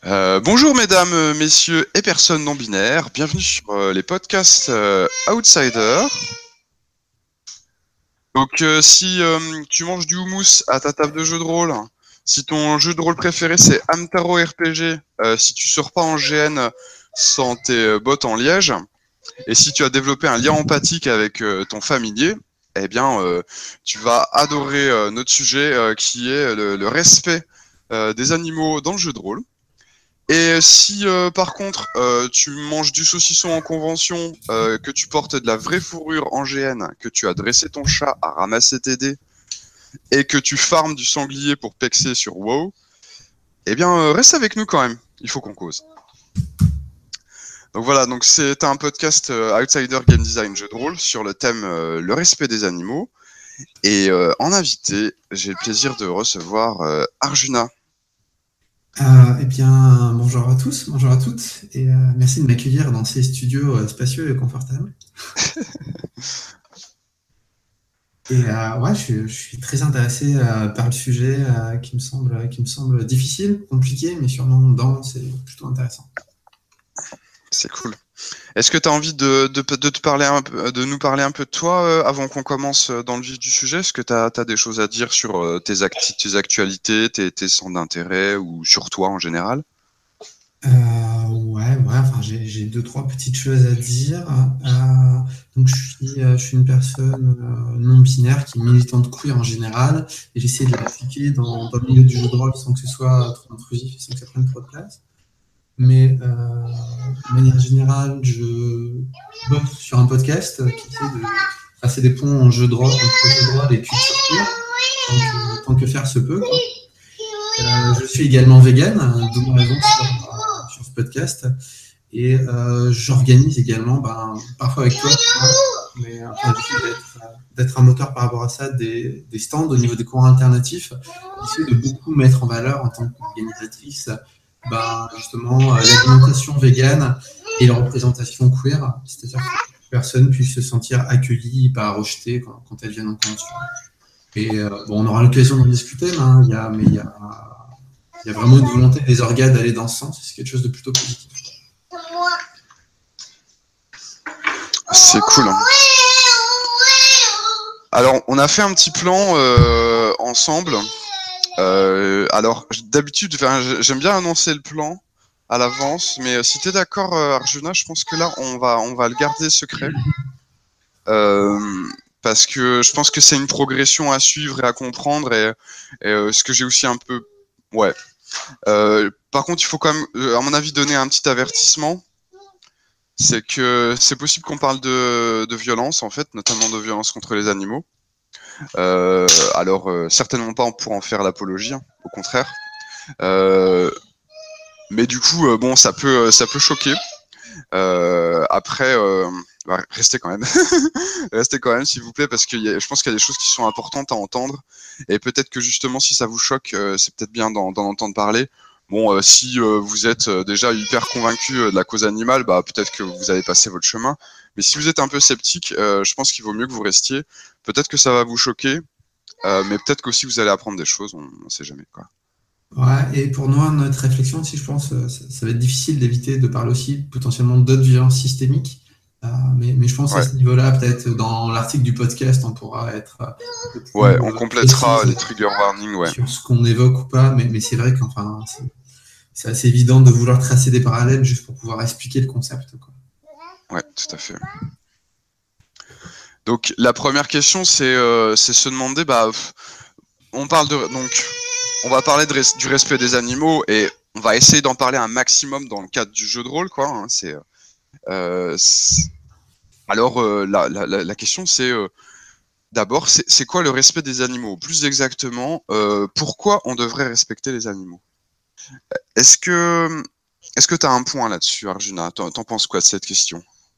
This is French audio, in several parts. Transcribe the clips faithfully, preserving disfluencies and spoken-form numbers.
Euh, bonjour mesdames, euh, messieurs et personnes non binaires, bienvenue sur euh, les podcasts euh, Outsider. Donc euh, si euh, tu manges du houmous à ta table de jeu de rôle, si ton jeu de rôle préféré c'est Hamtaro R P G, euh, si tu sors pas en G N sans tes euh, bottes en liège, et si tu as développé un lien empathique avec euh, ton familier, eh bien euh, tu vas adorer euh, notre sujet euh, qui est le, le respect euh, des animaux dans le jeu de rôle. Et si euh, par contre euh, tu manges du saucisson en convention, euh, que tu portes de la vraie fourrure en G N, que tu as dressé ton chat à ramasser tes dés et que tu farmes du sanglier pour pexer sur WoW, eh bien euh, reste avec nous quand même, il faut qu'on cause. Donc voilà, donc c'est un podcast euh, Outsider Game Design jeu de rôle sur le thème euh, le respect des animaux. Et euh, en invité, j'ai le plaisir de recevoir euh, Arjuna. Euh, eh bien, bonjour à tous, bonjour à toutes, et euh, merci de m'accueillir dans ces studios euh, spacieux et confortables. Et euh, ouais, je, je suis très intéressé euh, par le sujet euh, qui me semble, qui me semble difficile, compliqué, mais sûrement dense et plutôt intéressant. C'est cool. Est-ce que tu as envie de, de, de, te parler un peu, de nous parler un peu de toi euh, avant qu'on commence dans le vif du sujet? Est-ce que tu as des choses à dire sur euh, tes, acti tes actualités, tes, tes centres d'intérêt ou sur toi en général? Euh, ouais, ouais, enfin, j'ai deux, trois petites choses à dire. Euh, donc, je suis, euh, je suis une personne euh, non-binaire qui est militante queer en général, et j'essaie de l'appliquer dans, dans le milieu du jeu de rôle sans que ce soit trop intrusif et sans que ça prenne trop de place. Mais euh, de manière générale, je bosse sur un podcast qui essaie de passer des ponts en jeu de rôle, entre jeu de rôle et culture queer, tant que, tant que faire se peut, quoi. Euh, je suis également vegan, d'où ma raison sur, euh, sur ce podcast. Et euh, j'organise également, ben, parfois avec toi, mais enfin, j'essaie d'être un moteur par rapport à ça, des, des stands au niveau des cours alternatifs. J'essaie de beaucoup mettre en valeur en tant qu'organisatrice, ben, justement, euh, l'alimentation végane et la représentation queer, c'est-à-dire que personne puisse se sentir accueillie, pas rejetée quand, quand elles viennent en convention. Et euh, bon, on aura l'occasion d'en discuter, hein, il y a, mais il y a, il y a vraiment une volonté des organes d'aller dans ce sens, c'est quelque chose de plutôt positif. C'est cool. Hein. Alors, on a fait un petit plan euh, ensemble. Euh, alors, d'habitude, j'aime bien annoncer le plan à l'avance, mais si tu es d'accord, Arjuna, je pense que là, on va, on va le garder secret. Euh, parce que je pense que c'est une progression à suivre et à comprendre, et, et euh, ce que j'ai aussi un peu... Ouais. Euh, par contre, il faut quand même, à mon avis, donner un petit avertissement. C'est que c'est possible qu'on parle de, de violence, en fait, notamment de violence contre les animaux. Euh, alors, euh, certainement pas pour en faire l'apologie, hein, au contraire. Euh, mais du coup, euh, bon, ça peut, ça peut choquer. Euh, après, euh, bah, restez quand même, restez quand même, s'il vous plaît, parce que y a, je pense qu'il y a des choses qui sont importantes à entendre. Et peut-être que justement, si ça vous choque, euh, c'est peut-être bien d'en entendre parler. Bon, euh, si euh, vous êtes déjà hyper convaincu euh, de la cause animale, bah peut-être que vous avez passé votre chemin. Mais si vous êtes un peu sceptique, euh, je pense qu'il vaut mieux que vous restiez. Peut-être que ça va vous choquer, euh, mais peut-être qu'aussi vous allez apprendre des choses. On ne sait jamais, quoi. Ouais, et pour nous, notre réflexion aussi, je pense, ça, ça va être difficile d'éviter de parler aussi potentiellement d'autres violences systémiques. Euh, mais, mais je pense ouais. à ce niveau-là, peut-être dans l'article du podcast, on pourra être un peu plus ouais, on complétera les trigger warnings, ouais. Sur ce qu'on évoque ou pas, mais, mais c'est vrai qu'enfin, c'est assez évident de vouloir tracer des parallèles juste pour pouvoir expliquer le concept, quoi. Ouais, tout à fait. Donc la première question, c'est euh, se demander, bah, on parle de, donc, on va parler de res du respect des animaux et on va essayer d'en parler un maximum dans le cadre du jeu de rôle, quoi. Hein, c'est, euh, alors euh, la, la, la question, c'est euh, d'abord, c'est quoi le respect des animaux? Plus exactement, euh, pourquoi on devrait respecter les animaux? Est-ce que, est-ce que tu as un point là-dessus, Arjuna? T'en penses quoi de cette question?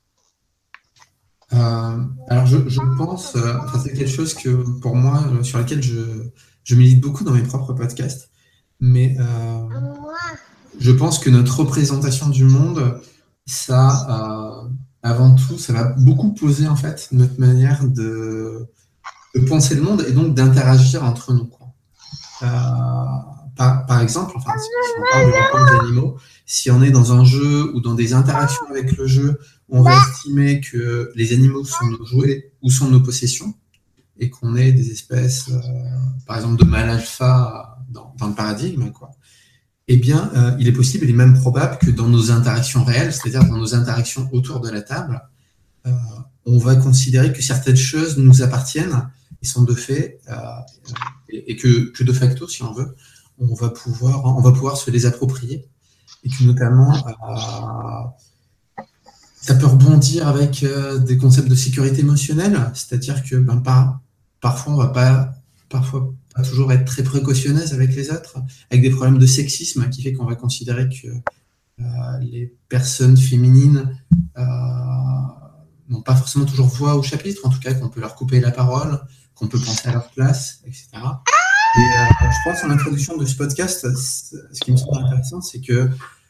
Euh, alors je, je pense, euh, c'est quelque chose que pour moi, sur laquelle je, je milite beaucoup dans mes propres podcasts, mais euh, je pense que notre représentation du monde, ça, euh, avant tout, ça va beaucoup poser en fait notre manière de, de penser le monde et donc d'interagir entre nous, quoi. Euh, par, par exemple, enfin, si, si on parle du rapport aux animaux, si on est dans un jeu ou dans des interactions avec le jeu, on va estimer que les animaux sont nos jouets ou sont nos possessions, et qu'on ait des espèces, euh, par exemple, de mâle alpha dans, dans le paradigme, quoi. Eh bien, euh, il est possible, il est même probable que dans nos interactions réelles, c'est-à-dire dans nos interactions autour de la table, euh, on va considérer que certaines choses nous appartiennent et sont de fait, euh, et, et que, que de facto, si on veut, on va pouvoir, on va pouvoir se les approprier, et que notamment, euh, ça peut rebondir avec euh, des concepts de sécurité émotionnelle, c'est-à-dire que ben, par, parfois, on va pas, parfois pas toujours être très précautionneuse avec les autres, avec des problèmes de sexisme qui fait qu'on va considérer que euh, les personnes féminines euh, n'ont pas forcément toujours voix au chapitre, en tout cas qu'on peut leur couper la parole, qu'on peut penser à leur place, et cetera. Et euh, je pense en introduction de ce podcast, ce qui me semble intéressant, c'est que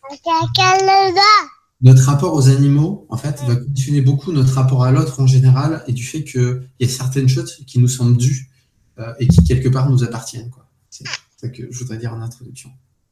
notre rapport aux animaux, en fait, va conditionner beaucoup notre rapport à l'autre en général, et du fait qu'il y a certaines choses qui nous sont dues euh, et qui, quelque part, nous appartiennent, quoi. C'est ça que je voudrais dire en introduction.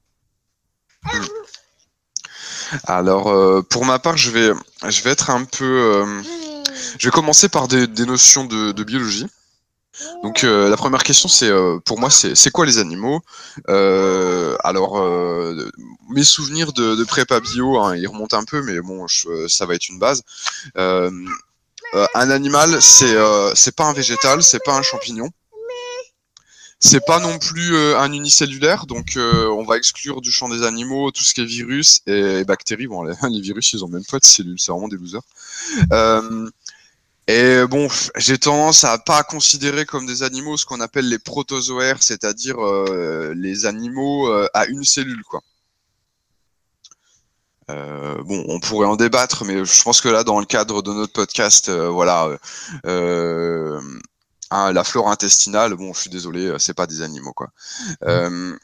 Alors, euh, pour ma part, je vais, je vais être un peu... Euh, je vais commencer par des, des notions de, de biologie. Donc, euh, la première question, c'est, euh, pour moi, c'est, c'est quoi les animaux? euh, Alors, euh, mes souvenirs de, de prépa bio, hein, ils remontent un peu, mais bon, je, ça va être une base. Euh, euh, un animal, c'est, euh, c'est pas un végétal, c'est pas un champignon. C'est pas non plus euh, un unicellulaire, donc euh, on va exclure du champ des animaux tout ce qui est virus et, et bactéries. Bon, les, les virus, ils ont même pas de cellules, c'est vraiment des losers. Euh, et bon, j'ai tendance à pas considérer comme des animaux ce qu'on appelle les protozoaires, c'est-à-dire euh, les animaux euh, à une cellule, quoi. Euh, bon, on pourrait en débattre, mais je pense que là, dans le cadre de notre podcast, euh, voilà. Euh, Hein, la flore intestinale, bon, je suis désolé, c'est pas des animaux, quoi. Euh...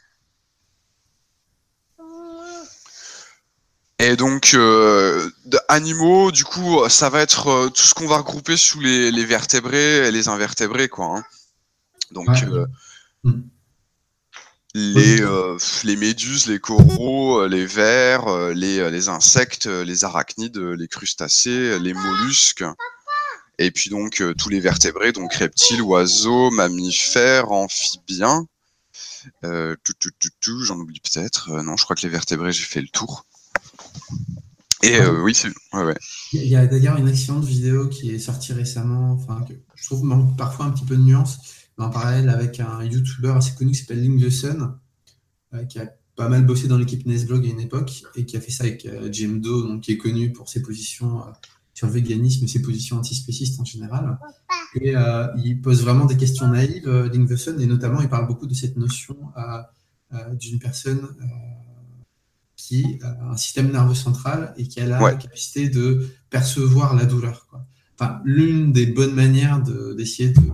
Et donc, euh, animaux, du coup, ça va être euh, tout ce qu'on va regrouper sous les, les vertébrés et les invertébrés, quoi. Hein. Donc, Ouais. euh, mmh. les, euh, les méduses, les coraux, les vers, les, les insectes, les arachnides, les crustacés, les mollusques. Et puis donc euh, tous les vertébrés, donc reptiles, oiseaux, mammifères, amphibiens. Euh, tout, tout, tout, tout, j'en oublie peut-être. Euh, non, je crois que les vertébrés, j'ai fait le tour. Et euh, oui, c'est... Ouais, ouais. Il y a d'ailleurs une excellente vidéo qui est sortie récemment, enfin, que je trouve manque parfois un petit peu de nuance, mais en parallèle avec un YouTuber assez connu qui s'appelle Link the Sun, euh, qui a pas mal bossé dans l'équipe Nesblog à une époque, et qui a fait ça avec euh, Jim Doe, donc, qui est connu pour ses positions... Euh, sur le véganisme et ses positions antispécistes en général. Et euh, il pose vraiment des questions naïves, euh, Link the Sun, et notamment il parle beaucoup de cette notion euh, euh, d'une personne euh, qui a un système nerveux central et qui a la ouais. capacité de percevoir la douleur, quoi. Enfin, l'une des bonnes manières de, d'essayer de,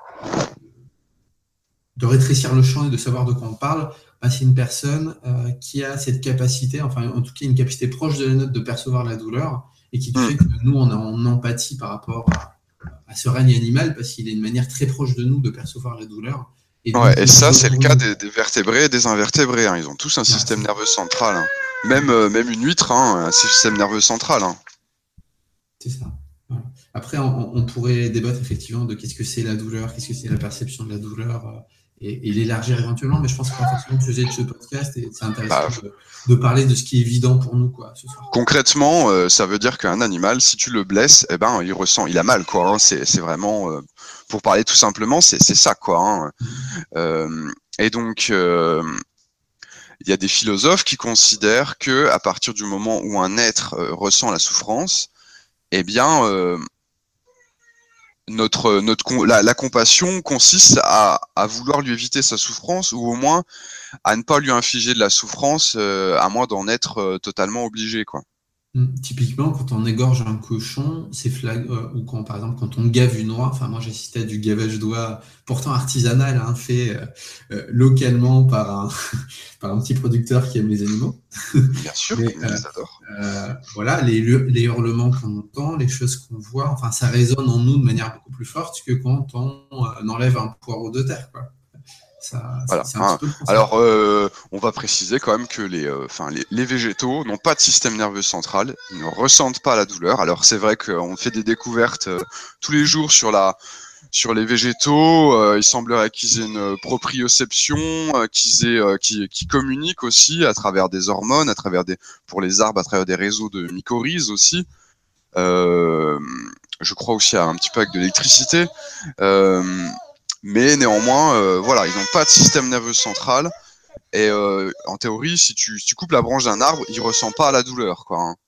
de rétrécir le champ et de savoir de quoi on parle, bah, c'est une personne euh, qui a cette capacité, enfin en tout cas une capacité proche de la nôtre de percevoir la douleur, et qui fait que nous, on a en empathie par rapport à, à ce règne animal, parce qu'il est une manière très proche de nous de percevoir la douleur. Et, ouais, donc, et ça, c'est le cas des, des vertébrés et des invertébrés. Hein. Ils ont tous un ouais, système nerveux central. Hein. Même, euh, même une huître, hein, un système nerveux central. Hein. C'est ça. Voilà. Après, on, on pourrait débattre effectivement de qu'est-ce que c'est la douleur, qu'est-ce que c'est la perception de la douleur, euh, et, et l'élargir éventuellement, mais je pense que c'est pas forcément le sujet de ce podcast, et c'est intéressant bah, de, de parler de ce qui est évident pour nous, quoi, ce soir. Concrètement, euh, ça veut dire qu'un animal, si tu le blesses, eh ben, il ressent, il a mal, quoi. Hein, c'est, c'est vraiment, euh, pour parler tout simplement, c'est, c'est ça, quoi. Hein. Mmh. Euh, et donc, euh, il y a des philosophes qui considèrent que à partir du moment où un être euh, ressent la souffrance, eh bien, euh, notre, notre, la, la compassion consiste à, à vouloir lui éviter sa souffrance, ou au moins à ne pas lui infliger de la souffrance, euh, à moins d'en être euh, totalement obligé, quoi. Mmh, typiquement, quand on égorge un cochon, c'est flag... euh, ou quand, par exemple, quand on gave une oie, enfin, moi j'ai assisté à du gavage d'oie, pourtant artisanal, hein, fait euh, euh, localement par un, par un petit producteur qui aime les animaux. Bien sûr, mais, je euh, les adore. Euh, voilà, les, les hurlements qu'on entend, les choses qu'on voit, enfin, ça résonne en nous de manière beaucoup plus forte que quand on euh, enlève un poireau de terre, quoi. Ça, Voilà. c'est un petit Hein. peu le concept. Alors, euh, on va préciser quand même que les, euh, enfin, les, les végétaux n'ont pas de système nerveux central, ils ne ressentent pas la douleur. Alors, c'est vrai qu'on fait des découvertes euh, tous les jours sur la, sur les végétaux. Euh, il semblerait qu'ils aient une proprioception, euh, qu'ils aient, euh, qui, qui communiquent aussi à travers des hormones, à travers des, pour les arbres, à travers des réseaux de mycorhizes aussi. Euh, je crois aussi à un petit peu avec de l'électricité. Euh, mais néanmoins, euh, voilà, ils n'ont pas de système nerveux central. Et euh, en théorie, si tu, si tu coupes la branche d'un arbre, il ressent pas la douleur, quoi. Hein.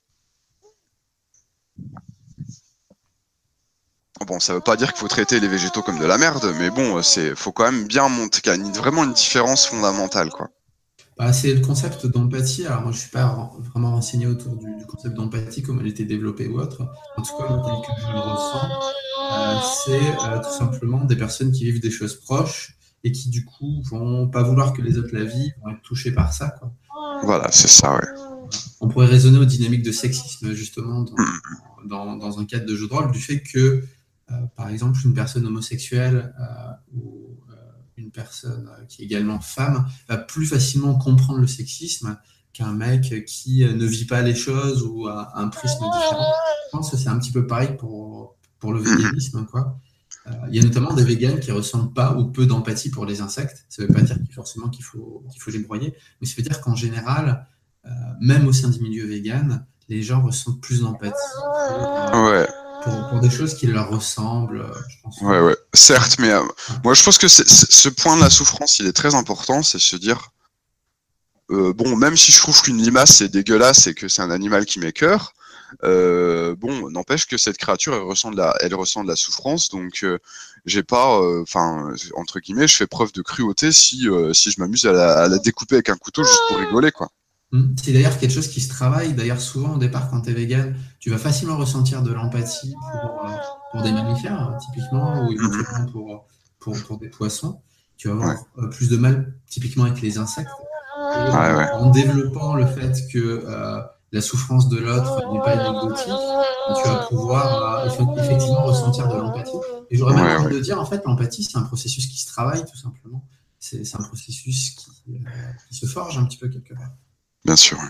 Bon, ça veut pas dire qu'il faut traiter les végétaux comme de la merde, mais bon, c'est, faut quand même bien montrer qu'il y a une, vraiment une différence fondamentale, quoi. Bah, c'est le concept d'empathie. Alors, moi, je suis pas vraiment renseigné autour du, du concept d'empathie, comment il a été développé ou autre. En tout cas, moi, tel que je le ressens, euh, c'est euh, tout simplement des personnes qui vivent des choses proches et qui, du coup, vont pas vouloir que les autres la vivent, vont être touchés par ça, quoi. Voilà, c'est ça, ouais. On pourrait raisonner aux dynamiques de sexisme, justement, dans, dans, dans un cadre de jeu de rôle, du fait que, euh, par exemple, une personne homosexuelle euh, ou euh, une personne qui est également femme va plus facilement comprendre le sexisme qu'un mec qui ne vit pas les choses ou a un prisme différent. Je pense que c'est un petit peu pareil pour, pour le véganisme, quoi. Euh, il y a notamment des végans qui ressentent pas ou peu d'empathie pour les insectes. Ça ne veut pas dire qu'il forcément qu'il faut, qu'il faut les broyer, mais ça veut dire qu'en général, euh, même au sein du milieu vegan, les gens ressentent plus d'empathie pour, euh, Ouais. pour, pour des choses qui leur ressemblent. Je pense. Ouais, ouais. Certes, mais euh, moi, je pense que c'est, c'est, ce point de la souffrance, il est très important, c'est se dire, euh, bon, même si je trouve qu'une limace c'est dégueulasse et que c'est un animal qui m'écœure, euh, bon, n'empêche que cette créature, elle ressent de la, elle ressent de la souffrance, donc euh, j'ai pas, enfin, euh, entre guillemets, je fais preuve de cruauté si, euh, si je m'amuse à la, à la découper avec un couteau juste pour rigoler, quoi. C'est d'ailleurs quelque chose qui se travaille. D'ailleurs, souvent au départ, quand tu es vegan, tu vas facilement ressentir de l'empathie pour, euh, pour des mammifères, hein, typiquement, ou éventuellement pour, pour, pour des poissons. Tu vas avoir ouais. euh, plus de mal, typiquement, avec les insectes. Et, ouais, euh, ouais. En développant le fait que euh, la souffrance de l'autre n'est pas anecdotique, tu vas pouvoir euh, effectivement ressentir de l'empathie. Et j'aurais même ouais, envie ouais. de dire, en fait, l'empathie, c'est un processus qui se travaille, tout simplement. C'est, c'est un processus qui, euh, qui se forge un petit peu quelque part. Bien sûr.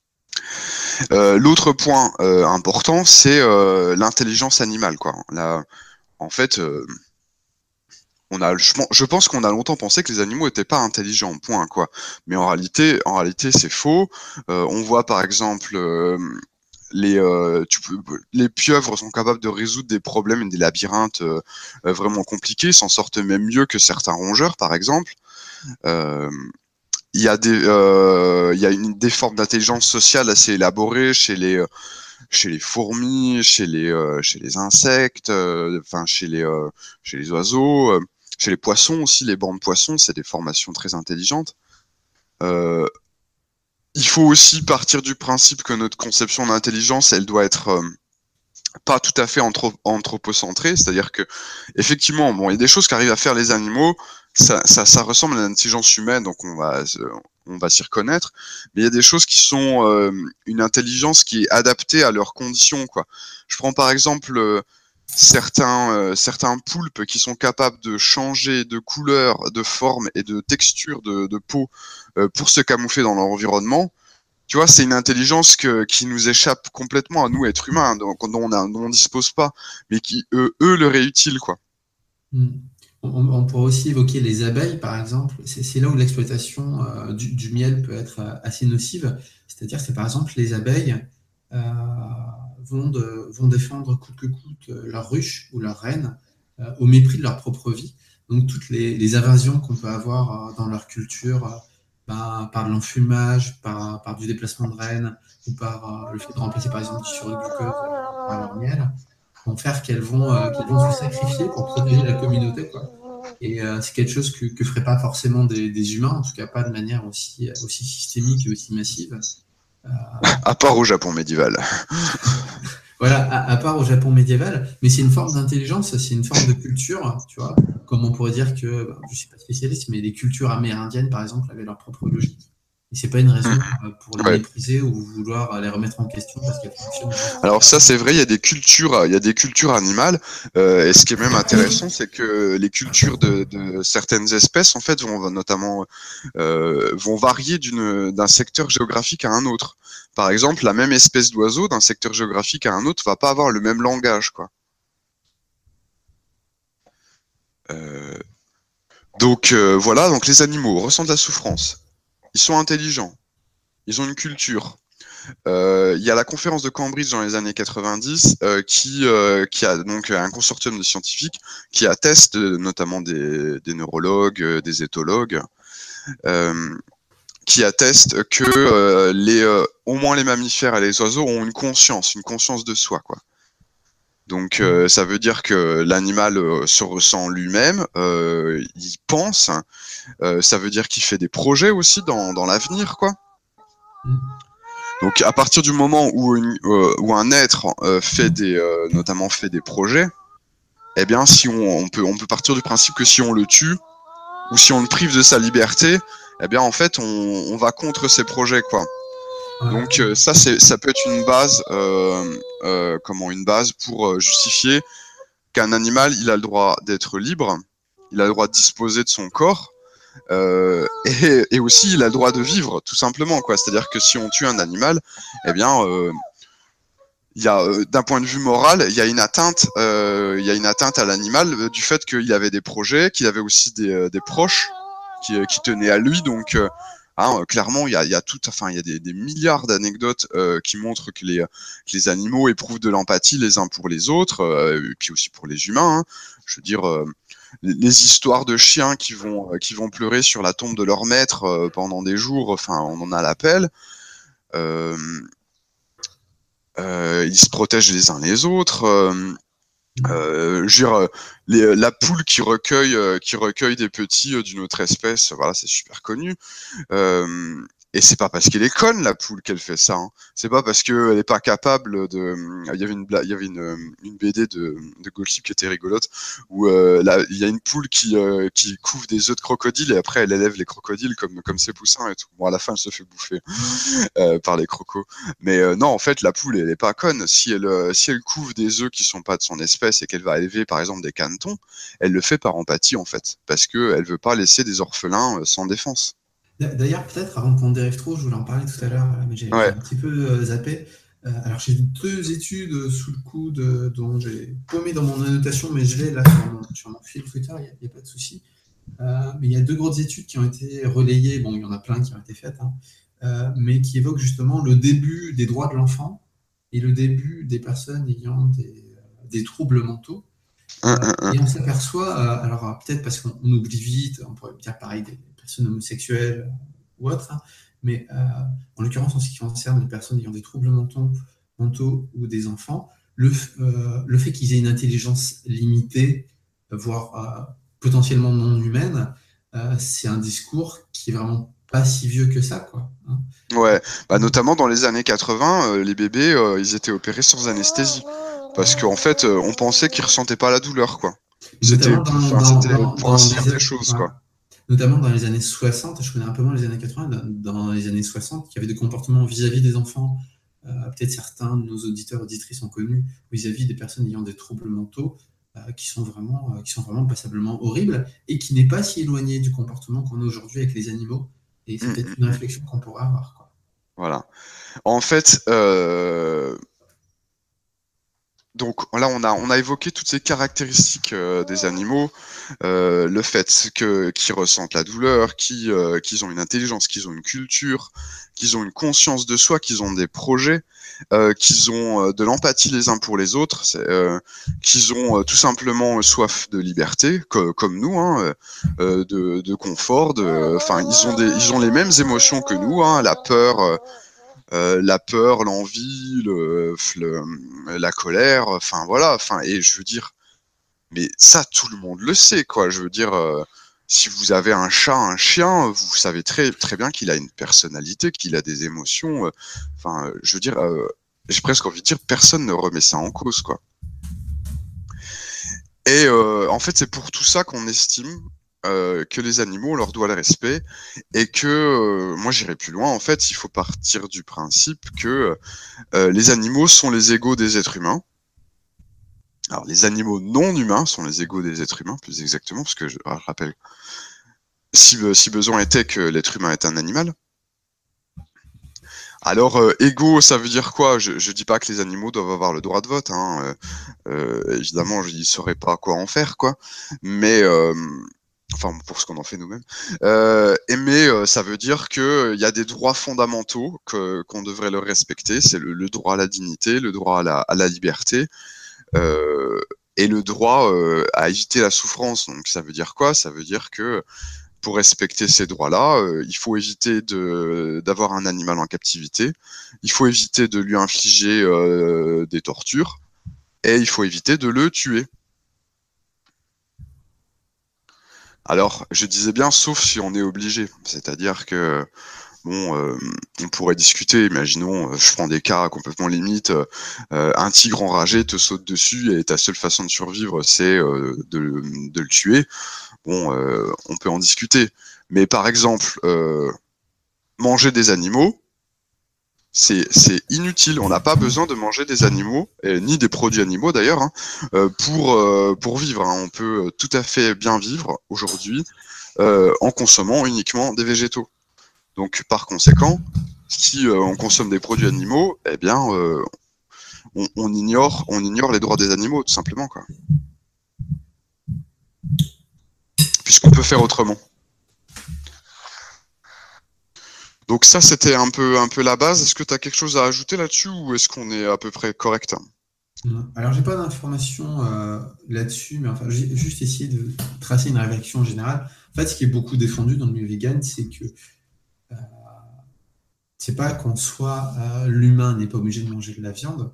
Euh, l'autre point euh, important, c'est euh, l'intelligence animale, quoi. Là, en fait, euh, on a, je, je pense qu'on a longtemps pensé que les animaux n'étaient pas intelligents, point, quoi. Mais en réalité, en réalité, c'est faux. Euh, on voit par exemple euh, les, euh, tu peux, les pieuvres sont capables de résoudre des problèmes et des labyrinthes euh, vraiment compliqués, s'en sortent même mieux que certains rongeurs, par exemple. Euh, Il y a des, euh, il y a une, des formes d'intelligence sociale assez élaborées chez les, chez les fourmis, chez les, euh, chez les insectes, euh, enfin chez les, euh, chez les oiseaux, euh, chez les poissons aussi. Les bancs de poissons, c'est des formations très intelligentes. Euh, il faut aussi partir du principe que notre conception d'intelligence, elle doit être euh, pas tout à fait anthro- anthropocentrée, c'est-à-dire que effectivement, bon, il y a des choses qu'arrivent à faire les animaux. Ça, ça, ça ressemble à l'intelligence humaine, donc on va, on va s'y reconnaître. Mais il y a des choses qui sont euh, une intelligence qui est adaptée à leurs conditions, quoi. Je prends par exemple euh, certains, euh, certains poulpes qui sont capables de changer de couleur, de forme et de texture de, de peau euh, pour se camoufler dans leur environnement. Tu vois, c'est une intelligence que, qui nous échappe complètement à nous, êtres humains, dont, dont on ne dispose pas, mais qui, eux, eux le réutilisent, quoi. Mmh. On, on pourrait aussi évoquer les abeilles, par exemple. C'est, c'est là où l'exploitation euh, du, du miel peut être euh, assez nocive. C'est-à-dire que, par exemple, les abeilles euh, vont, de, vont défendre coûte que coûte leur ruche ou leur reine euh, au mépris de leur propre vie. Donc, toutes les, les invasions qu'on peut avoir euh, dans leur culture, euh, bah, par de l'enfumage, par, par du déplacement de reines, ou par euh, le fait de remplacer, par exemple, du surglucose par leur miel, vont faire qu'elles vont, euh, qu'elles vont se sacrifier pour protéger la communauté, quoi. Et euh, c'est quelque chose que ne feraient pas forcément des, des humains, en tout cas pas de manière aussi, aussi systémique et aussi massive. Euh... À part au Japon médiéval. Voilà, à, à part au Japon médiéval, mais c'est une forme d'intelligence, c'est une forme de culture, tu vois, comme on pourrait dire que, ben, je ne suis pas spécialiste, mais les cultures amérindiennes, par exemple, avaient leur propre logique. Et c'est pas une raison Mmh. euh, pour les Ouais. mépriser ou vouloir les remettre en question parce qu'elles fonctionnent juste très Alors bien. ça, c'est vrai, il y a des cultures, il y a des cultures animales. Euh, et ce qui est même intéressant, c'est que les cultures de, de certaines espèces, en fait, vont notamment euh, vont varier d'une d'un secteur géographique à un autre. Par exemple, la même espèce d'oiseau d'un secteur géographique à un autre va pas avoir le même langage, quoi. Euh, donc euh, voilà, donc les animaux ressentent la souffrance. Ils sont intelligents. Ils ont une culture. Euh, il y a la conférence de Cambridge dans les années quatre-vingt-dix euh, qui, euh, qui a donc un consortium de scientifiques qui atteste, euh, notamment des, des neurologues, euh, des éthologues, euh, qui attestent que euh, les, euh, au moins les mammifères et les oiseaux ont une conscience, une conscience de soi, quoi. Donc euh, ça veut dire que l'animal euh, se ressent lui-même, euh, il pense, euh, ça veut dire qu'il fait des projets aussi dans, dans l'avenir, quoi. Mm. Donc à partir du moment où, une, euh, où un être euh, fait des, euh, notamment fait des projets, eh bien si on, on peut on peut partir du principe que si on le tue ou si on le prive de sa liberté, eh bien en fait on, on va contre ses projets, quoi. Ouais. Donc euh, ça c'est ça peut être une base euh, euh, comment une base pour euh, justifier qu'un animal il a le droit d'être libre, il a le droit de disposer de son corps. Euh, et, et aussi, il a le droit de vivre, tout simplement, quoi. C'est-à-dire que si on tue un animal, eh bien, euh, il y a, euh, d'un point de vue moral, il y a une atteinte, euh, il y a une atteinte à l'animal euh, du fait qu'il avait des projets, qu'il avait aussi des, euh, des proches qui, euh, qui tenaient à lui. Donc, euh, hein, euh, clairement, il y a, il y a tout, enfin, il y a des, des milliards d'anecdotes euh, qui montrent que les, que les animaux éprouvent de l'empathie les uns pour les autres, euh, et puis aussi pour les humains. Hein. Je veux dire, euh, les, les histoires de chiens qui vont, euh, qui vont pleurer sur la tombe de leur maître euh, pendant des jours, enfin, on en a l'appel. Euh, euh, ils se protègent les uns les autres. Euh, euh, je veux dire, les, la poule qui recueille, euh, qui recueille des petits euh, d'une autre espèce, voilà, c'est super connu. Euh, et c'est pas parce qu'elle est conne, la poule, qu'elle fait ça. Hein. C'est pas parce qu'elle est pas capable de. Il y avait une, il y avait une, une B D de, de Goldship qui était rigolote où euh, là, il y a une poule qui, euh, qui couve des œufs de crocodile et après elle élève les crocodiles comme, comme ses poussins et tout. Bon, à la fin, elle se fait bouffer euh, par les crocos. Mais euh, non, en fait, la poule, elle est pas conne. Si elle, euh, si elle couve des œufs qui sont pas de son espèce et qu'elle va élever, par exemple, des canetons, elle le fait par empathie, en fait, parce que elle veut pas laisser des orphelins euh, sans défense. D'ailleurs, peut-être, avant qu'on dérive trop, je voulais en parler tout à l'heure, mais j'ai Ouais. un petit peu euh, zappé. Euh, alors, j'ai deux études sous le coude euh, dont j'ai paumé dans mon annotation, mais je l'ai là sur mon, sur mon fil Twitter, il n'y a, a, pas de souci. Euh, mais il y a deux grosses études qui ont été relayées, bon, il y en a plein qui ont été faites, hein, euh, mais qui évoquent justement le début des droits de l'enfant et le début des personnes ayant des, des troubles mentaux. Un, Euh, un, un. et on s'aperçoit, euh, alors peut-être parce qu'on oublie vite, on pourrait dire pareil des personnes homosexuelles ou autres, hein, mais euh, en l'occurrence en ce qui concerne les personnes ayant des troubles mentaux, mentaux ou des enfants, le, euh, le fait qu'ils aient une intelligence limitée, voire euh, potentiellement non humaine, euh, c'est un discours qui est vraiment pas si vieux que ça, quoi. Hein. Ouais, bah, notamment dans les années quatre-vingts, euh, les bébés, euh, ils étaient opérés sans anesthésie. Parce qu'en fait, euh, on pensait qu'ils ressentaient pas la douleur, quoi. C'était, Notamment dans, enfin, dans, c'était dans, pour dans ainsi dire les, des choses, ouais. quoi. Notamment dans les années soixante, je connais un peu moins les années quatre-vingts, dans les années soixante, il y avait des comportements vis-à-vis des enfants, euh, peut-être certains de nos auditeurs, auditrices ont connu, vis-à-vis des personnes ayant des troubles mentaux, euh, qui sont vraiment, euh, qui sont vraiment passablement horribles, et qui n'est pas si éloigné du comportement qu'on a aujourd'hui avec les animaux, et c'est Hum, peut-être hum, une hum. réflexion qu'on pourrait avoir, quoi. Voilà. En fait, euh, donc là, on a, on a évoqué toutes ces caractéristiques euh, des animaux, euh, le fait que qu'ils ressentent la douleur, qu'ils euh, qu'ils ont une intelligence, qu'ils ont une culture, qu'ils ont une conscience de soi, qu'ils ont des projets, euh, qu'ils ont euh, de l'empathie les uns pour les autres, euh, qu'ils ont euh, tout simplement soif de liberté, co comme nous, hein, euh, de, de confort, de, enfin, ils ont des, ils ont les mêmes émotions que nous, hein, la peur. Euh, Euh, la peur, l'envie, le, le, la colère, enfin voilà, enfin et je veux dire, mais ça tout le monde le sait quoi. Je veux dire, euh, si vous avez un chat, un chien, vous savez très très bien qu'il a une personnalité, qu'il a des émotions. Enfin, euh, je veux dire, euh, j'ai presque envie de dire, personne ne remet ça en cause quoi. Et euh, en fait, c'est pour tout ça qu'on estime euh, que les animaux, on leur doit le respect, et que, euh, moi j'irai plus loin, en fait, il faut partir du principe que euh, les animaux sont les égaux des êtres humains. Alors les animaux non humains sont les égaux des êtres humains, plus exactement, parce que je, je rappelle, si, si besoin était que l'être humain est un animal. Alors, euh, égaux, ça veut dire quoi? Je, je dis pas que les animaux doivent avoir le droit de vote, hein. Euh, euh, évidemment, je ne saurais pas quoi en faire, quoi. Mais, euh, enfin, pour ce qu'on en fait nous-mêmes. Euh, et mais euh, ça veut dire qu'il y a des droits fondamentaux que, qu'on devrait leur respecter. C'est le, le droit à la dignité, le droit à la, à la liberté, euh, et le droit euh, à éviter la souffrance. Donc, ça veut dire quoi? Ça veut dire que pour respecter ces droits-là, euh, il faut éviter de, d'avoir un animal en captivité, il faut éviter de lui infliger euh, des tortures, et il faut éviter de le tuer. Alors, je disais bien, sauf si on est obligé, c'est-à-dire que, bon, euh, on pourrait discuter, imaginons, euh, je prends des cas complètement limites, euh, un tigre enragé te saute dessus et ta seule façon de survivre, c'est euh, de, de le tuer. Bon, euh, on peut en discuter. Mais par exemple, euh, manger des animaux, c'est, c'est inutile. On n'a pas besoin de manger des animaux, et, ni des produits animaux d'ailleurs, hein, euh, pour, euh, pour vivre, hein. On peut tout à fait bien vivre aujourd'hui euh, en consommant uniquement des végétaux. Donc par conséquent, si euh, on consomme des produits animaux, eh bien, euh, on, on, ignore, on ignore les droits des animaux, tout simplement, quoi. Puisqu'on peut faire autrement. Donc ça, c'était un peu, un peu la base. Est-ce que tu as quelque chose à ajouter là-dessus ou est-ce qu'on est à peu près correct? Alors, j'ai pas d'informations euh, là-dessus, mais enfin, j'ai juste essayé de tracer une réflexion générale. En fait, ce qui est beaucoup défendu dans le milieu vegan, c'est que euh, c'est pas qu'en soi, euh, l'humain n'est pas obligé de manger de la viande,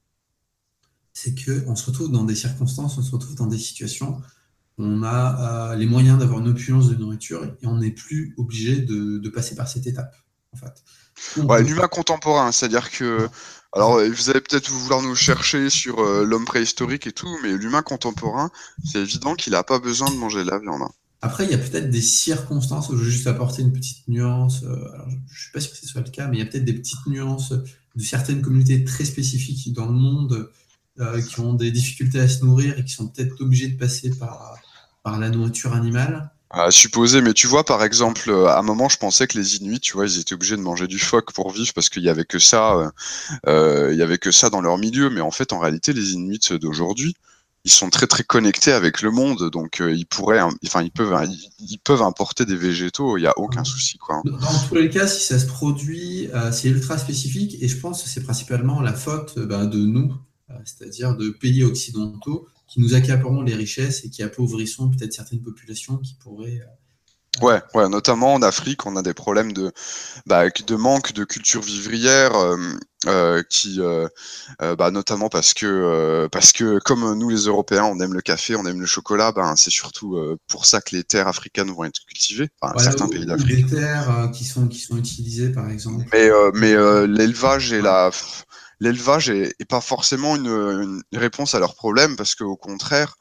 c'est qu'on se retrouve dans des circonstances, on se retrouve dans des situations où on a euh, les moyens d'avoir une opulence de nourriture et on n'est plus obligé de, de passer par cette étape, en fait. On Ouais, peut... l'humain contemporain, c'est-à-dire que, alors vous allez peut-être vouloir nous chercher sur euh, l'homme préhistorique et tout, mais l'humain contemporain, c'est évident qu'il n'a pas besoin de manger de la viande, hein. Après, il y a peut-être des circonstances où je vais juste apporter une petite nuance. Euh, alors, je ne suis pas sûr que ce soit le cas, mais il y a peut-être des petites nuances de certaines communautés très spécifiques dans le monde euh, qui ont des difficultés à se nourrir et qui sont peut-être obligés de passer par, par la nourriture animale. À supposer, mais tu vois, par exemple, euh, à un moment, je pensais que les Inuits, tu vois, ils étaient obligés de manger du phoque pour vivre parce qu'il y avait que ça, euh, euh, il y avait que ça dans leur milieu. Mais en fait, en réalité, les Inuits d'aujourd'hui, ils sont très très connectés avec le monde, donc euh, ils pourraient, hein, enfin, ils peuvent, hein, ils, ils peuvent importer des végétaux, il y a aucun souci, quoi, hein. Dans tous les cas, si ça se produit, euh, c'est ultra spécifique et je pense que c'est principalement la faute euh, ben, de nous, euh, c'est-à-dire de pays occidentaux qui nous accaparons les richesses et qui appauvrissons peut-être certaines populations qui pourraient. Euh, Ouais, ouais, notamment en Afrique, on a des problèmes de, bah, de manque de culture vivrière, euh, euh, qui, euh, euh, bah, notamment parce que, euh, parce que comme nous les Européens, on aime le café, on aime le chocolat, ben c'est surtout euh, pour ça que les terres africaines vont être cultivées, enfin voilà, certains pays ou, ou d'Afrique. des terres euh, qui sont, qui sont utilisées, par exemple. Mais, euh, mais euh, l'élevage et la, l'élevage est, est pas forcément une, une réponse à leurs problèmes parce qu'au contraire,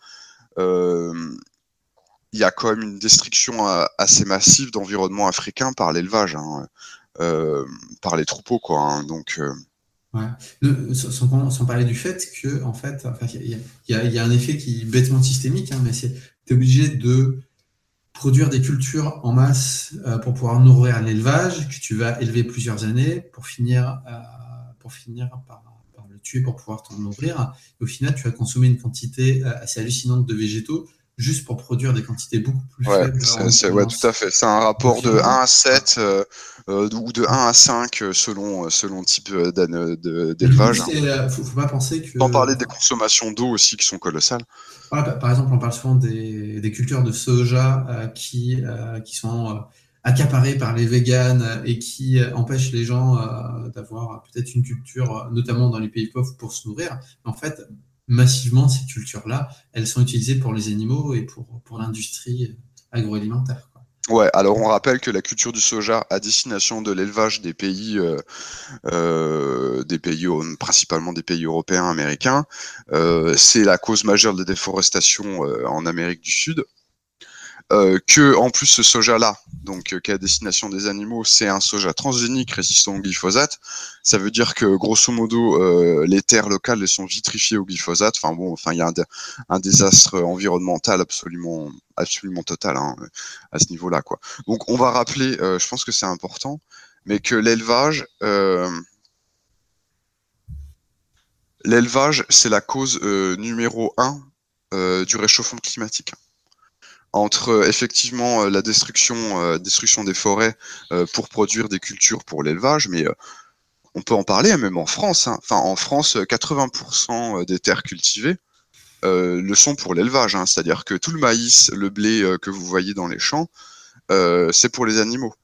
euh, il y a quand même une destruction euh, assez massive d'environnement africain par l'élevage, hein, euh, par les troupeaux, quoi, hein. Donc, euh... ouais. Le, sans, sans, parler du fait que, en fait, enfin, il y, y, y, a un effet qui est bêtement systémique, hein, mais c'est tu es obligé de produire des cultures en masse euh, pour pouvoir nourrir l'élevage, que tu vas élever plusieurs années pour finir, euh, pour finir par, par le tuer pour pouvoir t'en nourrir. Et au final, tu vas consommer une quantité euh, assez hallucinante de végétaux juste pour produire des quantités beaucoup plus Ouais, faibles c'est, en c'est, ouais, tout à fait. C'est un de rapport de viande. un à sept euh, euh, ou de un à cinq euh, selon, euh, selon type euh, d'an- de- Et du coup, d'élevage, hein. il ne faut, faut pas penser Sans que. parler des consommations d'eau aussi qui sont colossales. Voilà, par exemple, on parle souvent des, des cultures de soja euh, qui, euh, qui sont euh, accaparées par les véganes et qui euh, empêchent les gens euh, d'avoir peut-être une culture, euh, notamment dans les pays pauvres, pour se nourrir. Mais en fait, massivement, ces cultures-là, elles sont utilisées pour les animaux et pour, pour l'industrie agroalimentaire, quoi. Ouais, alors on rappelle que la culture du soja à destination de l'élevage des pays, euh, euh, des pays, principalement des pays européens, américains, euh, c'est la cause majeure de la déforestation euh, en Amérique du Sud. euh, que en plus ce soja-là, donc euh, qui est à destination des animaux, c'est un soja transgénique résistant au glyphosate. Ça veut dire que grosso modo, euh, les terres locales elles sont vitrifiées au glyphosate. Enfin bon, enfin il y a un, un désastre environnemental absolument, absolument total hein, à ce niveau-là, quoi. Donc on va rappeler, euh, je pense que c'est important, mais que l'élevage euh, L'élevage, c'est la cause euh, numéro un euh, du réchauffement climatique. Entre euh, effectivement euh, la destruction, euh, destruction des forêts euh, pour produire des cultures pour l'élevage, mais euh, on peut en parler même en France. Hein. Enfin, en France, quatre-vingts pour cent des terres cultivées euh, le sont pour l'élevage. Hein. C'est-à-dire que tout le maïs, le blé euh, que vous voyez dans les champs, euh, c'est pour les animaux.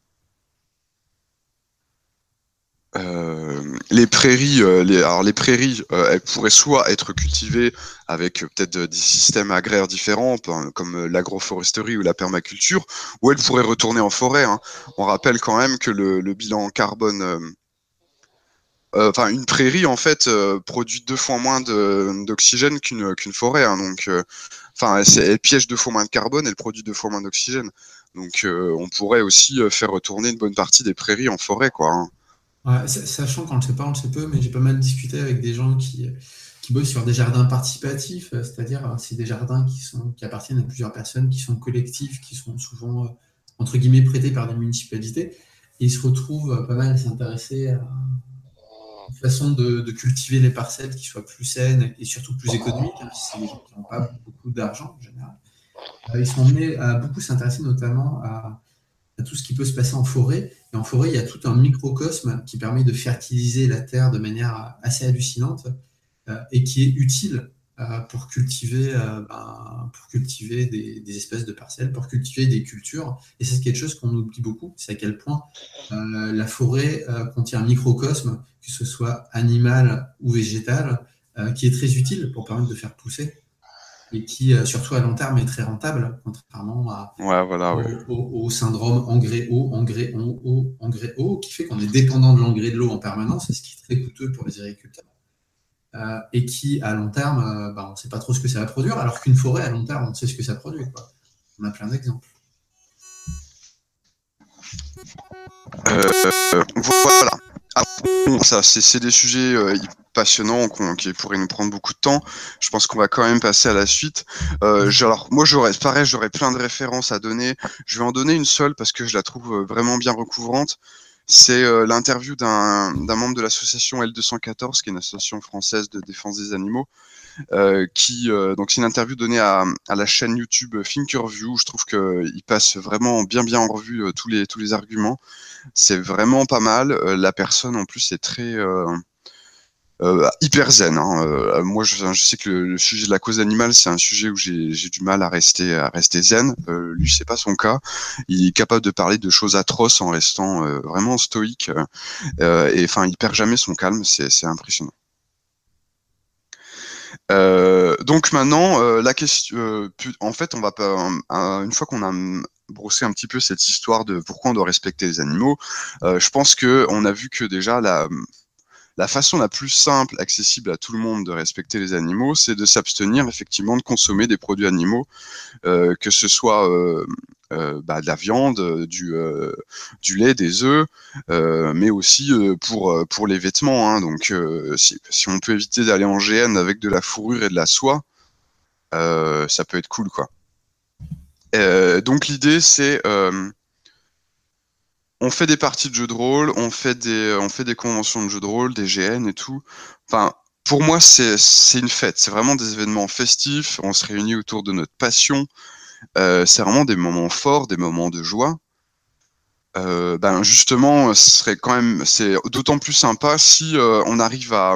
Euh, les prairies, euh, les, alors les prairies, euh, elles pourraient soit être cultivées avec euh, peut-être des systèmes agraires différents, comme euh, l'agroforesterie ou la permaculture, ou elles pourraient retourner en forêt. Hein. On rappelle quand même que le, le bilan carbone, euh, euh, enfin une prairie en fait euh, produit deux fois moins de, d'oxygène qu'une qu'une forêt. Hein. Donc, euh, enfin, elle, elle piège deux fois moins de carbone, elle produit deux fois moins d'oxygène. Donc, euh, on pourrait aussi euh, faire retourner une bonne partie des prairies en forêt, quoi. Hein. Ouais, sachant qu'on ne le sait pas, on le sait peu, mais j'ai pas mal discuté avec des gens qui, qui bossent sur des jardins participatifs, c'est-à-dire c'est des jardins qui, sont, qui appartiennent à plusieurs personnes, qui sont collectifs, qui sont souvent, entre guillemets, prêtés par des municipalités. Et ils se retrouvent pas mal à s'intéresser à une façon de, de cultiver les parcelles qui soient plus saines et surtout plus économiques, hein, si c'est des gens qui n'ont pas beaucoup d'argent en général. Ils sont amenés à beaucoup s'intéresser notamment à à tout ce qui peut se passer en forêt. Et en forêt, il y a tout un microcosme qui permet de fertiliser la terre de manière assez hallucinante euh, et qui est utile euh, pour cultiver, euh, ben, pour cultiver des, des espèces de parcelles, pour cultiver des cultures. Et c'est quelque chose qu'on oublie beaucoup, c'est à quel point euh, la forêt euh, contient un microcosme, que ce soit animal ou végétal, euh, qui est très utile pour permettre de faire pousser et qui, euh, surtout à long terme, est très rentable, contrairement à, Ouais, voilà, au, ouais. au, au syndrome engrais eau, engrais eau, engrais eau, qui fait qu'on est dépendant de l'engrais de l'eau en permanence, ce qui est très coûteux pour les agriculteurs, euh, et qui, à long terme, euh, bah, on ne sait pas trop ce que ça va produire, alors qu'une forêt, à long terme, on sait ce que ça produit, quoi. On a plein d'exemples. Euh, voilà. Bon, ça, c'est des sujets euh, passionnants qui pourraient nous prendre beaucoup de temps. Je pense qu'on va quand même passer à la suite. Euh, alors, moi, j'aurais, pareil, j'aurais plein de références à donner. Je vais en donner une seule parce que je la trouve vraiment bien recouvrante. C'est euh, l'interview d'un membre de l'association L deux cent quatorze, qui est une association française de défense des animaux. Euh, qui euh, donc c'est une interview donnée à, à la chaîne YouTube Thinkerview. Je trouve qu'il passe vraiment bien bien en revue euh, tous les tous les arguments. C'est vraiment pas mal. Euh, la personne en plus est très euh, euh, hyper zen. Hein. Euh, moi, je, je sais que le, le sujet de la cause animale, c'est un sujet où j'ai du mal à rester à rester zen. Euh, lui, c'est pas son cas. Il est capable de parler de choses atroces en restant euh, vraiment stoïque. Euh, et enfin, il perd jamais son calme. C'est impressionnant. Euh, donc maintenant, euh, la question, euh, en fait, on va pas, euh, une fois qu'on a brossé un petit peu cette histoire de pourquoi on doit respecter les animaux, euh, je pense que on a vu que déjà la la façon la plus simple, accessible à tout le monde de respecter les animaux, c'est de s'abstenir effectivement de consommer des produits animaux, euh, que ce soit euh, euh, bah, de la viande, du, euh, du lait, des œufs, euh, mais aussi euh, pour, pour les vêtements. Hein. Donc, euh, si, si on peut éviter d'aller en G N avec de la fourrure et de la soie, euh, ça peut être cool, quoi. Euh, donc, l'idée, c'est euh, on fait des parties de jeux de rôle, on fait des, on fait des conventions de jeux de rôle, des G N et tout. Enfin, pour moi, c'est une fête. C'est vraiment des événements festifs. On se réunit autour de notre passion. Euh, c'est vraiment des moments forts, des moments de joie. Euh, ben justement, ce serait quand même, c'est d'autant plus sympa si euh, on arrive à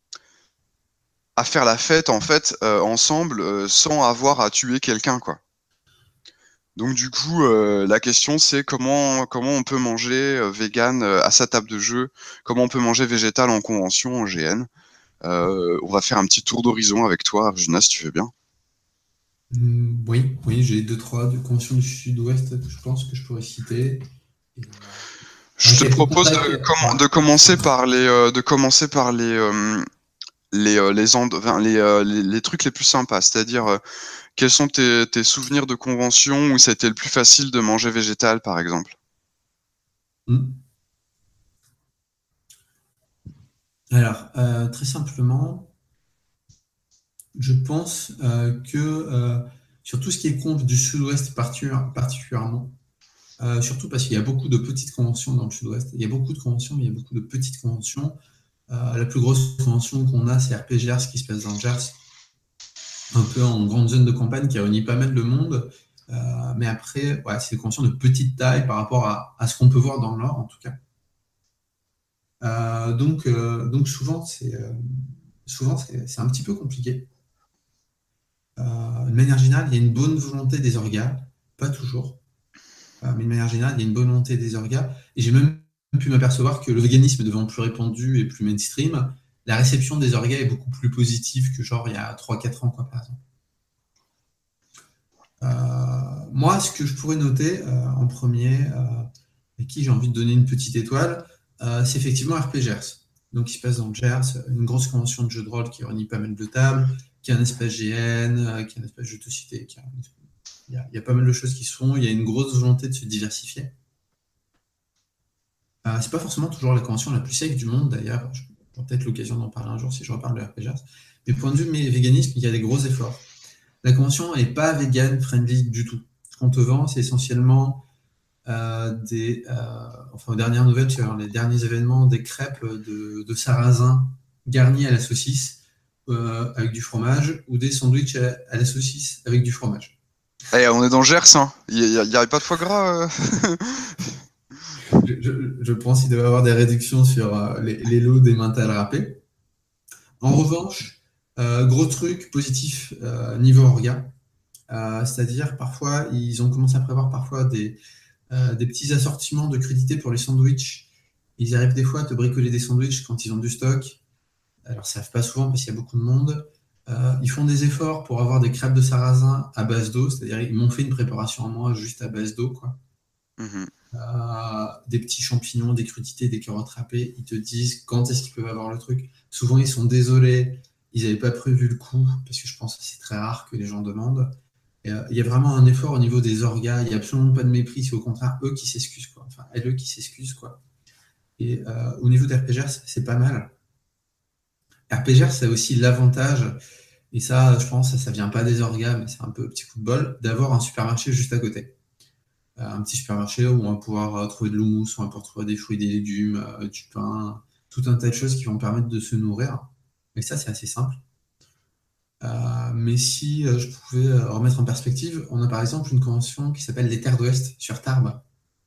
à faire la fête en fait euh, ensemble euh, sans avoir à tuer quelqu'un, quoi. Donc du coup, euh, la question c'est comment comment on peut manger euh, vegan euh, à sa table de jeu, comment on peut manger végétal en convention en G N. Euh, on va faire un petit tour d'horizon avec toi, Arjuna, si tu veux bien. Mmh, oui, oui, j'ai deux, trois de conventions du Sud-Ouest, je pense que je pourrais citer. Et, je te propose de, com de commencer par les euh, de commencer par les euh, les euh, les, enfin, les, euh, les les trucs les plus sympas, c'est-à-dire euh, quels sont tes, tes souvenirs de convention où ça a été le plus facile de manger végétal, par exemple? Hmm. Alors, euh, très simplement, je pense euh, que euh, sur tout ce qui est conf du Sud-Ouest particu- particulièrement, euh, surtout parce qu'il y a beaucoup de petites conventions dans le Sud-Ouest. Il y a beaucoup de conventions, mais il y a beaucoup de petites conventions. Euh, la plus grosse convention qu'on a, c'est R P G R, ce qui se passe dans le Gers, un peu en grande zone de campagne qui réunit pas mal de monde. Euh, mais après, ouais, c'est des conventions de petite taille par rapport à, à ce qu'on peut voir dans le Nord, en tout cas. Euh, donc, euh, donc souvent, c'est euh, souvent c'est, c'est un petit peu compliqué. Euh, de manière générale, il y a une bonne volonté des orgas, pas toujours, euh, mais de manière générale, il y a une bonne volonté des orgas. Et j'ai même pu m'apercevoir que le véganisme devenant plus répandu et plus mainstream, la réception des orgas est beaucoup plus positive que genre il y a trois quatre ans, quoi, par exemple. Euh, moi, ce que je pourrais noter euh, en premier, euh, à qui j'ai envie de donner une petite étoile, euh, c'est effectivement R P Gers. Donc, il se passe dans le Gers, une grosse convention de jeux de rôle qui réunit pas mal de tables, qui a un espace G N, euh, qui a un espace jeu de société. Qui a... il, y a, il y a pas mal de choses qui se font. Il y a une grosse volonté de se diversifier. Euh, c'est pas forcément toujours la convention la plus safe du monde, d'ailleurs. J'aurai peut-être l'occasion d'en parler un jour si je reparle de R P Gers. Mais point de vue mais véganisme, il y a des gros efforts. La convention n'est pas vegan friendly du tout. Ce qu'on te vend, c'est essentiellement euh, des, euh, enfin aux dernières nouvelles, sur les derniers événements, des crêpes de, de sarrasin garnies à la saucisse euh, avec du fromage ou des sandwichs à, à la saucisse avec du fromage. Eh, on est dans le Gers, hein. Il n'y a, y a pas de foie gras. euh. Je, je, je pense qu'il doit y avoir des réductions sur euh, les, les lots des mentales râpées. En revanche, euh, gros truc positif euh, niveau orga, euh, c'est-à-dire parfois ils ont commencé à prévoir parfois des Euh, des petits assortiments de crudités pour les sandwichs. Ils arrivent des fois à te bricoler des sandwichs quand ils ont du stock. Alors, ça arrive pas souvent parce qu'il y a beaucoup de monde. Euh, ils font des efforts pour avoir des crêpes de sarrasin à base d'eau, c'est-à-dire ils m'ont fait une préparation en moi juste à base d'eau, quoi. Mhm. Euh, des petits champignons, des crudités, des carottes râpées. Ils te disent quand est-ce qu'ils peuvent avoir le truc. Souvent, ils sont désolés, ils n'avaient pas prévu le coup, parce que je pense que c'est très rare que les gens demandent. Il euh, y a vraiment un effort au niveau des orgas, il n'y a absolument pas de mépris, c'est au contraire eux qui s'excusent, quoi. Enfin, elles qui s'excusent, quoi. Et euh, au niveau d'R P G R, c'est pas mal. R P G R, c'est aussi l'avantage, et ça, je pense, ça, ça vient pas des orgas, mais c'est un peu un petit coup de bol, d'avoir un supermarché juste à côté. Euh, un petit supermarché où on va pouvoir euh, trouver de l'houmous, on va pouvoir trouver des fruits, des légumes, euh, du pain, tout un tas de choses qui vont permettre de se nourrir. Et ça, c'est assez simple. Euh, mais si euh, je pouvais euh, remettre en perspective, on a par exemple une convention qui s'appelle les Terres d'Ouest sur Tarbes,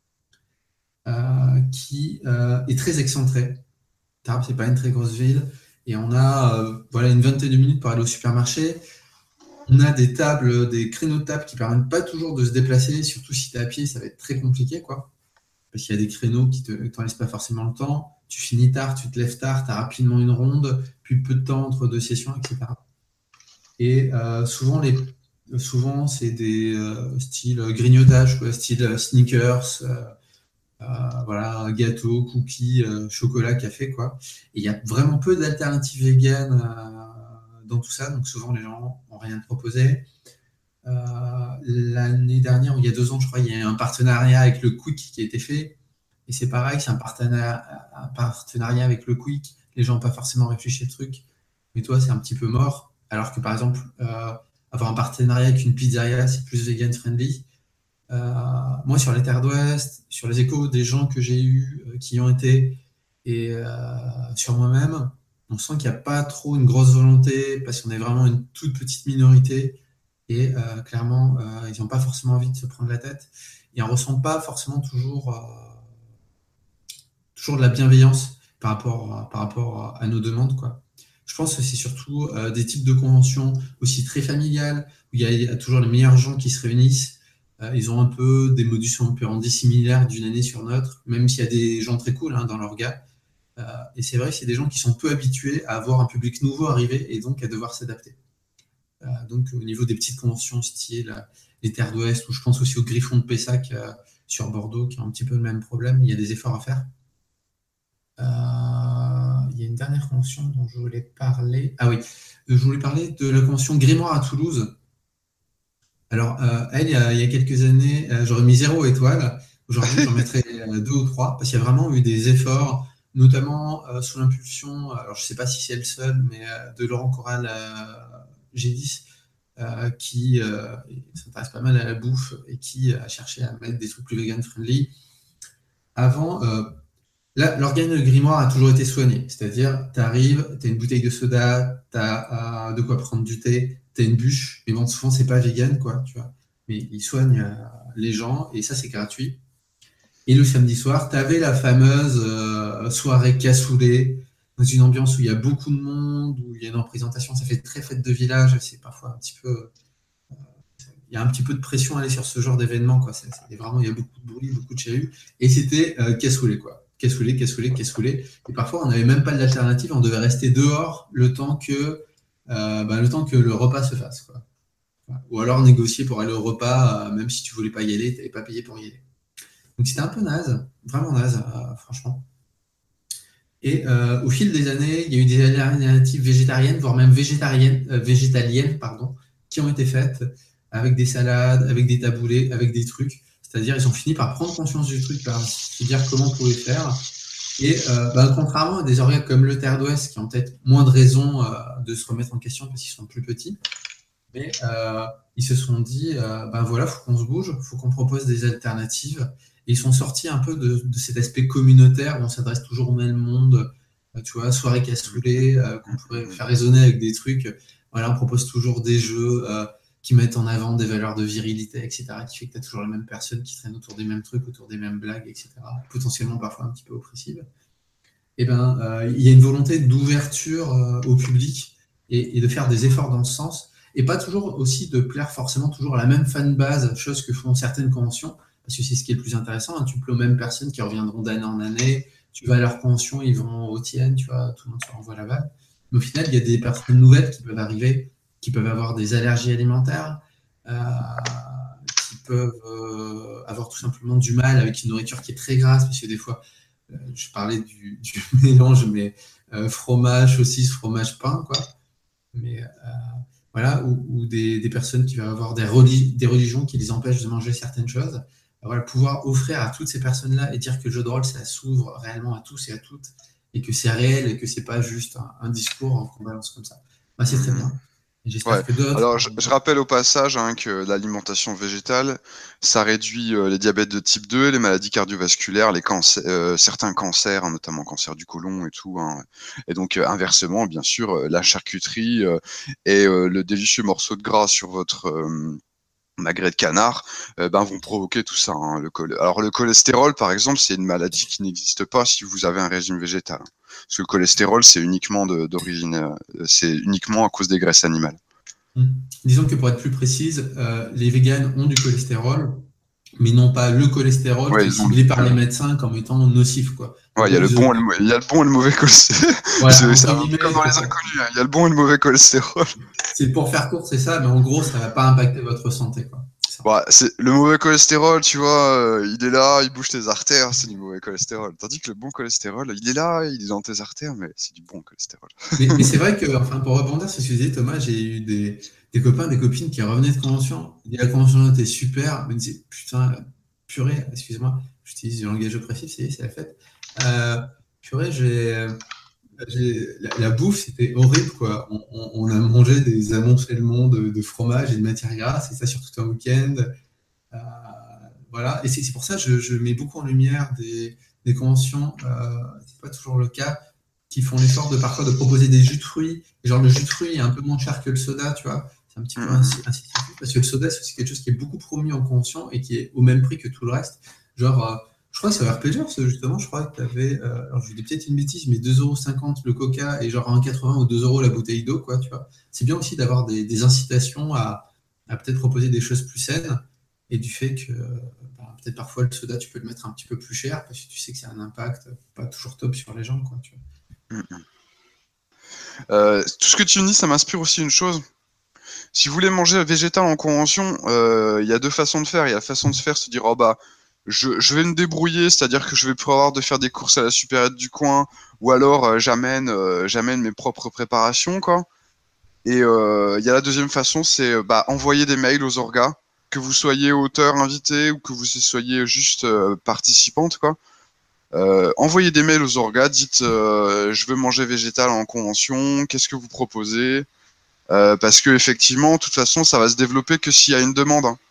euh, qui euh, est très excentrée. Tarbes, c'est pas une très grosse ville, et on a euh, voilà, une vingtaine de minutes pour aller au supermarché. On a des tables, des créneaux de table qui permettent pas toujours de se déplacer, surtout si tu es à pied, ça va être très compliqué, quoi. Parce qu'il y a des créneaux qui ne t'en laissent pas forcément le temps. Tu finis tard, tu te lèves tard, tu as rapidement une ronde, puis peu de temps entre deux sessions, et cetera. Et euh, souvent, les, souvent, c'est des euh, styles grignotage, quoi, style sneakers, euh, euh, voilà, gâteau, cookies, euh, chocolat, café, quoi. Et il y a vraiment peu d'alternatives véganes euh, dans tout ça, donc souvent les gens n'ont rien proposé. Euh, l'année dernière, ou il y a deux ans, je crois, il y a eu un partenariat avec le Quick qui a été fait. Et c'est pareil, c'est un partenariat, un partenariat avec le Quick. Les gens n'ont pas forcément réfléchi le truc. Mais toi, c'est un petit peu mort. Alors que par exemple, euh, avoir un partenariat avec une pizzeria, c'est plus vegan friendly. Euh, moi, sur les Terres d'Ouest, sur les échos des gens que j'ai eus euh, qui y ont été, et euh, sur moi-même, on sent qu'il n'y a pas trop une grosse volonté parce qu'on est vraiment une toute petite minorité. Et euh, clairement, euh, ils n'ont pas forcément envie de se prendre la tête. Et on ne ressent pas forcément toujours, euh, toujours de la bienveillance par rapport, à, par rapport à nos demandes, quoi. Je pense que c'est surtout euh, des types de conventions aussi très familiales, où il y, a, il y a toujours les meilleurs gens qui se réunissent. Euh, ils ont un peu des modus operandi similaires d'une année sur l'autre, même s'il y a des gens très cool hein, dans leur gars. Euh, et c'est vrai que c'est des gens qui sont peu habitués à avoir un public nouveau arriver et donc à devoir s'adapter. Euh, donc au niveau des petites conventions style euh, les Terres d'Ouest, ou je pense aussi au Griffon de Pessac euh, sur Bordeaux, qui a un petit peu le même problème, il y a des efforts à faire. Euh, il y a une dernière convention dont je voulais parler. Ah oui, je voulais parler de la convention Grimoire à Toulouse, Alors, euh, elle, il y, a, il y a quelques années, euh, j'aurais mis zéro étoile. Aujourd'hui, j'en mettrais euh, deux ou trois, parce qu'il y a vraiment eu des efforts, notamment euh, sous l'impulsion, alors je ne sais pas si c'est le seul, mais euh, de Laurent Corral euh, G dix, euh, qui euh, s'intéresse pas mal à la bouffe et qui a cherché à mettre des trucs plus vegan friendly. Avant, euh, là, l'organe grimoire a toujours été soigné. C'est-à-dire, tu arrives, tu as une bouteille de soda, tu as euh, de quoi prendre du thé, tu as une bûche, mais bon, souvent, c'est pas vegan, quoi, tu vois. Mais ils soignent euh, les gens, et ça, c'est gratuit. Et le samedi soir, tu avais la fameuse euh, soirée cassoulet, dans une ambiance où il y a beaucoup de monde, où il y a une représentation, ça fait très fête de village, c'est parfois un petit peu... Il y a un petit peu de pression à aller sur ce genre d'événement, quoi. C'est, c'est vraiment, il y a beaucoup de bruit, beaucoup de chahut. Et c'était euh, cassoulet, quoi. Cassoulet, cassoulet, cassoulet. Et parfois, on n'avait même pas d'alternative, on devait rester dehors le temps que, euh, ben, le temps que le repas se fasse, quoi. Ou alors négocier pour aller au repas, euh, même si tu voulais pas y aller, tu n'avais pas payé pour y aller. Donc c'était un peu naze, vraiment naze, euh, franchement. Et euh, au fil des années, il y a eu des alternatives végétariennes, voire même végétariennes, euh, végétaliennes, pardon, qui ont été faites avec des salades, avec des taboulés, avec des trucs. C'est-à-dire, ils ont fini par prendre conscience du truc, par se dire comment on pouvait faire. Et euh, bah, contrairement à des organes comme le Terre d'Ouest, qui ont peut-être moins de raisons euh, de se remettre en question parce qu'ils sont plus petits, mais euh, ils se sont dit, euh, ben voilà, faut qu'on se bouge, faut qu'on propose des alternatives. Et ils sont sortis un peu de, de cet aspect communautaire où on s'adresse toujours au même monde, euh, tu vois, soirée cassoulet, euh, qu'on pourrait faire résonner avec des trucs. Voilà, on propose toujours des jeux euh, qui mettent en avant des valeurs de virilité, et cetera, qui fait que tu as toujours les mêmes personnes qui traînent autour des mêmes trucs, autour des mêmes blagues, et cetera, potentiellement parfois un petit peu oppressives. Et ben, euh, il y a une volonté d'ouverture euh, au public et, et de faire des efforts dans ce sens. Et pas toujours aussi de plaire forcément toujours à la même fan base, chose que font certaines conventions, parce que c'est ce qui est le plus intéressant. Hein. Tu plais aux mêmes personnes qui reviendront d'année en année, tu vas à leur convention, ils vont aux tiennes, tu vois, tout le monde se renvoie la balle. Mais au final, il y a des personnes nouvelles qui peuvent arriver, qui peuvent avoir des allergies alimentaires, euh, qui peuvent euh, avoir tout simplement du mal avec une nourriture qui est très grasse, parce que des fois, euh, je parlais du, du mélange, mais euh, fromage, saucisse, fromage, pain, quoi. Mais euh, voilà, ou, ou des, des, personnes qui vont avoir des, religi- des religions qui les empêchent de manger certaines choses. Voilà, pouvoir offrir à toutes ces personnes-là et dire que le jeu de rôle, ça s'ouvre réellement à tous et à toutes, et que c'est réel et que c'est pas juste un, un discours qu'on balance comme ça. Bah, c'est très bien. Et j'espère Ouais. que d'autres. Alors, je, je rappelle au passage hein, que l'alimentation végétale, ça réduit euh, les diabètes de type deux, les maladies cardiovasculaires, les cancers, euh, certains cancers, hein, notamment cancer du côlon et tout. Hein. Et donc, euh, inversement, bien sûr, euh, la charcuterie euh, et euh, le délicieux morceau de gras sur votre euh, magret de canard euh, ben, vont provoquer tout ça. Hein, le chol- Alors, le cholestérol, par exemple, c'est une maladie qui n'existe pas si vous avez un régime végétal. Parce que le cholestérol, c'est uniquement de- d'origine, euh, c'est uniquement à cause des graisses animales. Mmh. Disons que pour être plus précise, euh, les véganes ont du cholestérol, mais non pas le cholestérol Ouais, qui est ils ont ciblé par les médecins comme étant nocif, quoi. En Ouais, il y gros, a le ils bon ont... et le, mau- il y a le bon et le mauvais cholestérol. Voilà, C'est c'est entre un peu comme guillemets, dans les pour... inconnus, hein. Il y a le bon et le mauvais cholestérol. c'est pour faire court, c'est ça, mais en gros, ça va pas impacter votre santé, quoi. C'est ça. Ouais, c'est le mauvais cholestérol, tu vois, euh, il est là, il bouge tes artères, c'est du mauvais cholestérol. Tandis que le bon cholestérol, il est là, il est dans tes artères, mais c'est du bon cholestérol. Mais, mais c'est vrai que, enfin, pour rebondir sur ce que tu disais, Thomas, j'ai eu des, des copains, des copines qui revenaient de convention. Et la convention était super, mais ils disaient, putain, purée, excusez-moi, j'utilise le langage oppressif, c'est c'est la fête. Euh, purée, j'ai... J'ai- La, la bouffe, c'était horrible, quoi. On, on- on a mangé des amoncellements de, de fromage et de matière grasse, et ça sur tout un week-end. Euh, voilà. Et c'est c'est pour ça que je, je mets beaucoup en lumière des, des conventions, euh, c'est pas toujours le cas, qui font l'effort de parfois de proposer des jus de fruits. Et genre, le jus de fruits est un peu moins cher que le soda, tu vois. C'est un petit peu Mhm. ainsi, ainsi de suite, parce que le soda, c'est aussi quelque chose qui est beaucoup promu en convention et qui est au même prix que tout le reste. Genre, euh, je crois que c'est au R P G, justement, je crois que tu avais, euh, alors je vais peut-être une bêtise, mais deux euros cinquante le coca et genre un quatre-vingts ou deux euros la bouteille d'eau, quoi, tu vois. C'est bien aussi d'avoir des, des incitations à, à peut-être proposer des choses plus saines et du fait que bah, peut-être parfois le soda, tu peux le mettre un petit peu plus cher parce que tu sais que c'est un impact pas toujours top sur les gens, quoi, tu vois. Mhm. Euh, tout ce que tu me dis, ça m'inspire aussi une chose. Si vous voulez manger végétal en convention, euh, il y a deux façons de faire. Il y a la façon de se faire, se dire, oh bah, je, je vais me débrouiller, c'est-à-dire que je vais prévoir de faire des courses à la supérette du coin, ou alors euh, j'amène euh, j'amène mes propres préparations, quoi. Et il euh, y a la deuxième façon, c'est bah, envoyer des mails aux orgas, que vous soyez auteur invité ou que vous soyez juste euh, participante, quoi. Euh, envoyez des mails aux orgas, dites euh, je veux manger végétal en convention, qu'est-ce que vous proposez? Euh, parce que effectivement, de toute façon, ça va se développer que s'il y a une demande, hein.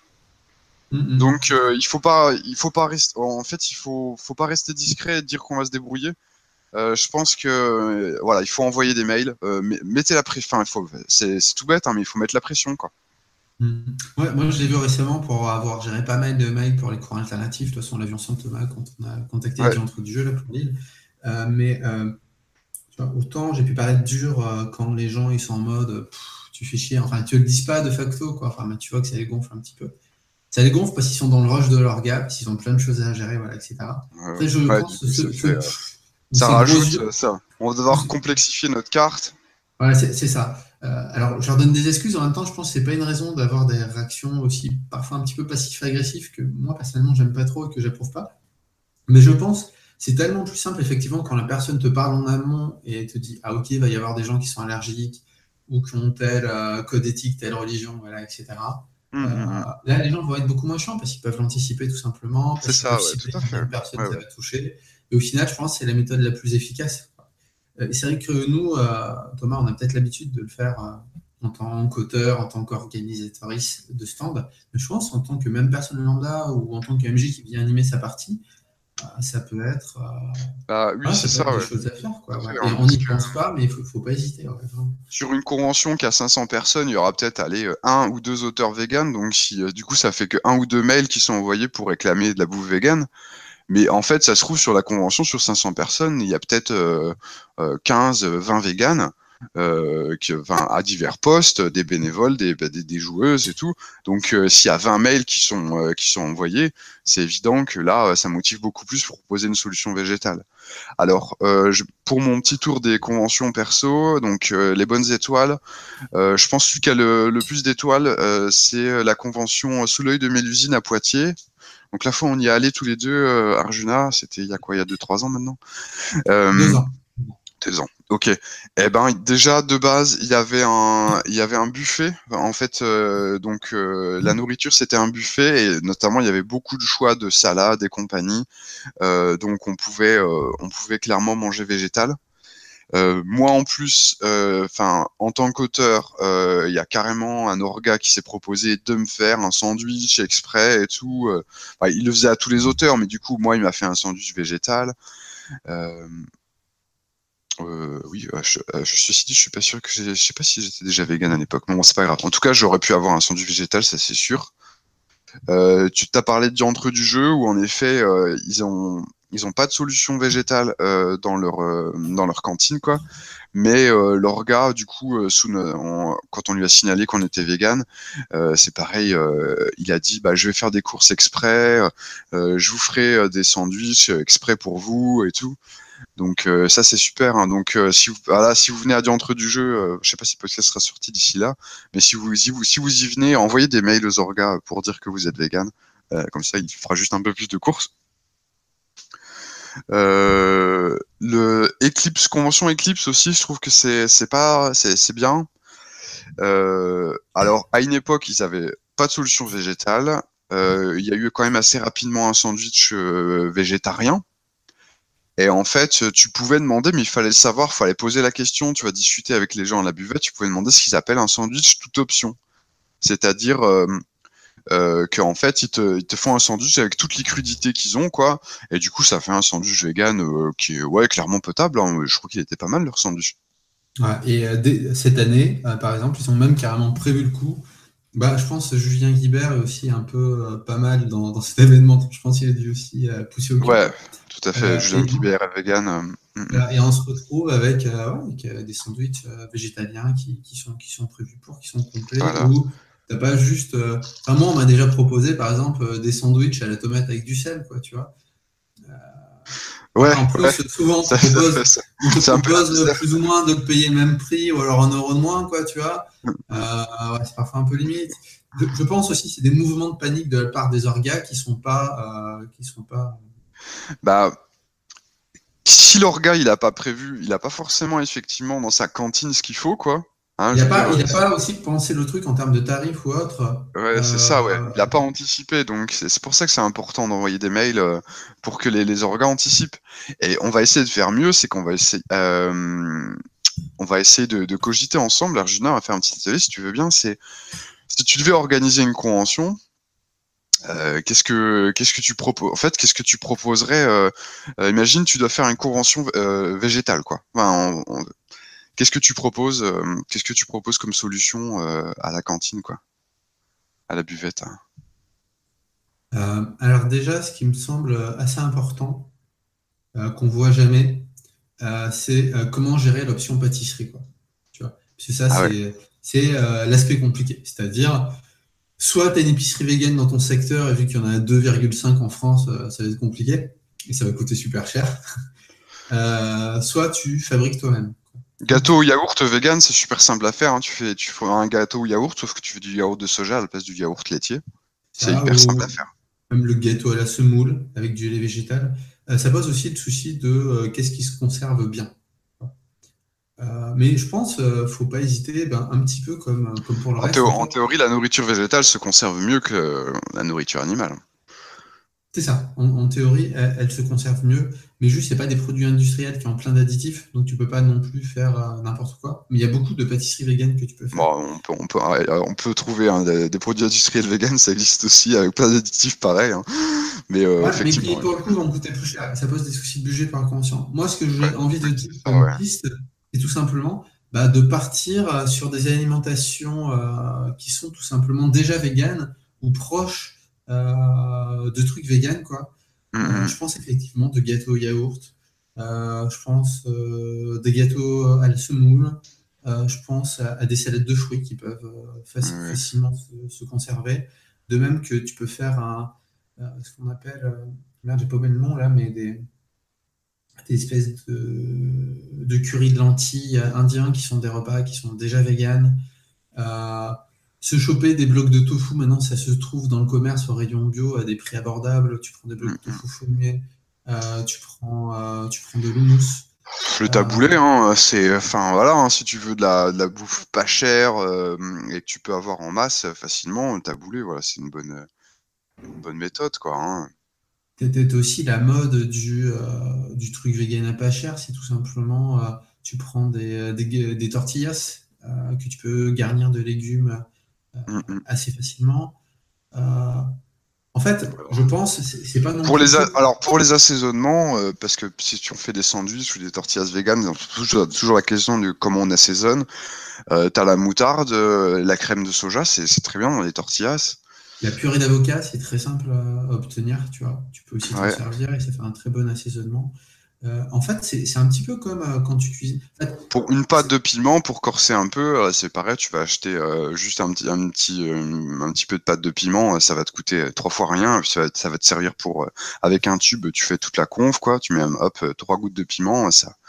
Mm-hmm. Donc euh, il faut pas, il faut pas rester. En fait, il faut, faut pas rester discret et dire qu'on va se débrouiller. Euh, je pense que euh, voilà, il faut envoyer des mails. Euh, mettez la pression. Enfin, il faut. C'est, c'est tout bête, hein, mais il faut mettre la pression, quoi. Mm. Ouais, moi, je l'ai vu récemment pour avoir géré pas mal de mails pour les cours alternatifs. De toute façon, on l'a vu ensemble, Thomas, quand on a contacté les Ouais. diantres du jeu là, pour Lille. Euh, mais euh, tu vois, autant j'ai pu paraître dur euh, quand les gens ils sont en mode pff, tu fais chier. Enfin, tu le dis pas de facto, quoi. Enfin, mais tu vois que ça les gonfle un petit peu. Ça les gonfle parce qu'ils sont dans le rush de leur gap, s'ils ont plein de choses à gérer, voilà, et cetera. Euh, Après, je ouais, du pense que coup, ça ce, fait. ce, Euh, ça ces gros rajoute yeux. euh, ça. On va devoir complexifier notre carte. Voilà, c'est c'est ça. Euh, alors, je leur donne des excuses. En même temps, je pense que c'est pas une raison d'avoir des réactions aussi parfois un petit peu passif-agressives que moi, personnellement, j'aime pas trop et que j'approuve pas. Mais je pense que c'est tellement plus simple, effectivement, quand la personne te parle en amont et te dit, ah, ok, il va y avoir des gens qui sont allergiques ou qui ont tel euh, code éthique, telle religion, voilà, et cetera. Hum, Euh, hum, hum. là, les gens vont être beaucoup moins chiants parce qu'ils peuvent l'anticiper tout simplement, C'est parce qu'ils peuvent ça, ouais, tout cibler à fait. combien de personnes Ouais, ça ouais. va toucher. Et au final, je pense que c'est la méthode la plus efficace. Euh, C'est vrai que nous, euh, Thomas, on a peut-être l'habitude de le faire euh, en tant qu'auteur, en tant qu'organisatrice de stand. Mais je pense en tant que même personne lambda ou en tant que M J qui vient animer sa partie, euh, ça peut être, euh, Bah oui, voilà, c'est ça peut ça, être des ouais. choses à faire, Tout quoi. à Ouais. fait, Et hein, on parce n'y que pense pas, mais il faut, faut pas hésiter. Ouais, vraiment. sur une convention qui a cinq cents personnes, il y aura peut-être allez, euh, un ou deux auteurs véganes. Donc, si, euh, du coup, ça fait que un ou deux mails qui sont envoyés pour réclamer de la bouffe végane. Mais en fait, ça se trouve sur la convention, sur cinq cents personnes, il y a peut-être euh, euh, quinze, vingt véganes. Euh, qui, enfin, à divers postes, des bénévoles, des, bah, des, des joueuses et tout. Donc, euh, s'il y a vingt mails qui sont, euh, qui sont envoyés, c'est évident que là, euh, ça motive beaucoup plus pour proposer une solution végétale. Alors, euh, je, pour mon petit tour des conventions perso, donc euh, les bonnes étoiles, euh, je pense que celui qui a le, le plus d'étoiles, euh, c'est la convention Sous l'œil de Mélusine à Poitiers. Donc la fois où on y est allé tous les deux, euh, Arjuna, c'était il y a quoi, il y a deux, trois ans maintenant. Deux Euh, ans. Deux ans. Ok. Eh ben déjà de base, il y avait un, il y avait un buffet. En fait, euh, donc euh, la nourriture c'était un buffet et notamment il y avait beaucoup de choix de salades et compagnie. Euh, donc on pouvait, euh, on pouvait clairement manger végétal. Euh, moi en plus, enfin, en tant qu'auteur, euh, il y a carrément un orga qui s'est proposé de me faire un sandwich exprès et tout. Euh, enfin, il le faisait à tous les auteurs, mais du coup, moi, il m'a fait un sandwich végétal. Euh, euh, oui, euh, je, euh, je suis dit, je suis pas sûr que j'ai, je sais pas si j'étais déjà vegan à l'époque. Mais bon, c'est pas grave. En tout cas, j'aurais pu avoir un sandwich végétal, ça c'est sûr. Euh, tu t'as parlé de diantre du jeu où en effet, euh, ils ont ils ont pas de solution végétale euh, dans leur euh, dans leur cantine, quoi. Mais euh, l'orga, du coup, euh, sous no- on- quand on lui a signalé qu'on était vegan, euh, c'est pareil. Euh, il a dit, bah, je vais faire des courses exprès, euh, je vous ferai euh, des sandwichs exprès pour vous et tout. Donc euh, ça, c'est super, hein. Donc euh, si vous, voilà, si vous venez à Diantre du jeu, euh, je sais pas si le podcast sera sorti d'ici là, mais si vous, si vous, si vous y venez, envoyez des mails aux orgas pour dire que vous êtes vegan. Euh, comme ça, il fera juste un peu plus de courses. Euh, le Eclipse, convention Eclipse aussi, je trouve que c'est c'est pas c'est c'est bien. Euh, alors à une époque, ils avaient pas de solution végétale. Euh, Il y a eu quand même assez rapidement un sandwich euh, végétarien. Et en fait, tu pouvais demander, mais il fallait le savoir, il fallait poser la question. Tu vas discuter avec les gens à la buvette, tu pouvais demander ce qu'ils appellent un sandwich toute option. C'est-à-dire euh, euh, qu'en fait, ils te, ils te font un sandwich avec toutes les crudités qu'ils ont, quoi. Et du coup, ça fait un sandwich vegan euh, qui est ouais, clairement potable, hein. Je trouve qu'il était pas mal, leur sandwich. Ouais, et euh, dès- cette année, euh, par exemple, ils ont même carrément prévu le coup. Bah, je pense que Julien Guibert est aussi un peu euh, pas mal dans, dans cet événement. Je pense qu'il a dû aussi euh, pousser au cul. Ouais, tout à fait. Euh, Julien et, Guibert est vegan. euh, mm, mm. voilà, et on se retrouve avec, euh, ouais, avec, euh, des sandwichs euh, végétaliens qui, qui sont, qui sont prévus pour, qui sont complets, Voilà. ou t'as pas juste. euh, Enfin, moi, on m'a déjà proposé, par exemple, euh, des sandwichs à la tomate avec du sel, quoi, tu vois. Ouais, En ouais. plus, souvent, on te Ça, ça, propose, ça, on te c'est un peu propose bizarre. plus ou moins de payer le même prix ou alors un euro de moins, quoi, tu vois. Euh, ouais, c'est parfois un peu limite. Je, je pense aussi que c'est des mouvements de panique de la part des orgas qui sont pas, euh, qui sont pas. Bah, si l'orga il a pas prévu, il a pas forcément effectivement dans sa cantine ce qu'il faut, quoi. Hein, Il je n'a veux dire, pas, il euh, a pas aussi pensé le truc en termes de tarifs ou autre. ouais, c'est ça, ouais. Euh, Il a pas anticipé, donc c'est c'est pour ça que c'est important d'envoyer des mails euh, pour que les, les organes anticipent. Et on va essayer de faire mieux, c'est qu'on va essayer, euh, on va essayer de, de cogiter ensemble. Arjuna va faire un petit atelier, si tu veux bien. C'est si tu devais organiser une convention, euh, qu'est-ce que qu'est-ce que tu proposes? En fait, qu'est-ce que tu proposerais? euh, euh, imagine, tu dois faire une convention euh, végétale, quoi. Enfin, on- on- qu'est-ce que tu proposes? euh, qu'est-ce que tu proposes comme solution euh, à la cantine, quoi, à la buvette, hein. euh, alors déjà, ce qui me semble assez important, euh, qu'on voit jamais, euh, c'est euh, comment gérer l'option pâtisserie, quoi. Tu vois? Parce que ça, Ah ouais. c'est c'est euh, l'aspect compliqué. C'est-à-dire, soit tu as une épicerie vegan dans ton secteur, et vu qu'il y en a deux virgule cinq en France, euh, ça va être compliqué, et ça va coûter super cher. Euh, soit tu fabriques toi-même. Donc, Gâteau au yaourt vegan, c'est super simple à faire, hein. Tu fais, tu fais un gâteau au yaourt, sauf que tu fais du yaourt de soja à la place du yaourt laitier. C'est ça, hyper simple à ou faire. même le gâteau à la semoule avec du lait végétal. Euh, ça pose aussi le souci de euh, qu'est-ce qui se conserve bien. Euh, mais je pense qu'il ne faut pas hésiter, ben, un petit peu comme, comme pour le En, reste, théo- en en fait. théorie, la nourriture végétale se conserve mieux que la nourriture animale. C'est ça. En, en théorie, elle, elle se conserve mieux, mais juste, il n'y a pas des produits industriels qui ont plein d'additifs, donc tu peux pas non plus faire euh, n'importe quoi. Mais il y a beaucoup de pâtisseries véganes que tu peux Bon, faire. on peut, on peut, euh, on peut trouver hein, des, des produits industriels vegan, ça existe aussi avec plein d'additifs pareils, hein. Mais euh, Ouais, mais qui, effectivement, pour le coup, vont coûter plus cher. Ça pose des soucis de budget par conscient. Moi, ce que ouais, j'ai envie de dire c'est ça, comme ouais. piste, c'est tout simplement bah, de partir euh, sur des alimentations euh, qui sont tout simplement déjà véganes ou proches euh, de trucs véganes, quoi. Mm, Euh, mm. je pense effectivement de gâteaux au yaourt. Euh, je pense euh, des gâteaux à la semoule. Euh, je pense à, à des salades de fruits qui peuvent euh, faci- Ouais. facilement se, se conserver. De même que tu peux faire un, euh, ce qu'on appelle, euh, merde, j'ai pas oublié le nom là, mais des, des espèces de, de curry de lentilles indiens qui sont des repas qui sont déjà véganes. Euh, Se choper des blocs de tofu, maintenant ça se trouve dans le commerce au rayon bio à des prix abordables. Tu prends des blocs Mm, de mm. tofu fumés, euh, tu prends, euh, tu prends de l'houmous. Le Euh, taboulé, hein, c'est, enfin voilà, hein, si tu veux de la, de la bouffe pas chère euh, et que tu peux avoir en masse euh, facilement, le taboulé, voilà, c'est une bonne, une bonne méthode, quoi, hein. Peut-être aussi la mode du, euh, du truc vegan à pas cher, c'est tout simplement euh, tu prends des, des, des tortillas euh, que tu peux garnir de légumes euh, Mm, mm. assez facilement. Euh, En fait, je pense, c'est c'est pas non Pour plus les que. a- alors pour les assaisonnements, euh, parce que si tu en fais des sandwichs ou des tortillas vegan, donc toujours, toujours la question de comment on assaisonne. Euh, t'as la moutarde, euh, la crème de soja, c'est c'est très bien dans les tortillas. La purée d'avocat, c'est très simple à obtenir, tu vois. Tu peux aussi t'en Ouais. servir et ça fait un très bon assaisonnement. Euh, en fait, c'est c'est un petit peu comme euh, quand tu cuisines. En fait, Pour une pâte c'est- de piment, pour corser un peu, euh, c'est pareil, tu vas acheter euh, juste un petit, un petit, euh, un petit peu de pâte de piment, euh, ça va te coûter euh, trois fois rien, et puis ça va, ça va te servir pour, euh, avec un tube, tu fais toute la conf, quoi, tu mets, hop, euh, trois gouttes de piment, euh, ça.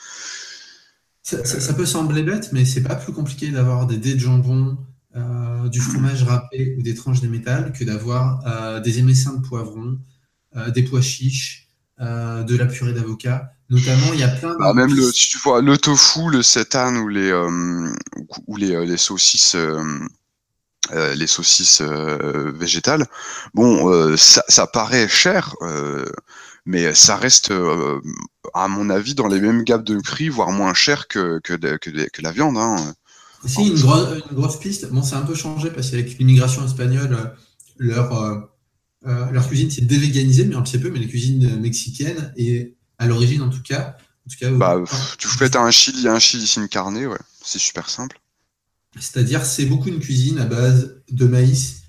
ça, ça- euh, ça peut sembler bête, mais c'est pas plus compliqué d'avoir des dés de jambon, euh, du fromage râpé ou des tranches de métal que d'avoir euh, des émessins de poivron, euh, des pois chiches, euh, de la purée d'avocat. Notamment, il y a plein Bah, de même le, pistes. si tu vois, le tofu, le seitan ou les, euh, ou les, euh, les saucisses, euh, euh, les saucisses euh, végétales. Bon, euh, ça, ça paraît cher, euh, mais ça reste, euh, à mon avis, dans les mêmes gammes de prix, voire moins cher que, que, de- que, de- que la viande, hein. Si, Alors, une, gro- une grosse piste, bon, c'est un peu changé parce qu'avec l'immigration espagnole, euh, leur, euh, euh, leur cuisine s'est dévéganisée, mais on le sait peu, mais les cuisines mexicaines, et à l'origine en tout cas, en tout cas, au- bah, quand- pff, tu fais un chili, un chili sin carne, ouais, c'est super simple. c'est-à-dire c'est beaucoup une cuisine à base de maïs,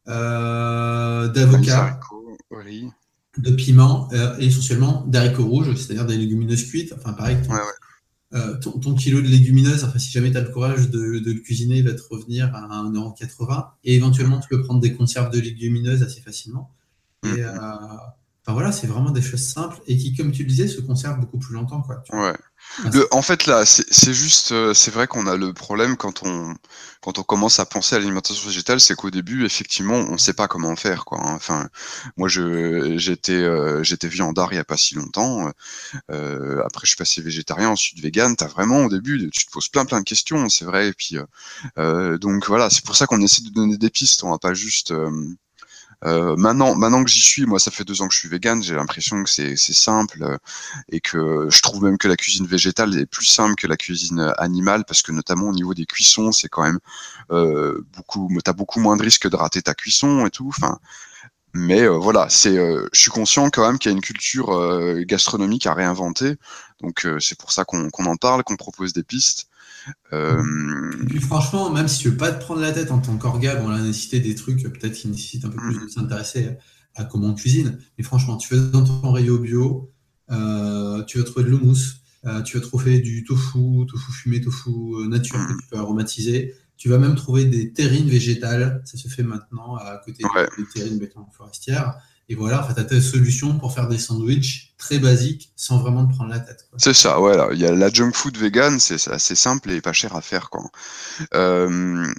euh, Maïs, d'avocat, haricots, riz. de piment euh, et essentiellement d'haricots rouges, c'est-à-dire des légumineuses cuites. Enfin, pareil, Ouais, ton, ouais. euh, ton, ton kilo de légumineuses, enfin, si jamais tu as le courage de, de le cuisiner, il va te revenir à un euro quatre-vingts. Et éventuellement, tu peux prendre des conserves de légumineuses assez facilement. Mm, Et, euh, mm. enfin, voilà, c'est vraiment des choses simples et qui, comme tu le disais, se conservent beaucoup plus longtemps, quoi, tu vois. Ouais. Enfin, Le, en fait, là, c'est c'est juste, euh, c'est vrai qu'on a le problème quand on, quand on commence à penser à l'alimentation végétale, c'est qu'au début, effectivement, on ne sait pas comment faire, quoi, hein. Enfin, moi, je, j'étais, euh, j'étais viandard il y a pas si longtemps. Euh, après, je suis passé végétarien, ensuite vegan. T'as vraiment, au début, tu te poses plein, plein de questions, c'est vrai. Et puis, euh, euh, donc voilà, c'est pour ça qu'on essaie de donner des pistes. On va pas juste. Euh, euh, maintenant, maintenant que j'y suis, moi, ça fait deux ans que je suis vegan, j'ai l'impression que c'est c'est simple euh, et que je trouve même que la cuisine végétale est plus simple que la cuisine animale parce que notamment au niveau des cuissons, c'est quand même euh, beaucoup, t'as beaucoup moins de risques de rater ta cuisson et tout. Enfin, mais euh, voilà, c'est, euh, je suis conscient quand même qu'il y a une culture euh, gastronomique à réinventer, donc euh, c'est pour ça qu'on qu'on en parle, qu'on propose des pistes. Euh, et puis franchement, même si tu veux pas te prendre la tête en tant qu'orga, bon, là, on a cité des trucs euh, peut-être qui nécessitent un peu plus de s'intéresser à, à comment on cuisine. Mais franchement, tu vas dans ton rayon bio, euh, tu vas trouver de l'houmous, euh, tu vas trouver du tofu, tofu fumé, tofu euh, nature que tu peux aromatiser. Tu vas même trouver des terrines végétales. Ça se fait maintenant à côté ouais, des, des terrines béton forestières. Et voilà, en fait, tu as ta solution pour faire des sandwichs très basiques sans vraiment te prendre la tête, quoi. c'est ça, voilà. Il y a la junk food vegan, c'est c'est assez simple et pas cher à faire, quoi. Euh,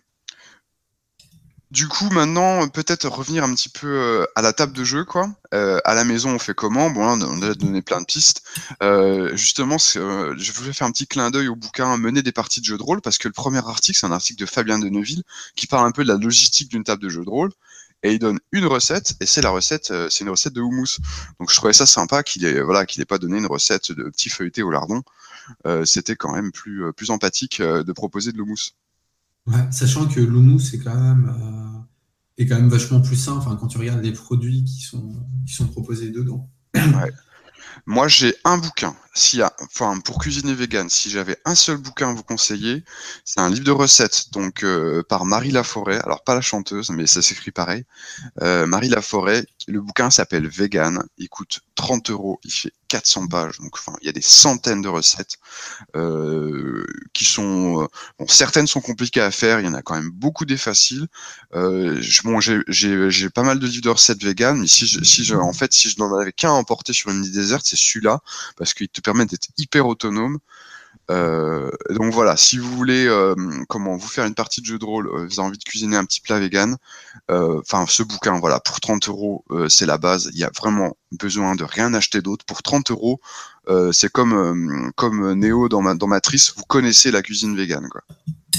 Du coup, maintenant, peut-être revenir un petit peu euh, à la table de jeu, quoi. Euh, à la maison, on fait comment? Bon, là, on a on a déjà donné plein de pistes. Euh, justement, c'est, euh, je voulais faire un petit clin d'œil au bouquin Mener des parties de jeux de rôle, parce que le premier article, c'est un article de Fabien Deneville qui parle un peu de la logistique d'une table de jeu de rôle. Et il donne une recette, et c'est la recette, euh, c'est une recette de houmous. Donc je trouvais ça sympa qu'il ait, voilà, qu'il ait pas donné une recette de petit feuilleté au lardon. Euh, c'était quand même plus, euh, plus empathique euh, de proposer de l'houmous. Ouais, sachant que l'houmous c'est quand même euh, est quand même vachement plus sain. Enfin, quand tu regardes les produits qui sont qui sont proposés dedans. Ouais. Moi, j'ai un bouquin. S'il y a, enfin, pour cuisiner vegan, si j'avais un seul bouquin à vous conseiller, c'est un livre de recettes, donc euh, par Marie Laforêt. Alors pas la chanteuse, mais ça s'écrit pareil. Euh, Marie Laforêt. Le bouquin s'appelle Vegan. Il coûte trente euros. Il fait quatre cents pages. Donc, enfin, il y a des centaines de recettes euh, qui sont, euh, bon, certaines sont compliquées à faire. Il y en a quand même beaucoup des faciles. Euh, je- bon, j'ai j'ai j'ai pas mal de livres de recettes vegan, mais si je, si je, en fait, si je n'en avais qu'un à emporter sur une île déserte, c'est celui-là parce qu'il te permet d'être hyper autonome. Euh, donc voilà, si vous voulez euh, comment vous faire une partie de jeu de rôle, euh, vous avez envie de cuisiner un petit plat vegan, euh, enfin ce bouquin, voilà, pour trente euros, euh, c'est la base. Il y a vraiment besoin de rien acheter d'autre. Pour trente euros, euh, c'est comme euh, comme Néo dans, ma, dans Matrice, vous connaissez la cuisine vegan, quoi.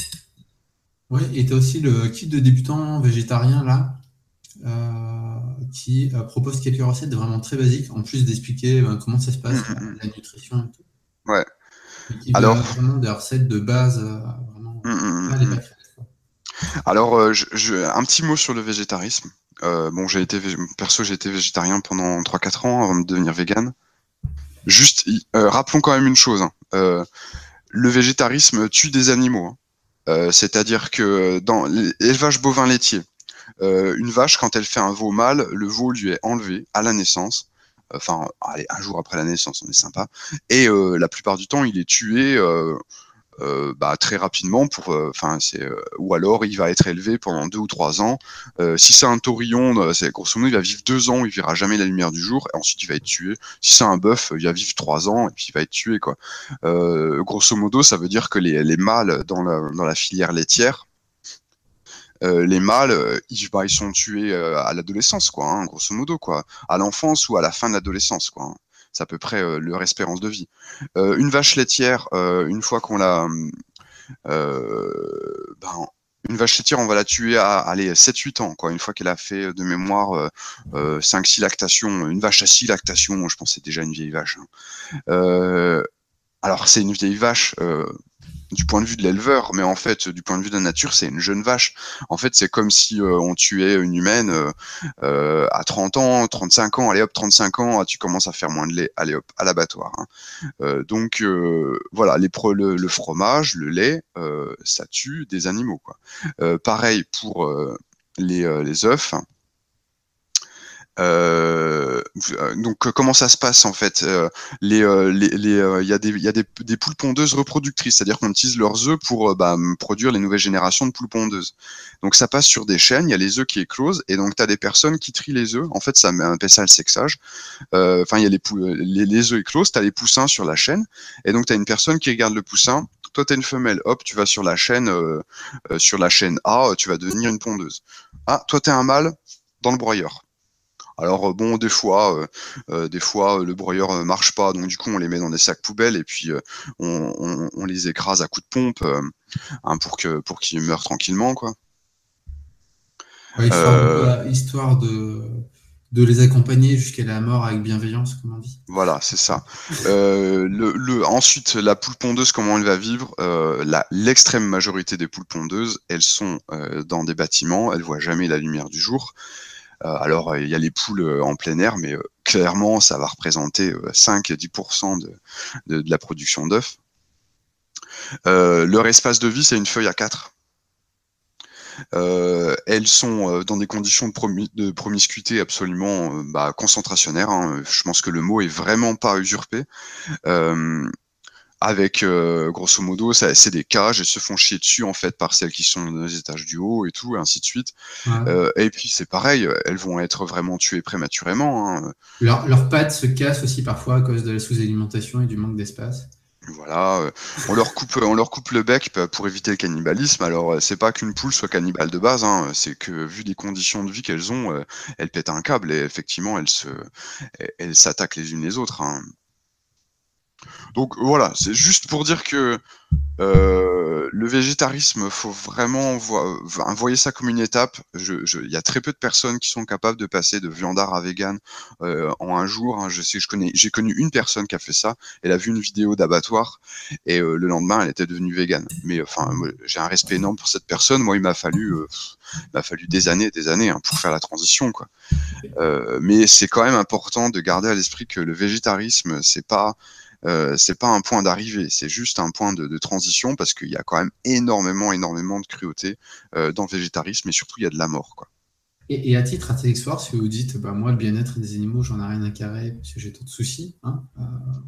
Oui, et tu as aussi le kit de débutant végétarien là, euh, qui euh, propose quelques recettes vraiment très basiques, en plus d'expliquer euh, comment ça se Hum, passe, hum, la, hum. la nutrition et tout. Ouais. Et qui va Alors, vraiment des recettes de base, euh, vraiment hum, hum, pas hum, les hum. pâquerettes, quoi. Alors, euh, je, je- un petit mot sur le végétarisme. Euh, bon, j'ai été vég- perso, j'ai été végétarien pendant trois quatre ans avant de devenir vegan. Juste, i- euh, rappelons quand même une chose, hein. Euh, le végétarisme tue des animaux, hein. Euh, c'est-à-dire que dans l'élevage bovin laitier, euh, une vache, quand elle fait un veau mâle, le veau lui est enlevé à la naissance. Enfin, allez, un jour après la naissance, on est sympa. Et euh, la plupart du temps, il est tué euh, euh, bah, très rapidement pour, enfin, euh, c'est, euh, ou alors il va être élevé pendant deux ou trois ans. Euh, si c'est un taurillon, euh, c'est grosso modo, il va vivre deux ans, il verra jamais la lumière du jour, et ensuite il va être tué. Si c'est un bœuf, il va vivre trois ans et puis il va être tué, quoi. Euh, grosso modo, ça veut dire que les, les mâles dans la, dans la filière laitière, euh, les mâles, euh, ils, bah, ils sont tués euh, à l'adolescence, quoi, hein, grosso modo, quoi, à l'enfance ou à la fin de l'adolescence, quoi, hein. C'est à peu près euh, leur espérance de vie. Euh, une vache laitière, euh, une fois qu'on l'a, euh, ben, une vache laitière, on va la tuer à allez, sept huit ans, quoi, une fois qu'elle a fait de mémoire euh, euh, cinq six lactations. Une vache à six lactations, je pense que c'est déjà une vieille vache, hein. Euh, alors, c'est une vieille vache euh, du point de vue de l'éleveur, mais en fait, du point de vue de la nature, c'est une jeune vache. En fait, c'est comme si euh, on tuait une humaine euh, euh, à trente ans, trente-cinq ans, allez hop, trente-cinq ans, ah, tu commences à faire moins de lait, allez hop, à l'abattoir, hein. Euh, donc euh, voilà, les pro le, le fromage, le lait, euh, ça tue des animaux, quoi. Euh, pareil pour euh, les, euh, les œufs. Euh, donc euh, comment ça se passe en fait? Euh, les, euh, les, les, euh, y a des, y a des, des poules pondeuses reproductrices, c'est-à-dire qu'on utilise leurs œufs pour euh, bah, produire les nouvelles générations de poules pondeuses. Donc ça passe sur des chaînes, il y a les œufs qui éclosent, et donc tu as des personnes qui trient les œufs. En fait, ça on appelle ça le sexage. Euh, Enfin, il y a les, poules, les, les œufs éclosent, tu as les poussins sur la chaîne, et donc tu as une personne qui regarde le poussin. Toi, tu es une femelle, hop, tu vas sur la chaîne, euh, euh, sur la chaîne A, tu vas devenir une pondeuse. Ah, toi, tu es un mâle dans le broyeur. Alors bon, des fois, euh, euh, des fois, le broyeur euh, marche pas, donc du coup, on les met dans des sacs poubelles et puis euh, on, on, on les écrase à coups de pompe euh, hein, pour que pour qu'ils meurent tranquillement, quoi. Ouais, histoire de, Euh, quoi, histoire de, de les accompagner jusqu'à la mort avec bienveillance, comme on dit. voilà, c'est ça. Euh, le, le, ensuite, la poule pondeuse, comment elle va vivre? Euh, la, l'extrême majorité des poules pondeuses, elles sont euh, dans des bâtiments, elles voient jamais la lumière du jour. Euh, alors, il y a les poules euh, en plein air, mais euh, clairement, ça va représenter euh, cinq à dix pour cent de, de, de la production d'œufs. Euh, leur espace de vie, c'est une feuille à quatre. Euh, elles sont euh, dans des conditions de, promi de promiscuité absolument euh, bah, concentrationnaires. Hein. Je pense que le mot est vraiment pas usurpé. Euh, avec, euh, grosso modo, c'est des cages, elles se font chier dessus en fait par celles qui sont dans les étages du haut et tout, et ainsi de suite. Ouais. Euh, et puis c'est pareil, elles vont être vraiment tuées prématurément. Hein. Leur, leurs pattes se cassent aussi parfois à cause de la sous-alimentation et du manque d'espace. Voilà, euh, on leur coupe, on leur coupe le bec pour éviter le cannibalisme. Alors, euh, c'est pas qu'une poule soit cannibale de base, hein, c'est que vu les conditions de vie qu'elles ont, euh, elles pètent un câble et effectivement, elles se, elles s'attaquent les unes les autres. Hein. Donc voilà, c'est juste pour dire que euh, le végétarisme, faut vraiment vo voyer ça comme une étape. Je, je, il y a très peu de personnes qui sont capables de passer de viandard à vegan euh, en un jour. Hein. Je sais, je connais, j'ai connu une personne qui a fait ça. Elle a vu une vidéo d'abattoir et euh, le lendemain, elle était devenue végane. Mais enfin, j'ai un respect énorme pour cette personne. Moi, il m'a fallu, euh, il m'a fallu des années, des années hein, pour faire la transition, quoi. Euh, mais c'est quand même important de garder à l'esprit que le végétarisme, c'est pas euh, c'est pas un point d'arrivée, c'est juste un point de, de transition parce qu'il y a quand même énormément, énormément de cruauté euh, dans le végétarisme et surtout il y a de la mort, quoi. Et, et à titre intellectuel, si vous dites, bah, moi, le bien-être des animaux, j'en ai rien à carrer parce que j'ai trop de soucis. Hein, euh,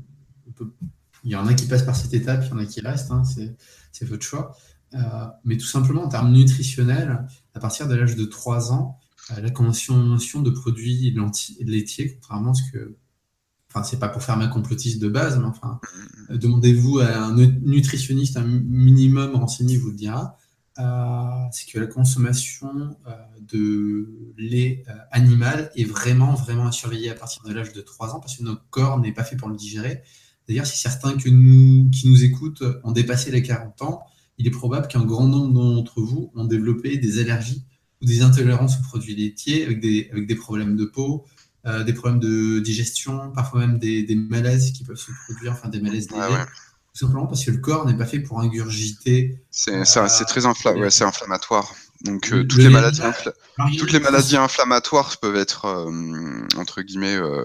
on peut... Il y en a qui passent par cette étape, il y en a qui restent, hein, c'est votre choix. Euh, mais tout simplement, en termes nutritionnels, à partir de l'âge de trois ans, euh, la consommation de produits laitiers, contrairement à ce que enfin, c'est pas pour faire ma complotiste de base, mais enfin, euh, demandez-vous à un nutritionniste un minimum renseigné, vous le dira, euh, c'est que la consommation euh, de lait euh, animal est vraiment, vraiment à surveiller à partir de l'âge de trois ans, parce que notre corps n'est pas fait pour le digérer. D'ailleurs, si certains que nous, qui nous écoutent ont dépassé les quarante ans, il est probable qu'un grand nombre d'entre vous ont développé des allergies ou des intolérances aux produits laitiers avec des, avec des problèmes de peau, Euh, des problèmes de digestion, parfois même des, des malaises qui peuvent se produire, enfin des malaises Ouais, légers, ouais. tout simplement parce que le corps n'est pas fait pour ingurgiter C'est euh, très infla les, ouais, c'est inflammatoire. Donc euh, le, toutes le les lait maladies, animal. infla Alors, il y a toutes une les maladies trans- inflammatoires peuvent être euh, entre guillemets euh,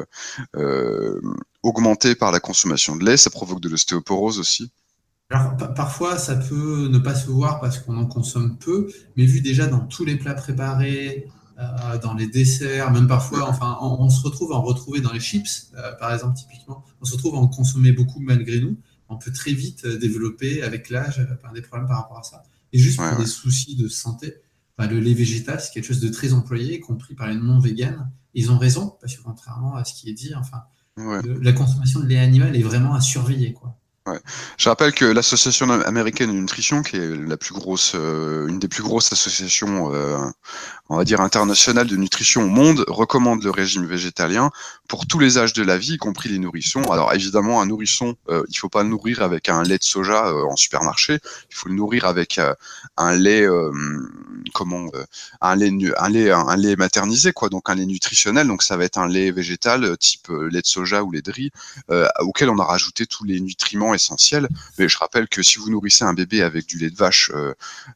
euh, augmentées par la consommation de lait. Ça provoque de l'ostéoporose aussi. Alors, pa- parfois, ça peut ne pas se voir parce qu'on en consomme peu, mais vu déjà dans tous les plats préparés, euh, dans les desserts, même parfois, enfin, on, on se retrouve à en retrouver dans les chips, euh, par exemple, typiquement, on se retrouve à en consommer beaucoup malgré nous. On peut très vite euh, développer avec l'âge euh, des problèmes par rapport à ça. Et juste Ouais, pour des ouais. soucis de santé, bah, le lait végétal, c'est quelque chose de très employé, y compris par les non-véganes. Ils ont raison, parce que contrairement à ce qui est dit, enfin, Ouais. le- la consommation de lait animal est vraiment à surveiller, quoi. Ouais. Je rappelle que l'Association américaine de nutrition, qui est la plus grosse, euh, une des plus grosses associations, euh, on va dire internationales de nutrition au monde, recommande le régime végétalien pour tous les âges de la vie, y compris les nourrissons. Alors évidemment, un nourrisson, euh, il faut pas le nourrir avec un lait de soja euh, en supermarché. Il faut le nourrir avec euh, un lait, euh, comment, euh, un lait, un lait, un lait maternisé, quoi. Donc un lait nutritionnel. Donc ça va être un lait végétal euh, type euh, lait de soja ou lait de riz, euh, auquel on a rajouté tous les nutriments essentiels. Mais je rappelle que si vous nourrissez un bébé avec du lait de vache, euh,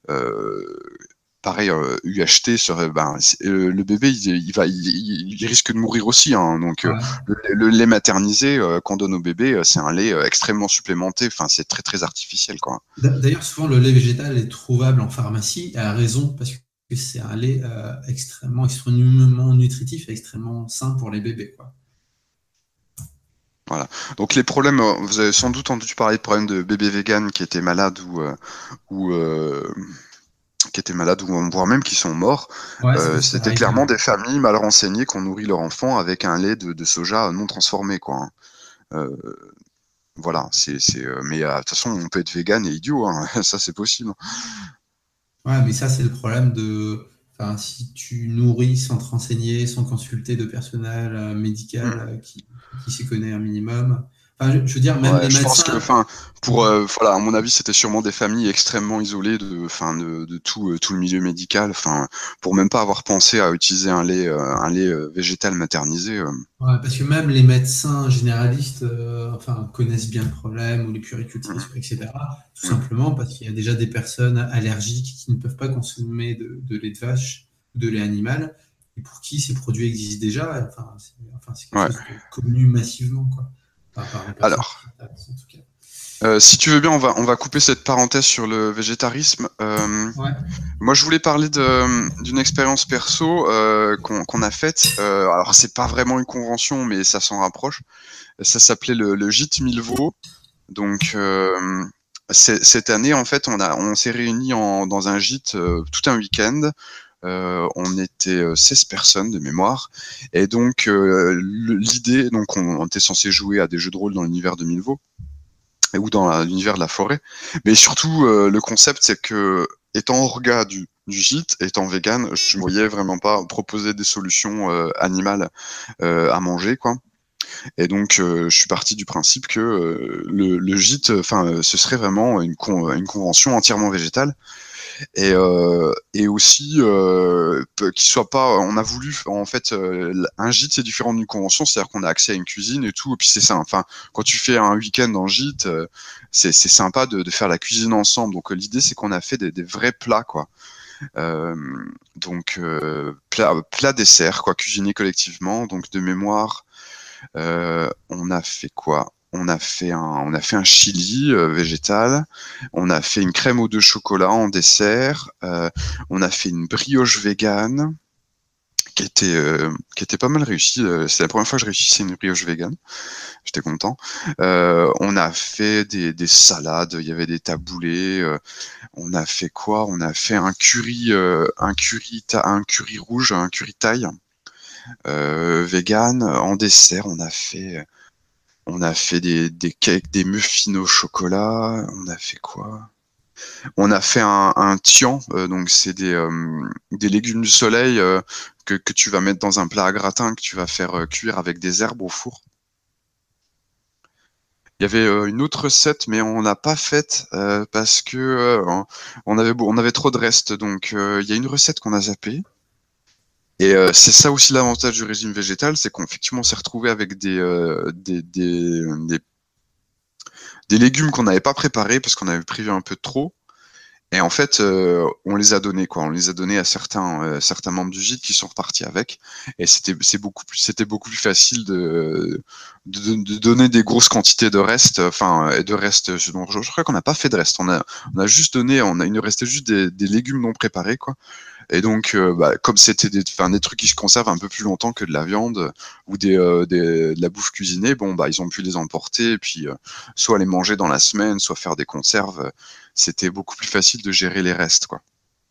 euh, pareil, euh, U H T serait, ben, euh, le bébé, il, il va, il, il, risque de mourir aussi. Hein, donc, euh, Ouais. le, le, lait maternisé euh, qu'on donne au bébé, euh, c'est un lait euh, extrêmement supplémenté. Enfin, c'est très très artificiel, quoi. D'ailleurs, souvent, le lait végétal est trouvable en pharmacie, à raison, parce que que c'est un lait euh, extrêmement, extrêmement nutritif et extrêmement sain pour les bébés, quoi. Voilà. Donc les problèmes, euh, vous avez sans doute entendu parler de problèmes de bébés véganes qui étaient malades ou, euh, ou euh, qui étaient malades ou voire même qui sont morts. Ouais, ça, Euh, ça c'était arrive. clairement des familles mal renseignées qui ont nourri leur enfant avec un lait de, de soja non transformé, quoi. Hein. Euh, voilà, c'est, c'est, euh, mais euh, de toute façon, on peut être vegan et idiot, hein. Ça c'est possible. Ouais, mais ça, c'est le problème de. Enfin, si tu nourris sans te renseigner, sans consulter de personnel euh, médical Mm. euh, qui, qui s'y connaît un minimum. Enfin, je, je veux dire, même Ouais, les je pense que, médecins. enfin, pour, euh, voilà, à mon avis, c'était sûrement des familles extrêmement isolées de, enfin, de, de tout, euh, tout le milieu médical. Enfin, pour même pas avoir pensé à utiliser un lait, euh, un lait euh, végétal maternisé. euh. Ouais, parce que même les médecins généralistes euh, enfin, connaissent bien le problème, ou les puéricultrices, Mm, et cetera. Tout mm. simplement parce qu'il y a déjà des personnes allergiques qui ne peuvent pas consommer de, de lait de vache ou de lait animal, et pour qui ces produits existent déjà. Enfin, c'est enfin, c'est quelque Ouais. chose de connu massivement, quoi. Enfin, par les personnes qui Alors, s'intéressent, en tout cas. euh, si tu veux bien, on va, on va couper cette parenthèse sur le végétarisme. Euh, Ouais, moi, je voulais parler de, d'une expérience perso euh, qu'on, qu'on a faite. Euh, alors, c'est pas vraiment une convention, mais ça s'en rapproche. Ça s'appelait le, le Gîte Milvaux. Donc, euh, c'est- cette année, en fait, on a, on s'est réunis en, dans un gîte euh, tout un week-end. Euh, on était euh, seize personnes de mémoire. Et donc, euh, le- l'idée, donc, on, on était censé jouer à des jeux de rôle dans l'univers de Milvaux ou dans la- l'univers de la forêt. Mais surtout, euh, le concept, c'est que, étant orga du, du gîte, étant vegan, je ne voyais vraiment pas proposer des solutions euh, animales euh, à manger, quoi. Et donc, euh, je suis parti du principe que euh, le, le gîte, enfin, euh, ce serait vraiment une, con- une convention entièrement végétale. Et, euh, et aussi, euh, peu- qu'il soit pas. On a voulu, en fait, euh, un gîte, c'est différent d'une convention, c'est-à-dire qu'on a accès à une cuisine et tout. Et puis c'est ça. Enfin, quand tu fais un week-end en gîte, euh, c'est c'est sympa de, de faire la cuisine ensemble. Donc, euh, l'idée, c'est qu'on a fait des, des vrais plats, quoi. Euh, donc, euh, plat, plat dessert, quoi, cuisiné collectivement. Donc, de mémoire. Euh, on a fait quoi? On a fait un, on a fait un chili euh, végétal. On a fait une crème aux deux chocolats en dessert. Euh, on a fait une brioche végane qui était, euh, qui était pas mal réussie. Euh, C'est la première fois que je réussissais une brioche végane. J'étais content. Euh, on a fait des, des salades. Il y avait des taboulés. Euh, on a fait quoi? On a fait un curry, euh, un curry, ta- un curry rouge, un curry thaï euh, vegan. En dessert, on a fait On a fait des, des cakes, des muffins au chocolat. On a fait quoi? On a fait un, un tian, euh, donc c'est des, euh, des légumes du soleil euh, que, que tu vas mettre dans un plat à gratin, que tu vas faire euh, cuire avec des herbes au four. Il y avait euh, une autre recette, mais on n'a pas faite euh, parce que euh, on avait, beau- on avait trop de restes. Donc euh, il y a une recette qu'on a zappée. Et euh, c'est ça aussi l'avantage du régime végétal, c'est qu'on effectivement s'est retrouvé avec des, euh, des, des, des des légumes qu'on n'avait pas préparés parce qu'on avait prévu un peu trop. Et en fait, euh, on les a donnés, quoi. On les a donnés à certains, euh, certains membres du gîte qui sont repartis avec. Et c'était, c'est beaucoup plus, c'était beaucoup plus facile de, de, de donner des grosses quantités de restes, enfin, et de restes. Je, je crois qu'on n'a pas fait de restes. On a, on a juste donné, on a, il nous restait juste des, des légumes non préparés, quoi. Et donc, euh, bah, comme c'était des, enfin, des trucs qui se conservent un peu plus longtemps que de la viande ou des, euh, des- de la bouffe cuisinée, bon, bah, ils ont pu les emporter et puis euh, soit les manger dans la semaine, soit faire des conserves. C'était beaucoup plus facile de gérer les restes, quoi.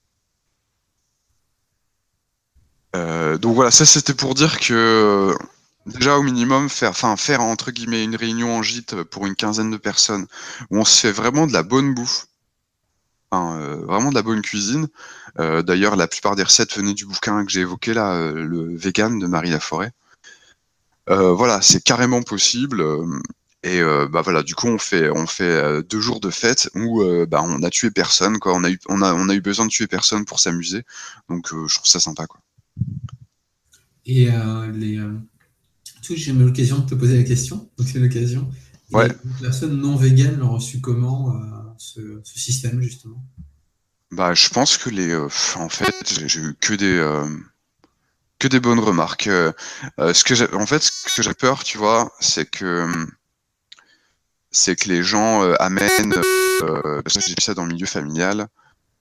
Euh, donc voilà, ça c'était pour dire que euh, déjà au minimum faire, enfin faire entre guillemets une réunion en gîte pour une quinzaine de personnes où on se fait vraiment de la bonne bouffe. Enfin, euh, vraiment de la bonne cuisine. Euh, d'ailleurs, la plupart des recettes venaient du bouquin que j'ai évoqué là, euh, le Vegan de Marie Laforêt. Euh, voilà, c'est carrément possible. euh, et euh, bah voilà, du coup, on fait, on fait euh, deux jours de fête où euh, bah, on a tué personne, quoi. On a eu, on a, on a eu besoin de tuer personne pour s'amuser. Donc, euh, je trouve ça sympa, quoi. et euh, les. Euh, tu vois, j'ai eu l'occasion de te poser la question, donc c'est l'occasion. Ouais, Et les personnes non véganes l'ont reçu comment, euh, ce, ce système, justement? bah je pense que les, euh, en fait, j'ai j'ai eu que des, euh, que des bonnes remarques. Euh, euh, ce que j'ai, en fait, ce que j'ai peur, tu vois, c'est que c'est que les gens euh, amènent, euh, j'ai vu ça dans le milieu familial,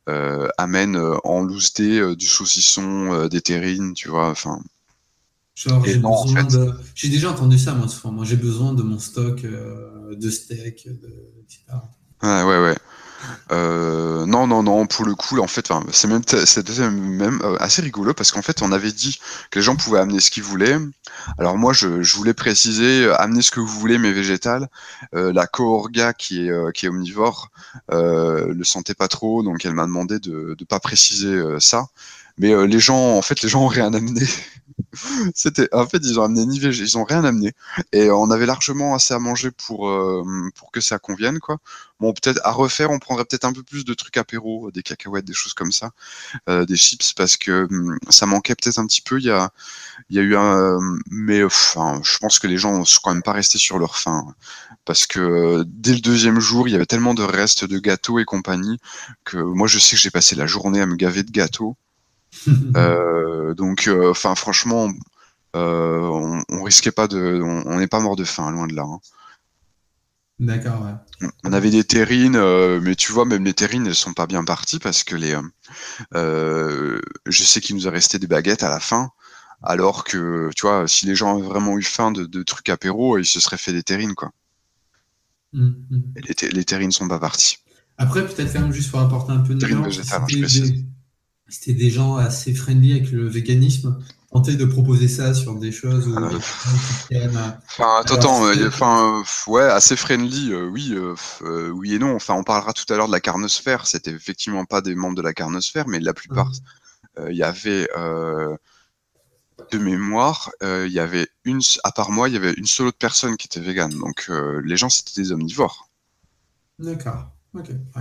euh, amène euh, en loose day euh, du saucisson, euh, des terrines, tu vois. Enfin, Genre, et j'ai non, en besoin fait. de. J'ai déjà entendu ça, moi, souvent. Moi, j'ai besoin de mon stock euh, de steak, de... et cetera. Ouais, ouais, ouais. Euh, non, non, non, pour le coup, en fait, enfin, c'est même, c'était même euh, assez rigolo parce qu'en fait, on avait dit que les gens pouvaient amener ce qu'ils voulaient. Alors moi, je, je voulais préciser, euh, amenez ce que vous voulez, mais végétal. Euh, la coorga qui est, euh, qui est omnivore euh, le sentait pas trop, donc elle m'a demandé de ne pas préciser euh, ça. Mais euh, les gens, en fait, les gens ont rien amené. C'était, en fait, ils ont amené ni végé, ils ont rien amené. Et on avait largement assez à manger pour, euh, pour que ça convienne, quoi. Bon, peut-être à refaire, on prendrait peut-être un peu plus de trucs apéro, des cacahuètes, des choses comme ça, euh, des chips, parce que hum, ça manquait peut-être un petit peu. Il y a, il y a eu un, mais enfin, je pense que les gens sont quand même pas restés sur leur faim, parce que euh, dès le deuxième jour, il y avait tellement de restes de gâteaux et compagnie que moi, je sais que j'ai passé la journée à me gaver de gâteaux. Euh, donc, euh, enfin, franchement, euh, on, on risquait pas de, on on n'est pas mort de faim, loin de là, hein. D'accord, ouais. On avait des terrines, euh, mais tu vois, même les terrines, elles sont pas bien parties parce que les, euh, euh, je sais qu'il nous a resté des baguettes à la fin, alors que, tu vois, si les gens avaient vraiment eu faim de, de trucs apéro, ils se seraient fait des terrines, quoi. Mm, Et mm. les, ter- les terrines sont pas parties. Après, peut-être quand même, juste pour apporter un peu de Terrines nuance, si végétales, hein, je c'était précise. des, c'était des gens assez friendly avec le véganisme, tenter de proposer ça sur des choses où il y Euh, a des gens qui tiennent à, Enfin, à leur attends, euh, y a- steak. enfin, euh, ouais, assez friendly, euh, oui, euh, f- euh, oui et non. Enfin, on parlera tout à l'heure de la carnosphère. C'était effectivement pas des membres de la carnosphère, mais la plupart, Hein. euh, il y avait euh, de mémoire, euh, il y avait une, à part moi, il y avait une seule autre personne qui était végane. Donc, euh, les gens, c'était des omnivores. D'accord. Ok. Ouais.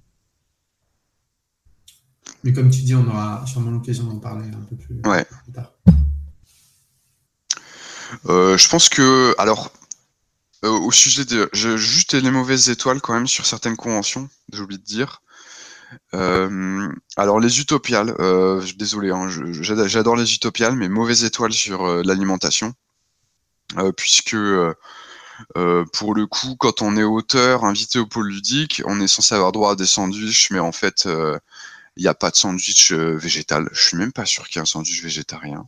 Mais comme tu dis, on aura sûrement l'occasion d'en parler un peu plus, Ouais. plus tard. Euh, je pense que, alors, euh, au sujet de, je, juste les mauvaises étoiles quand même sur certaines conventions, j'ai oublié de dire. Euh, alors les utopiales, euh, je- désolé, hein, je- j'ad- j'adore les utopiales, mais mauvaises étoiles sur euh, l'alimentation, euh, puisque euh, euh, pour le coup, quand on est auteur invité au pôle ludique, on est censé avoir droit à des sandwichs, mais en fait, euh, il n'y a pas de sandwich euh, végétal. Je suis même pas sûr qu'il y ait un sandwich végétarien.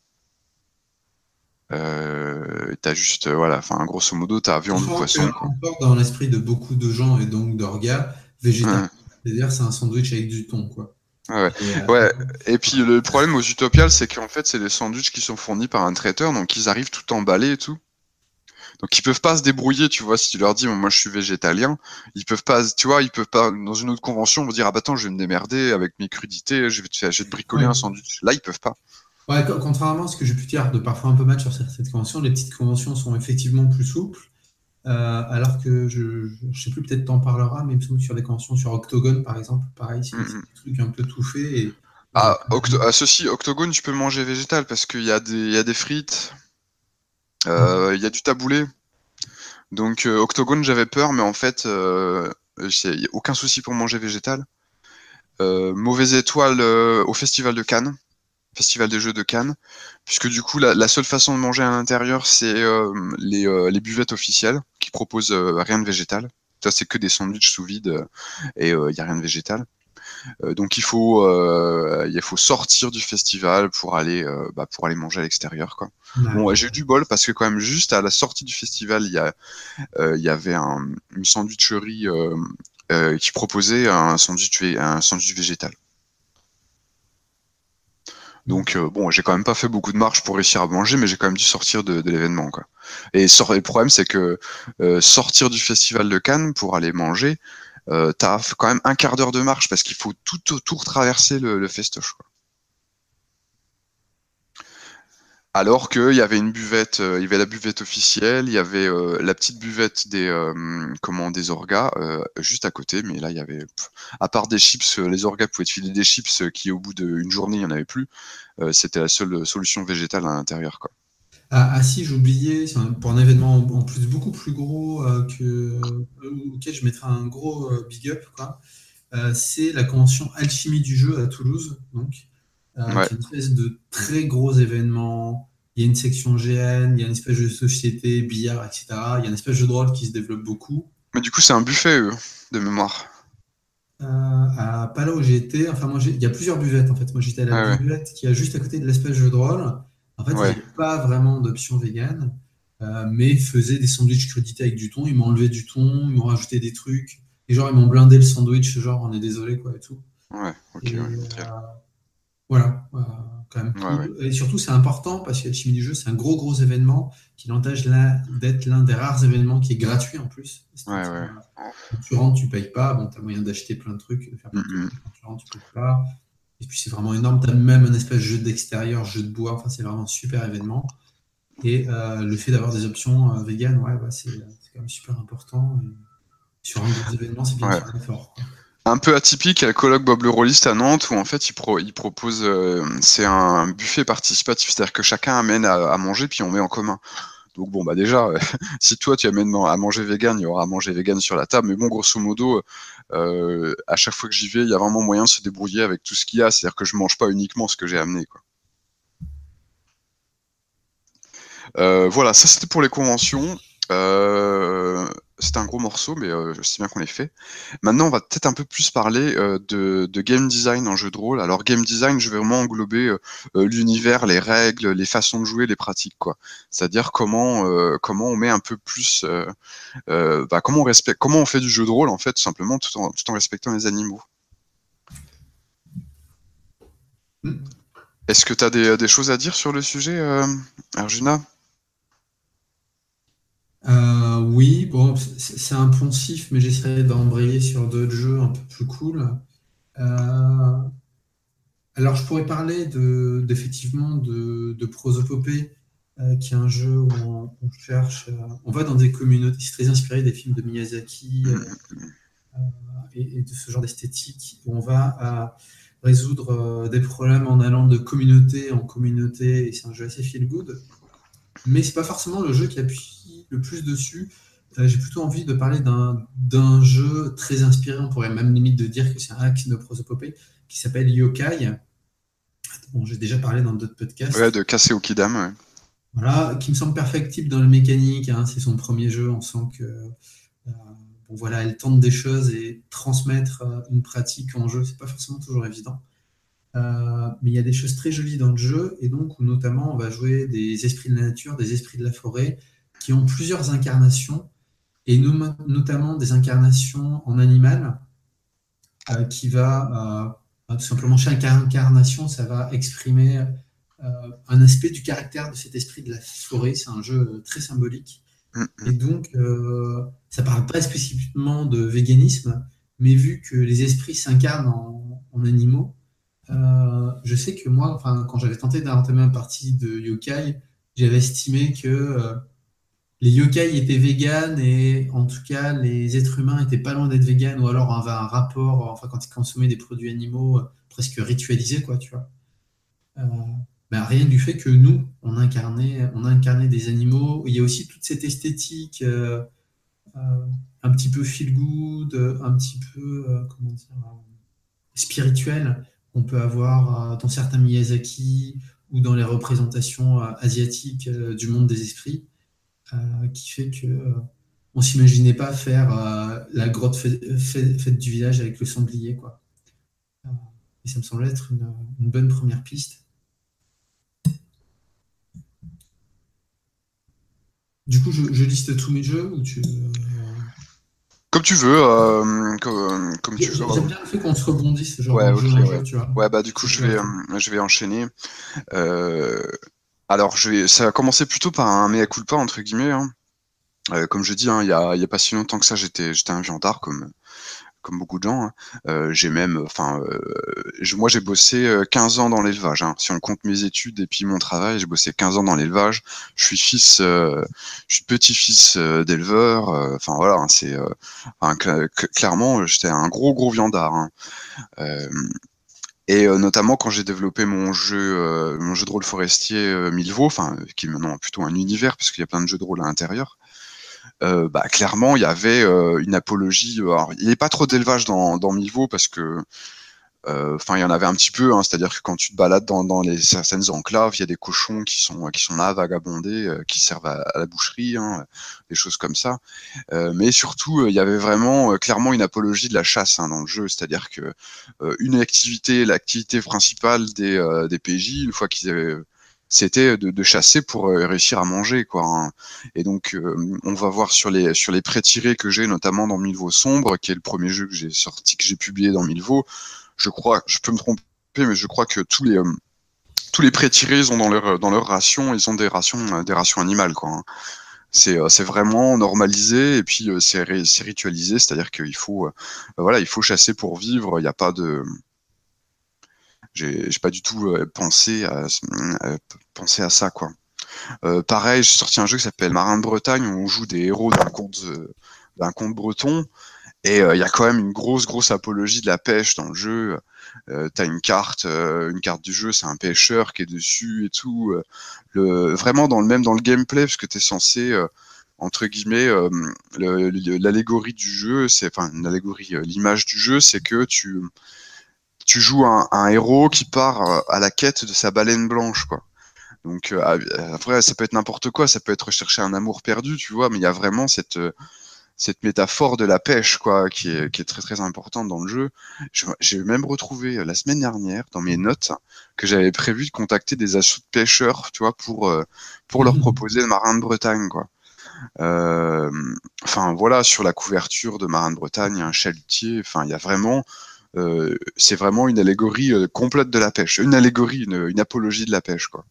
Euh, t'as juste, euh, voilà, enfin, grosso modo, t'as viande ou Sachant que, poisson, quoi. encore dans l'esprit de beaucoup de gens et donc d'orgas, végétarien, Ouais, c'est-à-dire c'est un sandwich avec du thon, quoi. ouais, ouais. Et, euh, Ouais. Et puis le problème aux utopiales, c'est qu'en fait, c'est des sandwichs qui sont fournis par un traiteur, donc ils arrivent tout emballés et tout. Donc ils peuvent pas se débrouiller, tu vois, si tu leur dis, moi je suis végétalien, ils peuvent pas, tu vois, ils peuvent pas, dans une autre convention, me dire, ah bah attends, je vais me démerder avec mes crudités, je vais te faire, je vais te bricoler ouais. un sandwich. Là, ils peuvent pas. Ouais, co- contrairement à ce que j'ai pu dire de parfois un peu mal sur cette convention, les petites conventions sont effectivement plus souples. Euh, alors que je ne sais plus, peut-être t'en parleras, mais il me semble que sur des conventions sur Octogone, par exemple, pareil, c'est c'est Mm, mm. des trucs un peu tout faits. Et, et, Ah, octo ah, ceci, octogone, tu peux manger végétal parce qu'il y a des, il y a des frites, euh, il y a du taboulé. Donc euh, octogone, j'avais peur, mais en fait, euh, c'est- y a aucun souci pour manger végétal. Euh, mauvaise étoile euh, au Festival de Cannes. Festival des Jeux de Cannes, puisque du coup la, la seule façon de manger à l'intérieur, c'est euh, les, euh, les buvettes officielles qui proposent euh, rien de végétal. Ça, c'est que des sandwichs sous vide euh, et il euh, n'y a rien de végétal. Euh, donc il faut, euh, il faut sortir du festival pour aller, euh, bah, pour aller manger à l'extérieur, quoi. Bon, ouais, d'accord. j'ai eu du bol parce que quand même juste à la sortie du festival, il y, a, euh, il y avait un, une sandwicherie euh, euh, qui proposait un sandwich, vé- un sandwich végétal. Donc euh, bon, j'ai quand même pas fait beaucoup de marches pour réussir à manger, mais j'ai quand même dû sortir de, de l'événement, quoi. Et, sor- et le problème, c'est que euh, sortir du festival de Cannes pour aller manger, euh, t'as f- quand même un quart d'heure de marche parce qu'il faut tout autour traverser le, le festoche, quoi. Alors qu'il y avait une buvette, euh, il y avait la buvette officielle, il y avait euh, la petite buvette des euh, comment des orgas euh, juste à côté, mais là il y avait, pff, à part des chips, euh, les orgas pouvaient te filer des chips euh, qui au bout d'une journée il y en avait plus. Euh, c'était la seule solution végétale à l'intérieur, quoi. Ah, ah si, j'oubliais, c'est un- pour un événement en, en plus beaucoup plus gros euh, que, euh, auquel je mettrais un gros euh, big up, quoi. Euh, c'est la convention Alchimie du jeu à Toulouse, donc, euh, Ouais. qui est une espèce de très gros événement. Il y a une section G N, il y a une espèce de société, billard, et cetera. Il y a une espèce de jeu de rôle qui se développe beaucoup. Mais du coup, c'est un buffet, eux, de mémoire. Euh, à, pas là où j'ai été. Enfin, moi, j'ai- il y a plusieurs buvettes en fait. Moi, j'étais à la Ouais, ouais. buvette qui est juste à côté de l'espace jeu de rôle. En fait, il n'y Ouais. avait pas vraiment d'option vegan, euh, mais ils faisaient des sandwichs crudités avec du thon. Ils m'ont enlevé du thon, ils m'ont rajouté des trucs. Et genre, ils m'ont blindé le sandwich, genre, on est désolé, quoi, et tout. Ouais. Ok, ouais, Et nickel. euh, voilà, euh, quand même Ouais, ouais. cool. Et surtout, c'est important parce que Alchimie du jeu, c'est un gros, gros événement qui l'engage là d'être l'un des rares événements qui est gratuit en plus. Ouais, C'est-à-dire, ouais. euh, quand tu rentres, tu payes pas. Bon, tu as moyen d'acheter plein de trucs, de faire plein de trucs. Mhm. Mais quand tu rentres, tu payes pas. Et puis, c'est vraiment énorme. Tu as même un espèce de jeu d'extérieur, jeu de bois. Enfin, c'est vraiment un super événement. Et euh, le fait d'avoir des options euh, vegan, ouais, ouais, c'est c'est quand même super important. Et sur un gros événement, c'est bien de Ouais. faire l'effort, quoi. Un peu atypique, il y a le colloque Bob le Rolliste à Nantes où en fait il, pro, il propose, euh, c'est un buffet participatif, c'est-à-dire que chacun amène à, à manger puis on met en commun. Donc bon bah déjà, euh, si toi tu amènes à manger vegan, il y aura à manger vegan sur la table, mais bon grosso modo, euh, à chaque fois que j'y vais, il y a vraiment moyen de se débrouiller avec tout ce qu'il y a, c'est-à-dire que je mange pas uniquement ce que j'ai amené, quoi. Euh, voilà, ça c'était pour les conventions. Euh, c'était un gros morceau, mais euh, je sais bien qu'on les fait. Maintenant, on va peut-être un peu plus parler euh, de, de game design en jeu de rôle. Alors, game design, je vais vraiment englober euh, euh, l'univers, les règles, les façons de jouer, les pratiques, quoi. C'est-à-dire comment euh, comment on met un peu plus, euh, euh, bah, comment on respecte, comment on fait du jeu de rôle en fait, tout simplement, tout en, tout en respectant les animaux. Mm. Est-ce que tu as des, des choses à dire sur le sujet, euh, Arjuna? Euh, oui, bon, c'est c'est un poncif, mais j'essaierai d'embrayer sur d'autres jeux un peu plus cool. Euh, alors, je pourrais parler de, d'effectivement de, de Prosopopée, euh, qui est un jeu où on, on cherche, euh, on va dans des communautés, c'est très inspiré des films de Miyazaki euh, Mm, et, et de ce genre d'esthétique, où on va euh, résoudre euh, des problèmes en allant de communauté en communauté, et c'est un jeu assez feel good. Mais c'est pas forcément le jeu qui appuie le plus dessus. Euh, j'ai plutôt envie de parler d'un d'un jeu très inspiré, on pourrait même limite de dire que c'est un hack de prosopopée, qui s'appelle Yokai. Bon, j'ai déjà parlé dans d'autres ouais, podcasts. de casser au kidam, ouais. Voilà, qui me semble perfectible dans la mécanique, hein. C'est son premier jeu, on sent que euh, bon, voilà, elle tente des choses et transmettre euh, une pratique en jeu, c'est pas forcément toujours évident. Euh, mais il y a des choses très jolies dans le jeu, et donc où notamment on va jouer des esprits de la nature, des esprits de la forêt, qui ont plusieurs incarnations, et no- notamment des incarnations en animal, euh, qui va euh, tout simplement, chaque incarnation, ça va exprimer euh, un aspect du caractère de cet esprit de la forêt. C'est un jeu euh, très symbolique. Mm, Et donc, euh, ça parle pas spécifiquement de véganisme, mais vu que les esprits s'incarnent en, en animaux, euh, je sais que moi, enfin, quand j'avais tenté d'entamer une partie de yokai, j'avais estimé que euh, les yokai étaient véganes et en tout cas les êtres humains étaient pas loin d'être véganes ou alors avaient un rapport, enfin quand ils consommaient des produits animaux euh, presque ritualisés, quoi, tu vois. Euh, ben, rien du fait que nous, on incarnait, on incarnait des animaux. Il y a aussi toute cette esthétique euh, euh, un petit peu feel good, un petit peu, euh, comment dire, euh, spirituel qu'on peut avoir euh, dans certains Miyazaki ou dans les représentations euh, asiatiques euh, du monde des esprits, euh, qui fait que euh, on s'imaginait pas faire euh, la grotte fête, fête- fête du village avec le sanglier, quoi. Euh, et ça me semblait être une, une bonne première piste. Du coup, je, je liste tous mes jeux ou tu. euh, Comme tu veux, euh, comme, comme tu veux. J'aime bien le fait qu'on se rebondisse, genre Ouais, en ok, jeu, un ouais. jeu, tu vois. Ouais, bah du coup, C'est je plus vais, rapide. euh, je vais enchaîner. Euh, alors, je vais, ça va commencer plutôt par un mea culpa, entre guillemets, hein. Euh, comme je dis, hein, il y a, il y a pas si longtemps que ça, j'étais, j'étais un viandard, comme, comme beaucoup de gens, hein. Euh, j'ai même, enfin, euh, je- moi, j'ai bossé euh, quinze ans dans l'élevage, hein. Si on compte mes études et puis mon travail, j'ai bossé quinze ans dans l'élevage. Je suis fils, euh, je suis petit-fils euh, d'éleveur. euh, Enfin, voilà, hein, c'est, euh, enfin, cla- cl- clairement, j'étais un gros, gros viandard, hein. Euh, Et euh, notamment quand j'ai développé mon jeu, euh, mon jeu de rôle forestier euh, Milvaux, enfin euh, qui est maintenant plutôt un univers parce qu'il y a plein de jeux de rôle à l'intérieur. Euh, bah clairement il y avait euh, une apologie. Alors, il n'y avait pas trop d'élevage dans, dans Milvaux parce que Enfin, euh, il y en avait un petit peu, hein, c'est-à-dire que quand tu te balades dans, dans les certaines enclaves, il y a des cochons qui sont qui sont là à vagabonder, euh, qui servent à, à la boucherie, hein, des choses comme ça. Euh, mais surtout, il y avait vraiment euh, clairement une apologie de la chasse, hein, dans le jeu, c'est-à-dire que euh, une activité, l'activité principale des euh, des P J, une fois qu'ils avaient c'était de, de chasser pour euh, réussir à manger, quoi, hein. Et donc, euh, on va voir sur les sur les pré-tirés que j'ai, notamment dans Milvaux Sombre, qui est le premier jeu que j'ai sorti, que j'ai publié dans Milvaux. Je crois, je peux me tromper, mais je crois que tous les euh, tous les pré-tirés, ils ont dans leur dans leur ration, ils ont des rations euh, des rations animales, quoi, hein. C'est euh, c'est vraiment normalisé et puis euh, c'est ré- c'est ritualisé, c'est-à-dire qu'il faut euh, voilà, il faut chasser pour vivre. Il n'y a pas de j'ai j'ai pas du tout euh, pensé à euh, pensé à ça, quoi. Euh, pareil, j'ai sorti un jeu qui s'appelle Marin de Bretagne où on joue des héros d'un conte euh, d'un conte breton. Et il euh, y a quand même une grosse, grosse apologie de la pêche dans le jeu. Euh, t'as une carte, euh, une carte du jeu, c'est un pêcheur qui est dessus et tout. Euh, le, vraiment dans le même dans le gameplay, parce que t'es censé, euh, entre guillemets, euh, le- le- l'allégorie du jeu, c'est, enfin, une allégorie, euh, l'image du jeu, c'est que tu, tu joues un, un héros qui part euh, à la quête de sa baleine blanche, quoi. Donc euh, après, ça peut être n'importe quoi, ça peut être chercher un amour perdu, tu vois, mais il y a vraiment cette euh, cette métaphore de la pêche, quoi, qui est, qui est très très importante dans le jeu. Je- J'ai même retrouvé euh, la semaine dernière dans mes notes que j'avais prévu de contacter des assos de pêcheurs, tu vois, pour euh, pour leur proposer le Marin de Bretagne, quoi. Euh, Enfin voilà, sur la couverture de Marin de Bretagne, il y a un chalutier. Enfin, il y a vraiment, euh, c'est vraiment une allégorie euh, complète de la pêche, une allégorie, une, une apologie de la pêche, quoi.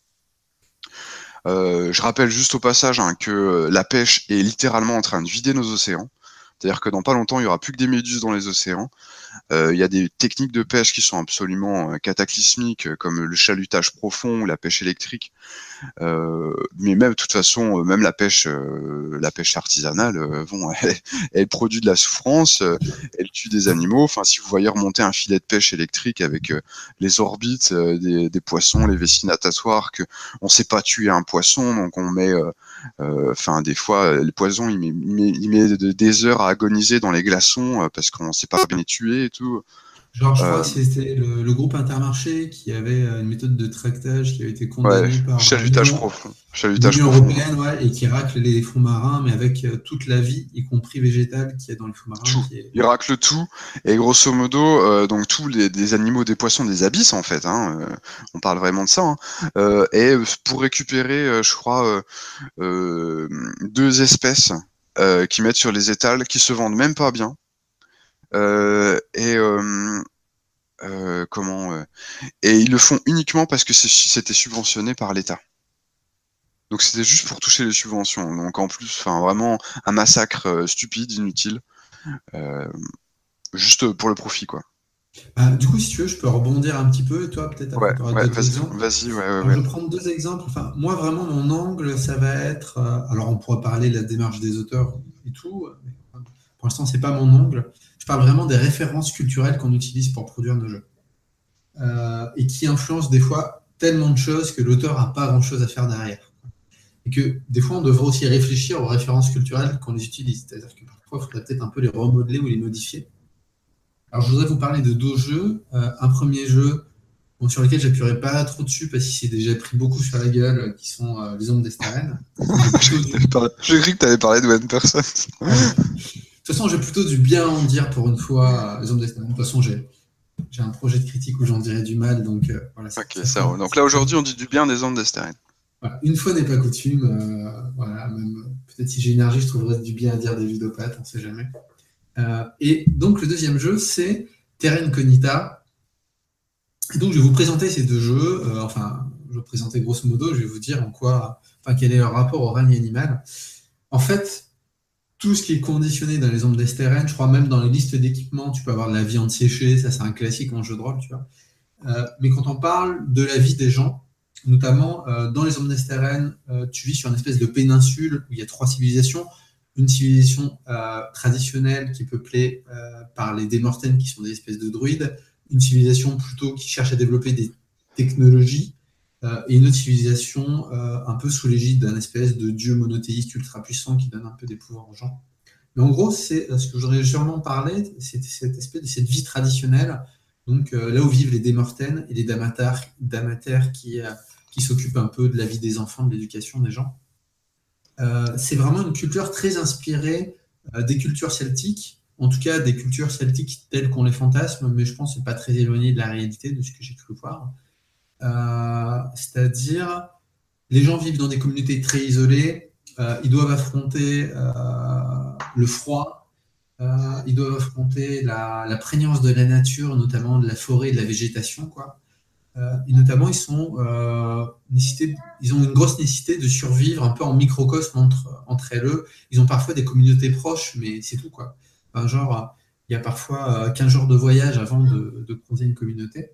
Euh, je rappelle juste au passage, hein, que euh, la pêche est littéralement en train de vider nos océans. C'est-à-dire que dans pas longtemps, il y aura plus que des méduses dans les océans. Euh, Il y a des techniques de pêche qui sont absolument euh, cataclysmiques, euh, comme le chalutage profond ou la pêche électrique. Euh, mais même, de toute façon, euh, même la pêche, euh, la pêche artisanale, euh, bon, elle, elle produit de la souffrance, euh, elle tue des animaux. Enfin, si vous voyez remonter un filet de pêche électrique avec euh, les orbites euh, des, des poissons, les vessies natatoires, que on sait pas tuer un poisson, donc on met, euh, euh, enfin, des fois, euh, le poisson, il met, il met, il met de- des heures à agoniser dans les glaçons euh, parce qu'on sait pas bien les tuer et tout. Genre, je crois Euh, que c'était le, le groupe Intermarché qui avait euh, une méthode de tractage qui avait été ouais, condamnée par euh, chalutage l'Union profond, chalutage l'Union profond. européenne, ouais, et qui racle les fonds marins, mais avec euh, toute la vie, y compris végétale, qu'il y a dans les fonds marins, Tout. qui est... Il racle tout. Et grosso modo, euh, donc tous les des animaux, des poissons, des abysses, en fait, hein, euh, on parle vraiment de ça, hein. Euh, et pour récupérer, euh, je crois, euh, euh, deux espèces euh, qui mettent sur les étals, qui se vendent même pas bien. Euh, et euh, euh, comment euh, et ils le font uniquement parce que c'est- c'était subventionné par l'État. Donc c'était juste pour toucher les subventions. Donc en plus, enfin vraiment un massacre euh, stupide, inutile, euh, juste pour le profit, quoi. Ah, du coup, si tu veux, je peux rebondir un petit peu, et toi, peut-être Ouais, après, tu auras ouais, d'autres vas-y, exemples. vas-y, ouais, ouais, Alors, ouais. je vais prendre deux exemples. Enfin, moi, vraiment, mon angle, ça va être... euh, alors, on pourra parler de la démarche des auteurs et tout, mais euh, pour l'instant, c'est pas mon angle. Je parle vraiment des références culturelles qu'on utilise pour produire nos jeux. Euh, et qui influencent des fois tellement de choses que l'auteur n'a pas grand-chose à faire derrière. Et que des fois, on devrait aussi réfléchir aux références culturelles qu'on les utilise. C'est-à-dire que parfois, il faudrait peut-être un peu les remodeler ou les modifier. Alors, je voudrais vous parler de deux jeux. Euh, un premier jeu, bon, sur lequel j'appuierai pas trop dessus parce qu'il s'est déjà pris beaucoup sur la gueule, euh, qui sont euh, les Ombres d'Esteren. De toute façon, j'ai plutôt du... J'ai cru que tu avais parlé de One Person. Ouais. De toute façon, j'ai plutôt du bien à en dire pour une fois, euh, les Ombres d'Esteren. De toute façon, j'ai j'ai un projet de critique où j'en dirai du mal, donc euh, voilà, ça, Ok, ça ça fera, roule. Donc ça là, fera- aujourd'hui, on dit du bien des ondes d'Estérène. voilà. Une fois n'est pas coutume. Euh, voilà, même, euh, peut-être si j'ai énergie, je trouverai du bien à dire des ludopathes, on sait jamais. Euh, et donc, le deuxième jeu, c'est Terra Incognita. Et donc, je vais vous présenter ces deux jeux. Euh, enfin, je vais vous présenter grosso modo, je vais vous dire en quoi, enfin, quel est leur rapport au règne animal. En fait, tout ce qui est conditionné dans les ombres d'Esteren, je crois même dans les listes d'équipements, tu peux avoir de la viande séchée, ça c'est un classique en jeu de rôle, tu vois. Euh, mais quand on parle de la vie des gens, notamment euh, dans les ombres d'Esteren, euh, tu vis sur une espèce de péninsule où il y a trois civilisations. Une civilisation euh, traditionnelle qui est peuplée euh, par les Démortènes, qui sont des espèces de druides, une civilisation plutôt qui cherche à développer des technologies, euh, et une autre civilisation euh, un peu sous l'égide d'un espèce de dieu monothéiste ultra puissant qui donne un peu des pouvoirs aux gens. Mais en gros, c'est ce que j'aurais sûrement parlé, c'est cette espèce de cette vie traditionnelle Donc euh, là où vivent les Démortènes et les Damataires, Damataires qui, euh, qui s'occupent un peu de la vie des enfants, de l'éducation des gens. Euh, c'est vraiment une culture très inspirée euh, des cultures celtiques, en tout cas des cultures celtiques telles qu'on les fantasme, mais je pense que c'est pas très éloigné de la réalité, de ce que j'ai cru voir. Euh, c'est-à-dire, les gens vivent dans des communautés très isolées, euh, ils doivent affronter euh, le froid, euh, ils doivent affronter la, la prégnance de la nature, notamment de la forêt et de la végétation, quoi. Euh, et notamment, ils sont euh, nécessité, ils ont une grosse nécessité de survivre un peu en microcosme entre, entre elles. Ils ont parfois des communautés proches, mais c'est tout, quoi. Enfin, genre, il y a parfois quinze jours de voyage avant de, de croiser une communauté.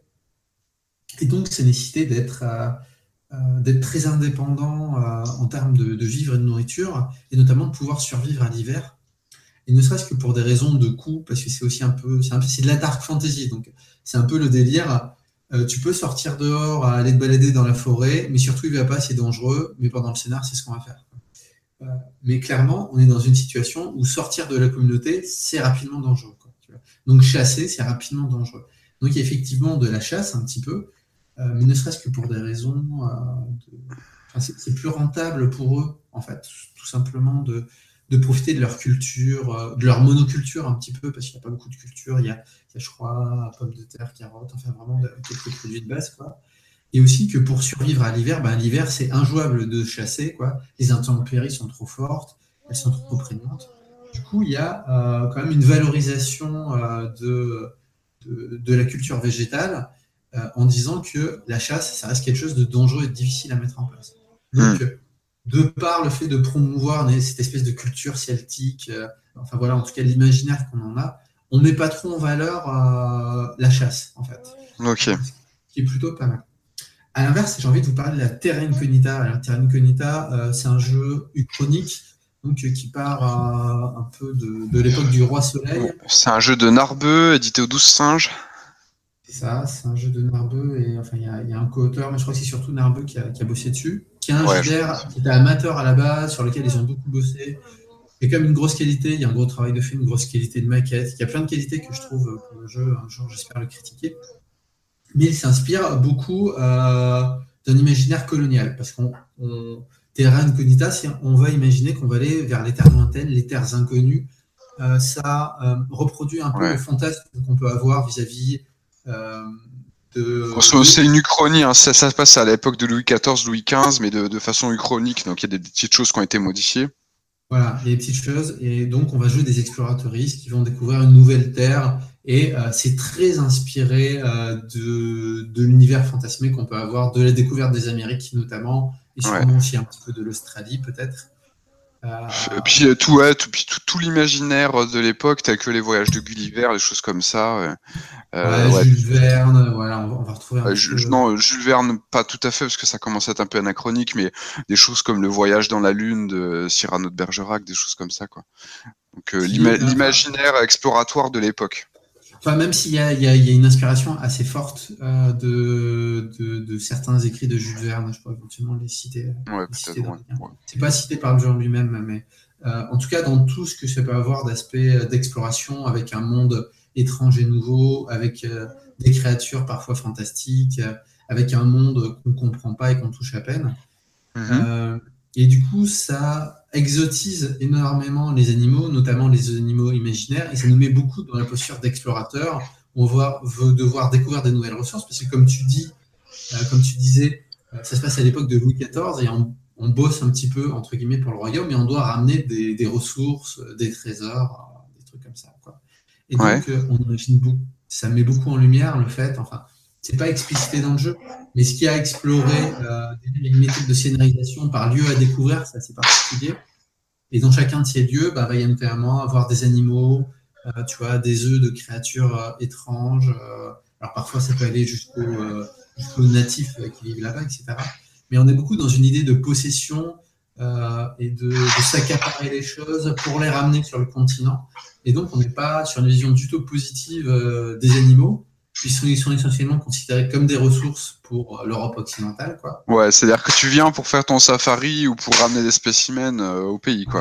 Et donc, c'est nécessité d'être euh, euh, d'être très indépendant euh, en termes de, de vivre et de nourriture, et notamment de pouvoir survivre à l'hiver. Et ne serait-ce que pour des raisons de coût, parce que c'est aussi un peu, c'est un peu, c'est de la dark fantasy, donc c'est un peu le délire. Euh, tu peux sortir dehors, aller te balader dans la forêt, mais surtout, il ne va pas, c'est dangereux, mais pendant le scénar, c'est ce qu'on va faire. Euh, mais clairement, on est dans une situation où sortir de la communauté, c'est rapidement dangereux, quoi, tu vois. Donc chasser, c'est rapidement dangereux. Donc il y a effectivement de la chasse, un petit peu, euh, mais ne serait-ce que pour des raisons... Euh, de... enfin, c'est, c'est plus rentable pour eux, en fait, tout simplement de... de profiter de leur culture, de leur monoculture un petit peu, parce qu'il n'y a pas beaucoup de culture. Il y a, il y a je crois, pommes de terre, carottes, enfin vraiment de, quelques produits de base, quoi. Et aussi que pour survivre à l'hiver, ben, l'hiver, c'est injouable de chasser, quoi. Les intempéries sont trop fortes, elles sont trop prégnantes. Du coup, il y a euh, quand même une valorisation euh, de, de, de la culture végétale euh, en disant que la chasse, ça reste quelque chose de dangereux et de difficile à mettre en place. Donc, mmh. de par le fait de promouvoir cette espèce de culture celtique, euh, enfin voilà, en tout cas l'imaginaire qu'on en a, on ne met pas trop en valeur euh, la chasse, en fait. Ok. Ce qui est plutôt pas mal. À l'inverse, j'ai envie de vous parler de la Terra Incognita. Alors, Terra Incognita, euh, c'est un jeu uchronique, donc euh, qui part euh, un peu de, de l'époque du Roi Soleil. C'est un jeu de Narbeux, édité aux douze singes. C'est ça, c'est un jeu de Narbeux, et enfin, il y, y a un co-auteur, mais je crois que c'est surtout Narbeux qui a, qui a bossé dessus, qui est un ouais, J D R qui était amateur à la base, sur lequel ils ont beaucoup bossé. Il y a quand même une grosse qualité, il y a un gros travail de fait, une grosse qualité de maquette. Il y a plein de qualités que je trouve pour le jeu. Un jour, j'espère le critiquer. Mais il s'inspire beaucoup euh, d'un imaginaire colonial, parce qu'on on, Terra Incognita, c'est, on va imaginer qu'on va aller vers les terres lointaines, les terres inconnues. Euh, ça euh, reproduit un peu ouais. le fantasme qu'on peut avoir vis-à-vis euh, de... C'est une uchronie, hein. ça, ça se passe à l'époque de Louis quatorze, Louis quinze, mais de, de façon uchronique, donc il y a des petites choses qui ont été modifiées. Voilà, il y a des petites choses, et donc on va jouer des explorateuristes qui vont découvrir une nouvelle terre, et euh, c'est très inspiré euh, de, de l'univers fantasmé qu'on peut avoir, de la découverte des Amériques notamment, et sûrement ouais. aussi un petit peu de l'Australie peut-être. Euh... Et puis tout, ouais, tout, puis tout, tout l'imaginaire de l'époque, tel que les voyages de Gulliver, des choses comme ça. Ouais. Euh, ouais, ouais. Jules Verne, voilà, on va, on va retrouver un euh, peu... je, Non, Jules Verne, pas tout à fait, parce que ça commence à être un peu anachronique, mais des choses comme le voyage dans la Lune de Cyrano de Bergerac, des choses comme ça, quoi. Donc euh, l'ima l'imaginaire exploratoire de l'époque. Enfin, même s'il y, y, y a une inspiration assez forte euh, de, de, de certains écrits de Jules Verne, je pourrais éventuellement les citer. Ouais, les citer ouais, ouais. C'est pas cité par le genre lui-même, mais euh, en tout cas, dans tout ce que ça peut avoir d'aspect d'exploration avec un monde étrange et nouveau, avec euh, des créatures parfois fantastiques, euh, avec un monde qu'on ne comprend pas et qu'on touche à peine. Mm-hmm. euh, et du coup, ça exotise énormément les animaux, notamment les animaux imaginaires, et ça nous met beaucoup dans la posture d'explorateur. On va, veut devoir découvrir des nouvelles ressources, parce que comme tu dis, euh, comme tu disais, euh, ça se passe à l'époque de Louis quatorze, et on, on bosse un petit peu, entre guillemets, pour le royaume, et on doit ramener des, des ressources, des trésors, des trucs comme ça, quoi. Et donc, ouais. euh, on imagine beaucoup, ça met beaucoup en lumière le fait, enfin, c'est pas explicité dans le jeu, mais ce qui a exploré euh, les méthodes de scénarisation par lieu à découvrir, c'est assez particulier. Et dans chacun de ces lieux, bah, va y notamment avoir des animaux, euh, tu vois, des œufs de créatures euh, étranges. Euh, alors parfois, ça peut aller jusqu'aux euh, jusqu'aux natifs euh, qui vivent là-bas, et cetera. Mais on est beaucoup dans une idée de possession euh, et de, de s'accaparer les choses pour les ramener sur le continent. Et donc, on n'est pas sur une vision du tout positive euh, des animaux, puisqu'ils sont essentiellement considérés comme des ressources pour l'Europe occidentale, quoi. Ouais, c'est-à-dire que tu viens pour faire ton safari ou pour ramener des spécimens euh, au pays, quoi.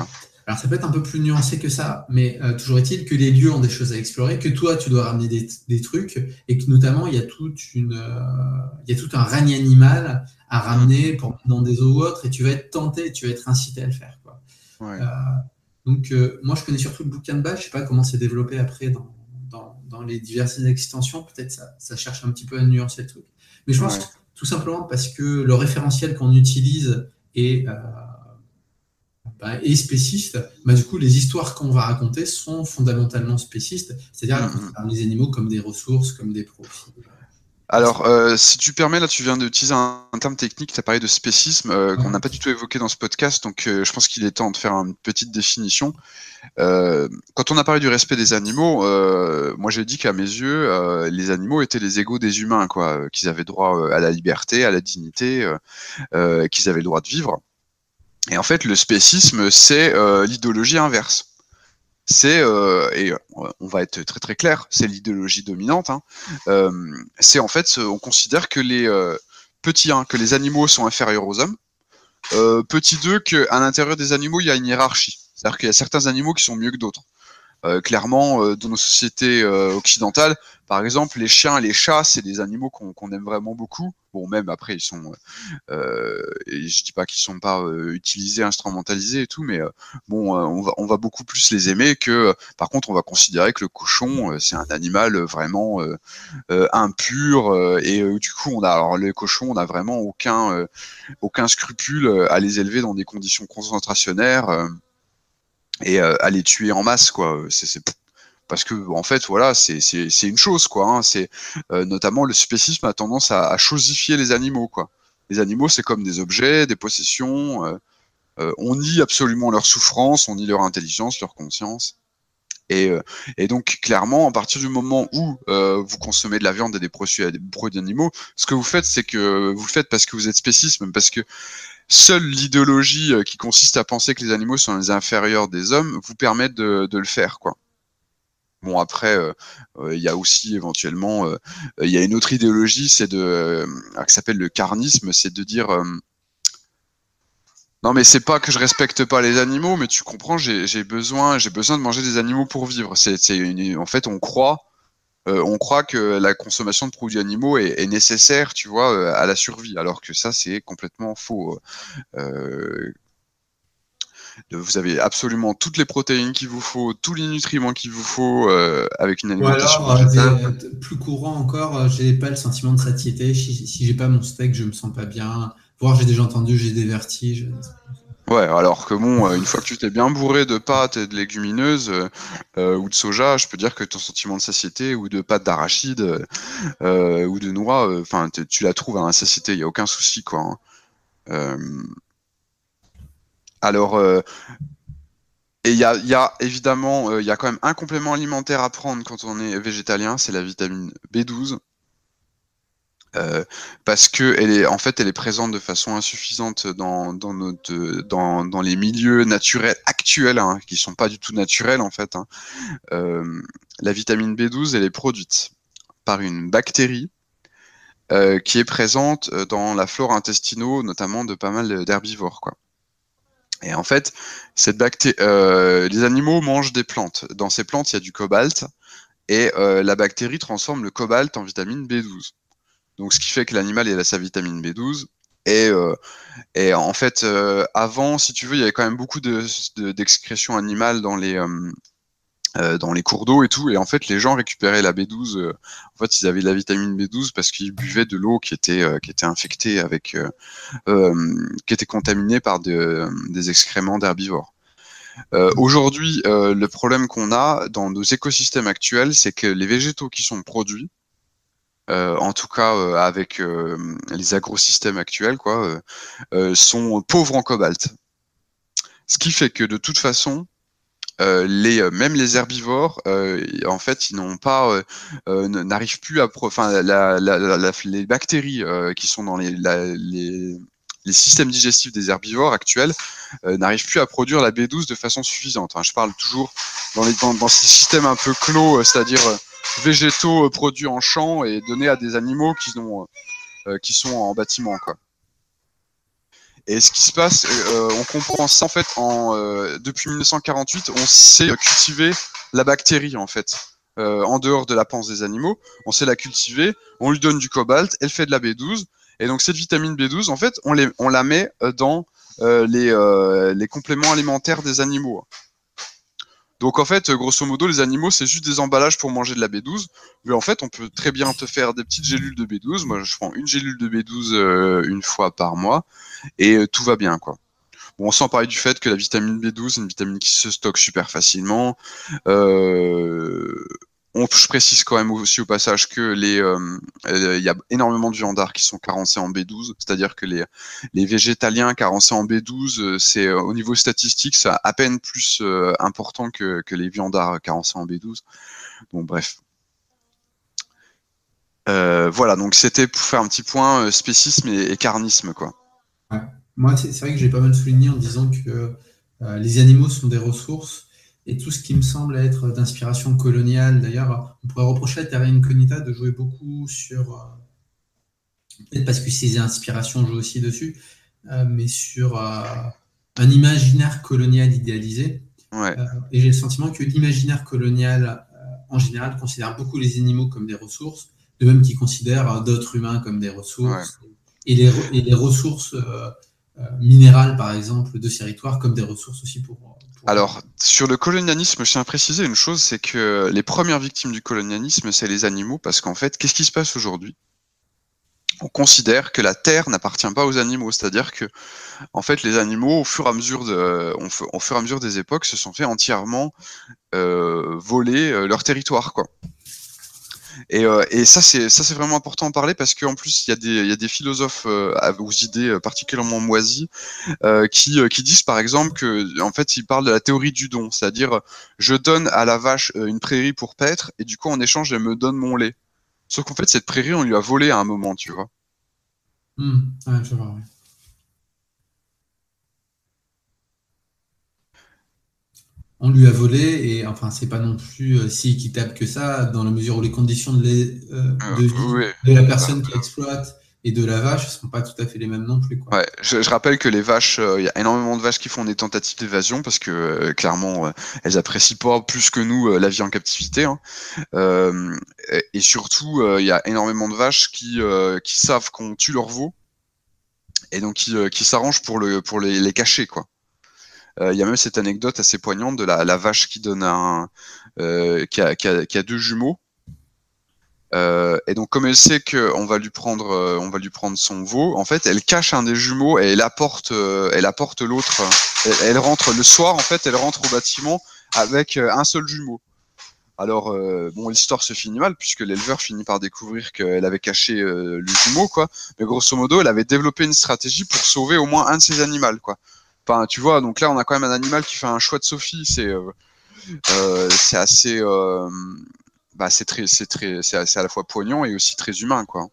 Alors, ça peut être un peu plus nuancé que ça, mais euh, toujours est-il que les lieux ont des choses à explorer, que toi, tu dois ramener des, des trucs, et que notamment, il y a toute une, euh, il y a tout un règne animal à Mm. ramener pour mettre dans des eaux ou autres, et tu vas être tenté, tu vas être incité à le faire, quoi. Ouais. Euh, donc, euh, moi, je connais surtout le bouquin de base, je sais pas comment c'est développé après dans, dans, dans les diverses extensions, peut-être ça, ça cherche un petit peu à nuancer le truc. Mais je pense Ouais. tout simplement parce que le référentiel qu'on utilise est, euh, bah, et spéciste, bah, du coup, les histoires qu'on va raconter sont fondamentalement spécistes, c'est-à-dire Mm, elles mm. considèrent les animaux comme des ressources, comme des profits. Et Alors, euh, si tu permets, là, tu viens d'utiliser un, un terme technique, tu as parlé de spécisme, euh, qu'on n'a pas ouais. du tout évoqué dans ce podcast, donc euh, je pense qu'il est temps de faire une petite définition. Euh, quand on a parlé du respect des animaux, euh, moi j'ai dit qu'à mes yeux, euh, les animaux étaient les égaux des humains, quoi, euh, qu'ils avaient droit euh, à la liberté, à la dignité, euh, euh, qu'ils avaient le droit de vivre. Et en fait, le spécisme, c'est euh, l'idéologie inverse. C'est, euh, et on va être très très clair, c'est l'idéologie dominante. Hein. Euh, c'est en fait, on considère que les euh, petits un, que les animaux sont inférieurs aux hommes. Euh, petit deux, qu'à l'intérieur des animaux, il y a une hiérarchie. C'est-à-dire qu'il y a certains animaux qui sont mieux que d'autres. Euh, clairement, euh, dans nos sociétés euh, occidentales, par exemple, les chiens et les chats, c'est des animaux qu'on qu'on aime vraiment beaucoup. Bon, même après, ils sont, euh, et je dis pas qu'ils sont pas euh, utilisés, instrumentalisés et tout, mais euh, bon, euh, on va, on va beaucoup plus les aimer que. Euh, par contre, on va considérer que le cochon, euh, c'est un animal vraiment euh, euh, impur euh, et euh, du coup, on a, alors les cochons, on a vraiment aucun, euh, aucun scrupule à les élever dans des conditions concentrationnaires. Euh, et euh, à les tuer en masse, quoi. C'est, c'est parce que en fait, voilà, c'est c'est c'est une chose, quoi. Hein. C'est euh, notamment le spécisme a tendance à, à chosifier les animaux, quoi. Les animaux, c'est comme des objets, des possessions. Euh, euh, on nie absolument leur souffrance, on nie leur intelligence, leur conscience. Et, euh, et donc, clairement, à partir du moment où euh, vous consommez de la viande et des produits, des produits animaux, ce que vous faites, c'est que vous le faites parce que vous êtes spéciste, même parce que seule l'idéologie euh, qui consiste à penser que les animaux sont les inférieurs des hommes vous permet de, de le faire, quoi. Bon après, euh, euh, il y a aussi éventuellement, euh, il y a une autre idéologie, c'est de, euh, qui s'appelle le carnisme, c'est de dire, euh, non mais c'est pas que je respecte pas les animaux, mais tu comprends, j'ai j'ai besoin, j'ai besoin de manger des animaux pour vivre. C'est, c'est une, en fait, on croit, euh, on croit que la consommation de produits animaux est, est nécessaire, tu vois, euh, à la survie, alors que ça c'est complètement faux. Euh, Vous avez absolument toutes les protéines qu'il vous faut, tous les nutriments qu'il vous faut euh, avec une Ou alimentation alors, euh, végétale. des- euh, plus courant encore, euh, j'ai pas le sentiment de satiété. Si, si j'ai pas mon steak, je me sens pas bien. Voire j'ai déjà entendu, j'ai des vertiges. Ouais, alors que bon, euh, une fois que tu t'es bien bourré de pâtes et de légumineuses euh, euh, ou de soja, je peux dire que ton sentiment de satiété ou de pâtes d'arachide euh, ou de noix, enfin, euh, tu la trouves à la satiété, il y a aucun souci, quoi. Hein. Euh, alors, euh, et il y a, y a évidemment, euh, il y a quand même un complément alimentaire à prendre quand on est végétalien, c'est la vitamine B douze. Euh, parce que elle est en fait elle est présente de façon insuffisante dans dans notre dans, dans les milieux naturels actuels hein, qui sont pas du tout naturels en fait. Hein. Euh, la vitamine B douze elle est produite par une bactérie euh, qui est présente dans la flore intestinale notamment de pas mal d'herbivores quoi. Et en fait cette bactérie euh, les animaux mangent des plantes. Dans ces plantes il y a du cobalt et euh, la bactérie transforme le cobalt en vitamine B douze. Donc, ce qui fait que l'animal il a sa vitamine B douze. Et, euh, et en fait, euh, avant, si tu veux, il y avait quand même beaucoup de, de- d'excrétions animales dans les, euh, euh, dans les cours d'eau et tout. Et en fait, les gens récupéraient la B douze. Euh, en fait, ils avaient de la vitamine B douze parce qu'ils buvaient de l'eau qui était, euh, qui était infectée avec, euh, euh, qui était contaminée par de- des excréments d'herbivores. Euh, aujourd'hui, euh, le problème qu'on a dans nos écosystèmes actuels, c'est que les végétaux qui sont produits euh, en tout cas euh, avec euh, les agrosystèmes actuels, quoi, euh, euh, sont pauvres en cobalt. Ce qui fait que de toute façon, euh, les, euh, même les herbivores, euh, en fait, ils n'ont pas, euh, euh, n'arrivent plus à, pro- enfin, la, la, la, la, les bactéries euh, qui sont dans les, la, les, les systèmes digestifs des herbivores actuels euh, n'arrivent plus à produire la B douze de façon suffisante. Hein. Je parle toujours dans, les, dans, dans ces systèmes un peu clos, euh, c'est-à-dire euh, végétaux euh, produits en champ et donnés à des animaux qui, ont, euh, qui sont en bâtiment. Quoi. Et ce qui se passe, euh, on comprend ça en fait en euh, depuis mille neuf cent quarante-huit, on sait cultiver la bactérie en fait. Euh, en dehors de la panse des animaux, on sait la cultiver, on lui donne du cobalt, elle fait de la B douze, et donc cette vitamine B douze, en fait, on, les, on la met dans euh, les, euh, les compléments alimentaires des animaux. Donc en fait, grosso modo, les animaux, c'est juste des emballages pour manger de la B douze, mais en fait, on peut très bien te faire des petites gélules de B douze. Moi, je prends une gélule de B douze euh, une fois par mois, et euh, tout va bien, quoi. Bon, sans parler du fait que la vitamine B douze, c'est une vitamine qui se stocke super facilement. Euh, on, je précise quand même aussi au passage que les, euh, il y a énormément de viandards qui sont carencés en B douze, c'est-à-dire que les, les végétaliens carencés en B douze, c'est au niveau statistique, c'est à peine plus euh, important que, que les viandards carencés en B douze. Bon, bref. Euh, voilà, donc c'était pour faire un petit point euh, spécisme et, et carnisme, quoi. Ouais. Moi, c'est c'est vrai que j'ai pas mal souligné en disant que euh, les animaux sont des ressources et tout ce qui me semble être d'inspiration coloniale. D'ailleurs, on pourrait reprocher à Terra Incognita de jouer beaucoup sur, euh, peut-être parce que ses inspirations jouent aussi dessus, euh, mais sur euh, un imaginaire colonial idéalisé. Ouais. Euh, et j'ai le sentiment que l'imaginaire colonial, euh, en général, considère beaucoup les animaux comme des ressources, de même qu'ils considèrent euh, d'autres humains comme des ressources, Ouais. et, les, et les ressources euh, euh, minérales, par exemple, de ces territoires comme des ressources aussi pour... pour... Alors, sur le colonialisme, je tiens à préciser une chose, c'est que les premières victimes du colonialisme, c'est les animaux, parce qu'en fait, qu'est-ce qui se passe aujourd'hui? On considère que la terre n'appartient pas aux animaux, c'est-à-dire que, en fait, les animaux, au fur et à mesure de, au fur et à mesure des époques, se sont fait entièrement euh, voler euh, leur territoire, quoi. Et, euh, et ça, c'est ça, c'est vraiment important à parler parce qu'en plus, il y a des, il y a des philosophes euh, aux idées particulièrement moisies euh, qui, euh, qui disent, par exemple, que, en fait, ils parlent de la théorie du don, c'est-à-dire, je donne à la vache euh, une prairie pour paître et du coup, en échange, elle me donne mon lait. Sauf qu'en fait, cette prairie, on lui a volé à un moment, tu vois. Mmh, ouais, je vois, ouais. On lui a volé, et enfin, c'est pas non plus euh, si équitable que ça, dans la mesure où les conditions de, les, euh, Euh, de vie oui. de la personne qui exploite et de la vache ne sont pas tout à fait les mêmes non plus, quoi. Ouais, je, je rappelle que les vaches, il euh, y a énormément de vaches qui font des tentatives d'évasion parce que euh, clairement, euh, elles apprécient pas plus que nous euh, la vie en captivité, hein. Euh, et, et surtout, il euh, y a énormément de vaches qui, euh, qui savent qu'on tue leur veau et donc qui, euh, qui s'arrangent pour, le, pour les, les cacher, quoi. Il euh, y a même cette anecdote assez poignante de la, la vache qui donne un, euh, qui, a, qui, a, qui a deux jumeaux. Euh, et donc, comme elle sait qu'on va lui prendre, euh, on va lui prendre son veau, en fait, elle cache un des jumeaux et elle apporte, euh, elle apporte l'autre. Elle, elle rentre le soir, en fait, elle rentre au bâtiment avec euh, un seul jumeau. Alors, euh, bon, l'histoire se finit mal puisque l'éleveur finit par découvrir qu'elle avait caché euh, le jumeau, quoi. Mais grosso modo, elle avait développé une stratégie pour sauver au moins un de ses animaux, quoi. Enfin, tu vois, donc là, on a quand même un animal qui fait un choix de Sophie. C'est, euh, euh, c'est assez. Euh, bah, c'est très, c'est très, c'est à la fois poignant et aussi très humain, quoi.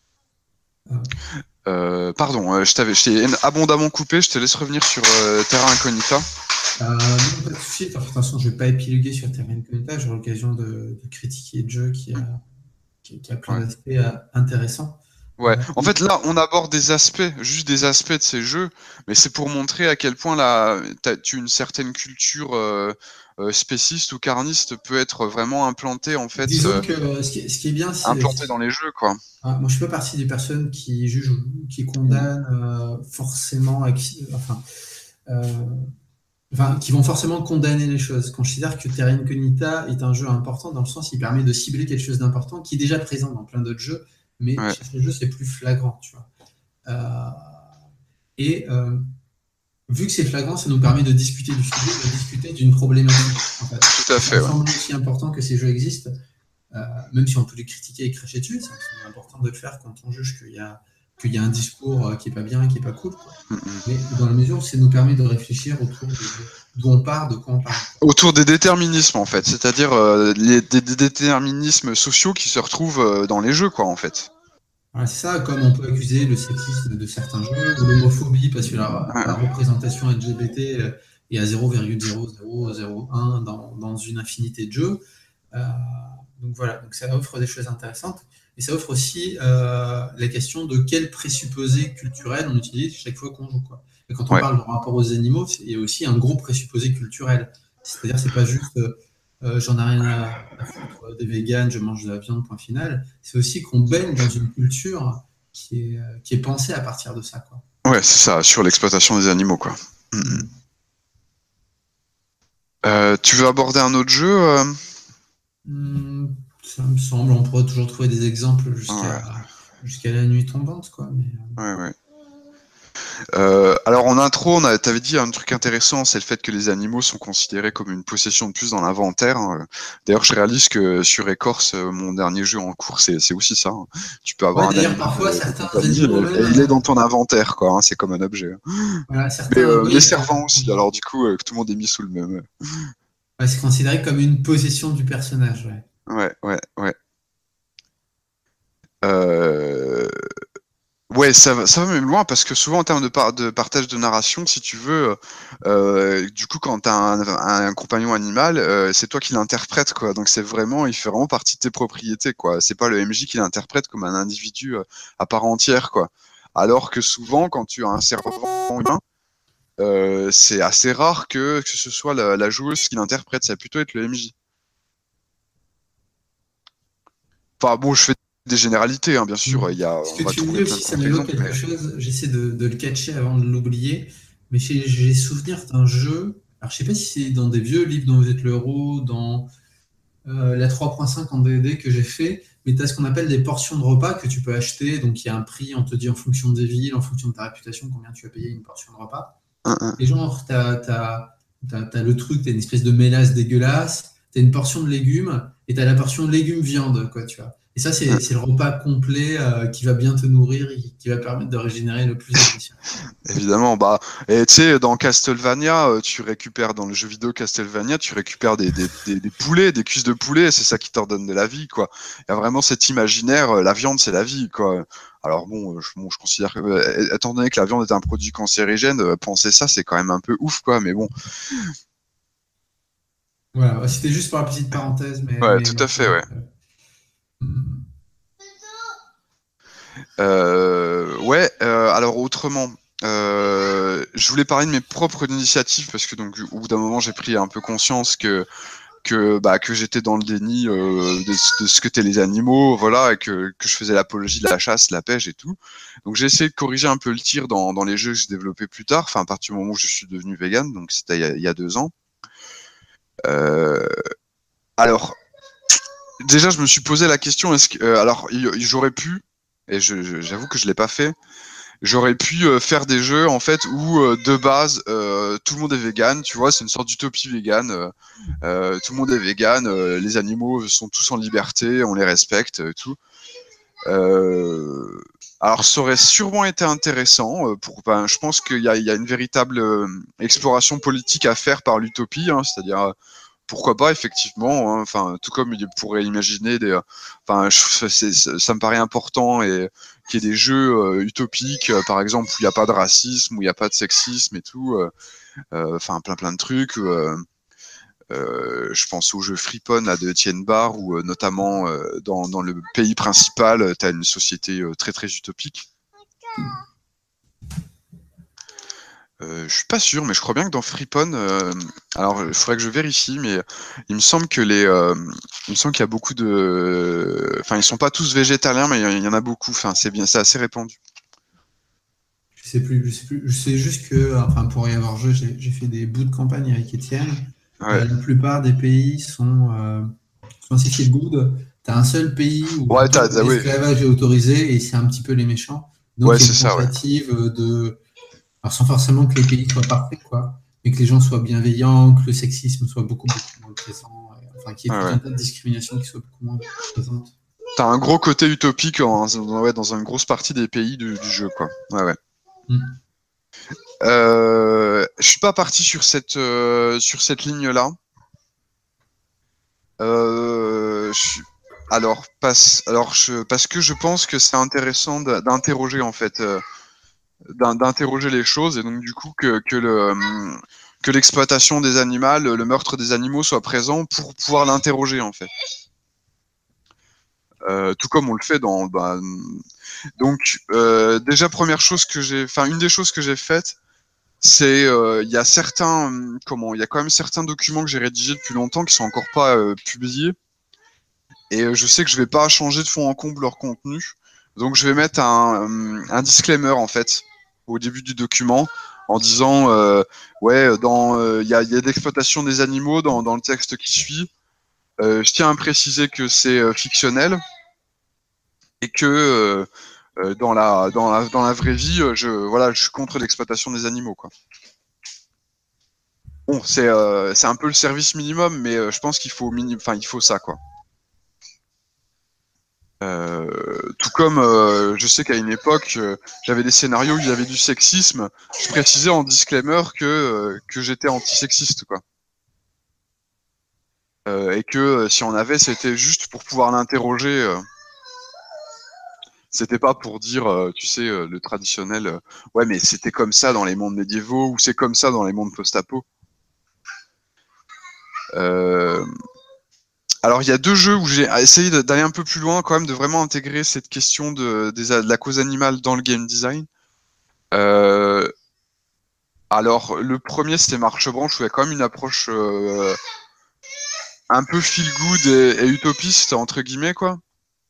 Euh, pardon, euh, je t'avais, je t'ai abondamment coupé. Je te laisse revenir sur euh, Terra Incognita. Euh, non, pas de souci. De toute façon, je vais pas épiloguer sur Terra Incognita. J'aurai l'occasion de, de critiquer le jeu qui a, qui, qui a plein Ouais. d'aspects euh, intéressants. Ouais. Euh, En fait, là, on aborde des aspects, juste des aspects de ces jeux, mais c'est pour montrer à quel point là, tu une certaine culture euh, euh, spéciste ou carniste peut être vraiment implantée en fait, disons euh, que euh, ce, qui, ce qui est bien, c'est... implantée dans les jeux, quoi. Ah, moi, je fais partie des personnes qui jugent, qui condamnent euh, forcément, enfin, euh, enfin, qui vont forcément condamner les choses. Je considère que Terra Incognita est un jeu important dans le sens où il permet de cibler quelque chose d'important qui est déjà présent dans plein d'autres jeux, mais Ouais. chez ce jeu, c'est plus flagrant, tu vois. Euh, et euh, vu que c'est flagrant, ça nous permet de discuter du sujet, de discuter d'une problématique. En fait. Tout à fait. Ça me Ouais. semble aussi important que ces jeux existent, euh, même si on peut les critiquer et cracher dessus, ça me semble important de le faire quand on juge qu'il y a, qu'il y a un discours qui n'est pas bien, qui n'est pas cool, quoi. Mm-hmm. Mais dans la mesure où ça nous permet de réfléchir autour de d'où on part, de quoi on parle. Autour des déterminismes, en fait, c'est-à-dire euh, les, des, des déterminismes sociaux qui se retrouvent euh, dans les jeux, quoi, en fait. Voilà, c'est ça, comme on peut accuser le sexisme de certains jeux, ou l'homophobie, parce que la, Ouais. la représentation L G B T est à zéro virgule zéro zéro zéro un dans, dans une infinité de jeux. Euh, donc voilà, donc ça offre des choses intéressantes. Et ça offre aussi euh, la question de quel présupposé culturel on utilise chaque fois qu'on joue, quoi. Et quand on Ouais. parle de rapport aux animaux, il y a aussi un gros présupposé culturel. C'est-à-dire, c'est pas juste euh, j'en ai rien à, à foutre des véganes, je mange de la viande, point final. C'est aussi qu'on baigne dans une culture qui est, qui est pensée à partir de ça, quoi. Ouais, c'est ça, sur l'exploitation des animaux, quoi. Mm. Mm. Euh, tu veux aborder un autre jeu euh Mm, ça me semble, on pourrait toujours trouver des exemples Ouais, jusqu'à jusqu'à la nuit tombante, quoi. Mais, ouais, ouais. Euh, alors en intro, on a, t'avais dit un truc intéressant, c'est le fait que les animaux sont considérés comme une possession de plus dans l'inventaire. D'ailleurs, je réalise que sur Écorce, mon dernier jeu en cours, c'est, c'est aussi ça. Tu peux avoir ouais, un d'ailleurs, animal parfois, de, de certains compagnie animaux et, même, et il est euh, dans ton inventaire, quoi. Hein, c'est comme un objet. voilà, Mais certains, euh, les oui, euh, servants aussi. Alors du coup, euh, que tout le monde est mis sous le même. ouais, c'est considéré comme une possession du personnage, ouais. Ouais, ouais, ouais. Euh, Ouais, ça va, ça va même loin parce que souvent en termes de, par- de partage de narration, si tu veux, euh, du coup, quand tu as un, un compagnon animal, euh, c'est toi qui l'interprète, quoi. Donc c'est vraiment, il fait vraiment partie de tes propriétés, quoi. C'est pas le M J qui l'interprète comme un individu euh, à part entière, quoi. Alors que souvent, quand tu as un servant humain, euh, c'est assez rare que, que ce soit la, la joueuse qui l'interprète, ça va plutôt être le M J. Enfin bon, je fais des généralités, hein, bien sûr. Il y a, Ce on que va tu me trouver dis plein de aussi, ça m'évoque contre-exemples, quelque mais chose. J'essaie de, de le catcher avant de l'oublier. Mais j'ai j'ai souvenir d'un jeu. Alors, je sais pas si c'est dans des vieux livres dont vous êtes le héros, dans euh, la trois point cinq en D D que j'ai fait. Mais tu as ce qu'on appelle des portions de repas que tu peux acheter. Donc, il y a un prix, on te dit en fonction des villes, en fonction de ta réputation, combien tu vas payer une portion de repas. hein, hein. Et genre, tu as, le truc, tu as une espèce de mélasse dégueulasse, tu as une portion de légumes et tu as la portion légumes-viande, quoi, tu vois. Et ça, c'est c'est le repas complet euh, qui va bien te nourrir et qui va permettre de régénérer le plus de blessures. Évidemment, bah, et tu sais, dans Castlevania, euh, tu récupères, dans le jeu vidéo Castlevania, tu récupères des, des, des, des poulets, des cuisses de poulet, c'est ça qui t'ordonne de la vie, quoi. Il y a vraiment cet imaginaire, euh, la viande, c'est la vie, quoi. Alors bon, euh, je, bon, je considère que, euh, étant donné que la viande est un produit cancérigène, euh, penser ça, c'est quand même un peu ouf, quoi, mais bon. Voilà, c'était juste pour la petite parenthèse, mais, Ouais, mais tout ouais, à c'est fait, vrai ouais. que, hum, Euh, ouais, euh, alors autrement, euh, je voulais parler de mes propres initiatives parce que donc au bout d'un moment j'ai pris un peu conscience que que bah que j'étais dans le déni euh, de, ce- de ce que étaient les animaux, voilà, et que que je faisais l'apologie de la chasse, la pêche et tout. Donc j'ai essayé de corriger un peu le tir dans dans les jeux que j'ai développés plus tard, enfin à partir du moment où je suis devenu vegan, donc c'était il y a, il y a deux ans. Euh, alors déjà je me suis posé la question, est-ce que euh, alors il- j'aurais pu et je- je- j'avoue que je l'ai pas fait. J'aurais pu euh, faire des jeux en fait où euh, de base euh, tout le monde est vegan, tu vois, c'est une sorte d'utopie vegan. Euh, euh, tout le monde est vegan, euh, les animaux sont tous en liberté, on les respecte, euh, tout. Euh, alors ça aurait sûrement été intéressant. Euh, pour, ben, je pense qu'il y a, il y a une véritable euh, exploration politique à faire par l'utopie, hein, c'est-à-dire euh, pourquoi pas effectivement, hein, enfin tout comme il pourrait imaginer des, enfin je- c'est- c'est- ça me paraît important et qu'il y ait des jeux euh, utopiques, euh, par exemple où il n'y a pas de racisme, où il n'y a pas de sexisme et tout, euh, euh, enfin plein plein de trucs. Euh, euh, je pense au jeu Freepon là, de Etienne Barr où euh, notamment euh, dans, dans le pays principal, tu as une société euh, très très utopique. Euh, je suis pas sûr, mais je crois bien que dans Freepon, euh, alors il faudrait que je vérifie, mais il me semble que les, euh, il me semble qu'il y a beaucoup de, enfin ils sont pas tous végétaliens, mais il y, y en a beaucoup. Enfin c'est bien, c'est assez répandu. je sais plus, je sais plus, je sais juste que, enfin, pour y avoir joué, j'ai j'ai fait des bouts de campagne avec Étienne. Ouais, Euh, la plupart des pays sont, euh, sont assez feel good. Tu as un seul pays où un ouais, peu t'as, t'as- ouais, l'esclavage est autorisé et c'est un petit peu les méchants. ouais Donc il y a c'est une ça, ouais. tentative de, alors sans forcément que les pays soient parfaits, quoi, mais que les gens soient bienveillants, que le sexisme soit beaucoup, beaucoup moins présent, et, enfin qu'il y ait Ouais, tout ouais. un tas de discriminations qui soient beaucoup moins présentes. T'as un gros côté utopique en, ouais, dans une grosse partie des pays du, du jeu, quoi. Ouais, ouais. Mm. Euh, je suis pas parti sur cette, euh, sur cette ligne-là. Euh, je suis- alors, parce, alors je, parce que je pense que c'est intéressant de- d'interroger en fait, euh, d'in- d'interroger les choses et donc du coup que, que le hum, que l'exploitation des animaux, le meurtre des animaux soit présent pour pouvoir l'interroger en fait. Euh, tout comme on le fait dans. Bah, donc, euh, déjà première chose que j'ai, enfin une des choses que j'ai faites, c'est euh, il y a certains, comment, il y a quand même certains documents que j'ai rédigés depuis longtemps qui sont encore pas euh, publiés, et euh, je sais que je vais pas changer de fond en comble leur contenu, donc je vais mettre un, un disclaimer en fait au début du document en disant euh, ouais, dans euh, il y a, il y a de l'exploitation des animaux dans, dans le texte qui suit. Euh, je tiens à préciser que c'est euh, fictionnel et que euh, euh, dans la dans la dans la vraie vie, euh, je voilà, je suis contre l'exploitation des animaux quoi. Bon, c'est euh, c'est un peu le service minimum, mais euh, je pense qu'il faut mini, enfin il faut ça quoi. Euh, tout comme euh, je sais qu'à une époque, euh, j'avais des scénarios où il y avait du sexisme, je précisais en disclaimer que euh, que j'étais antisexiste quoi. Euh, et que euh, si on avait, c'était juste pour pouvoir l'interroger. Euh, C'était pas pour dire, euh, tu sais, euh, le traditionnel, euh, ouais, mais c'était comme ça dans les mondes médiévaux ou c'est comme ça dans les mondes post-apo. Euh, Alors, il y a deux jeux où j'ai essayé de- d'aller un peu plus loin, quand même, de vraiment intégrer cette question de, des a- de la cause animale dans le game design. Euh, alors, le premier, c'était Marche Branche, où il y a quand même une approche euh, un peu feel good et, et utopiste, entre guillemets, quoi.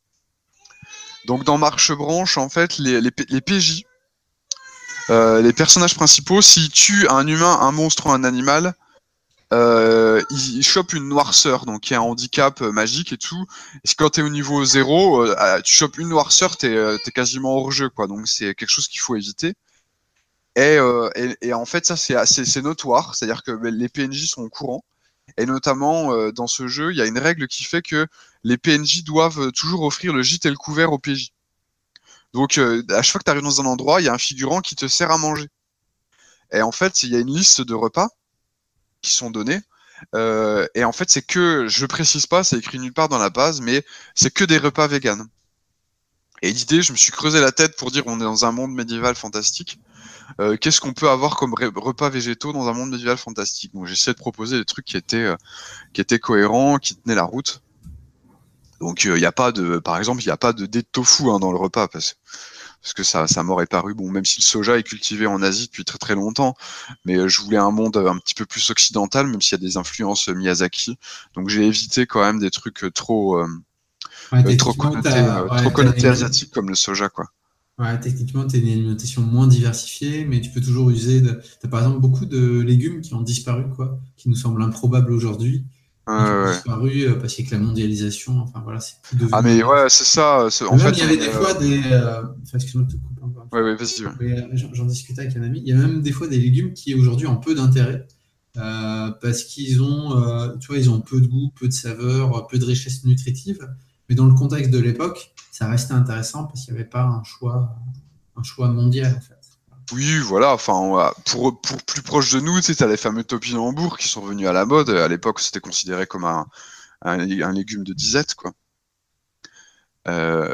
Donc, dans Marche Branche, en fait, les, les, P- les P J, euh, les personnages principaux, s'ils tuent un humain, un monstre ou un animal, euh, ils, ils chopent une noirceur, donc qui est un handicap euh, magique et tout. Et quand t'es au niveau zéro, euh, ah, tu chopes une noirceur, t'es euh, t'es quasiment hors jeu, quoi. Donc c'est quelque chose qu'il faut éviter. Et, euh, et, et en fait, ça c'est assez c'est notoire, c'est-à-dire que ben, les P N J sont au courant. Et notamment euh, dans ce jeu, il y a une règle qui fait que les P N J doivent toujours offrir le gîte et le couvert au P J. Donc euh, à chaque fois que tu arrives dans un endroit, il y a un figurant qui te sert à manger. Et en fait, il y a une liste de repas qui sont donnés. Euh, et en fait, c'est que, je précise pas, c'est écrit nulle part dans la base, mais c'est que des repas véganes. Et l'idée, je me suis creusé la tête pour dire on est dans un monde médiéval fantastique. Euh, qu'est-ce qu'on peut avoir comme repas végétaux dans un monde médiéval fantastique? Donc j'essaie de proposer des trucs qui étaient, euh, qui étaient cohérents, qui tenaient la route. Donc il euh, y a pas de, par exemple, il n'y a pas de dé de tofu hein, dans le repas parce que parce que ça, ça m'aurait paru, bon, même si le soja est cultivé en Asie depuis très très longtemps, mais euh, je voulais un monde un petit peu plus occidental, même s'il y a des influences euh, Miyazaki. Donc j'ai évité quand même des trucs euh, trop, euh, Ouais, euh, trop techniquement, connotés, t'as, euh, trop ouais, t'as connotés une, asiatiques comme le soja, quoi. ouais, techniquement, t'as une alimentation moins diversifiée, mais tu peux toujours user de, t'as par exemple beaucoup de légumes qui ont disparu, quoi, qui nous semblent improbables aujourd'hui, et qui ont Euh, ouais. disparu euh, parce qu'avec la mondialisation, enfin voilà, c'est plus Ah devenu mais intéressant. ouais, c'est ça. c'est- En Mais même, il fait, y on avait est. des euh, fois des, euh, enfin, excuse-moi de te couper encore une Ouais, fois, ouais, vas-y. Ouais. mais euh, j'en j'en discutais avec un ami, il y a même des fois des légumes qui aujourd'hui ont peu d'intérêt, euh, parce qu'ils ont, euh, tu vois, ils ont peu de goût, peu de saveur, peu de richesse nutritive, mais dans le contexte de l'époque, ça restait intéressant parce qu'il n'y avait pas un choix, un choix mondial, en fait. Oui, voilà. Enfin, on va- pour pour plus proche de nous, tu sais, t'as les fameux topinambours qui sont venus à la mode. À l'époque, c'était considéré comme un, un, un légume de disette, quoi. Euh,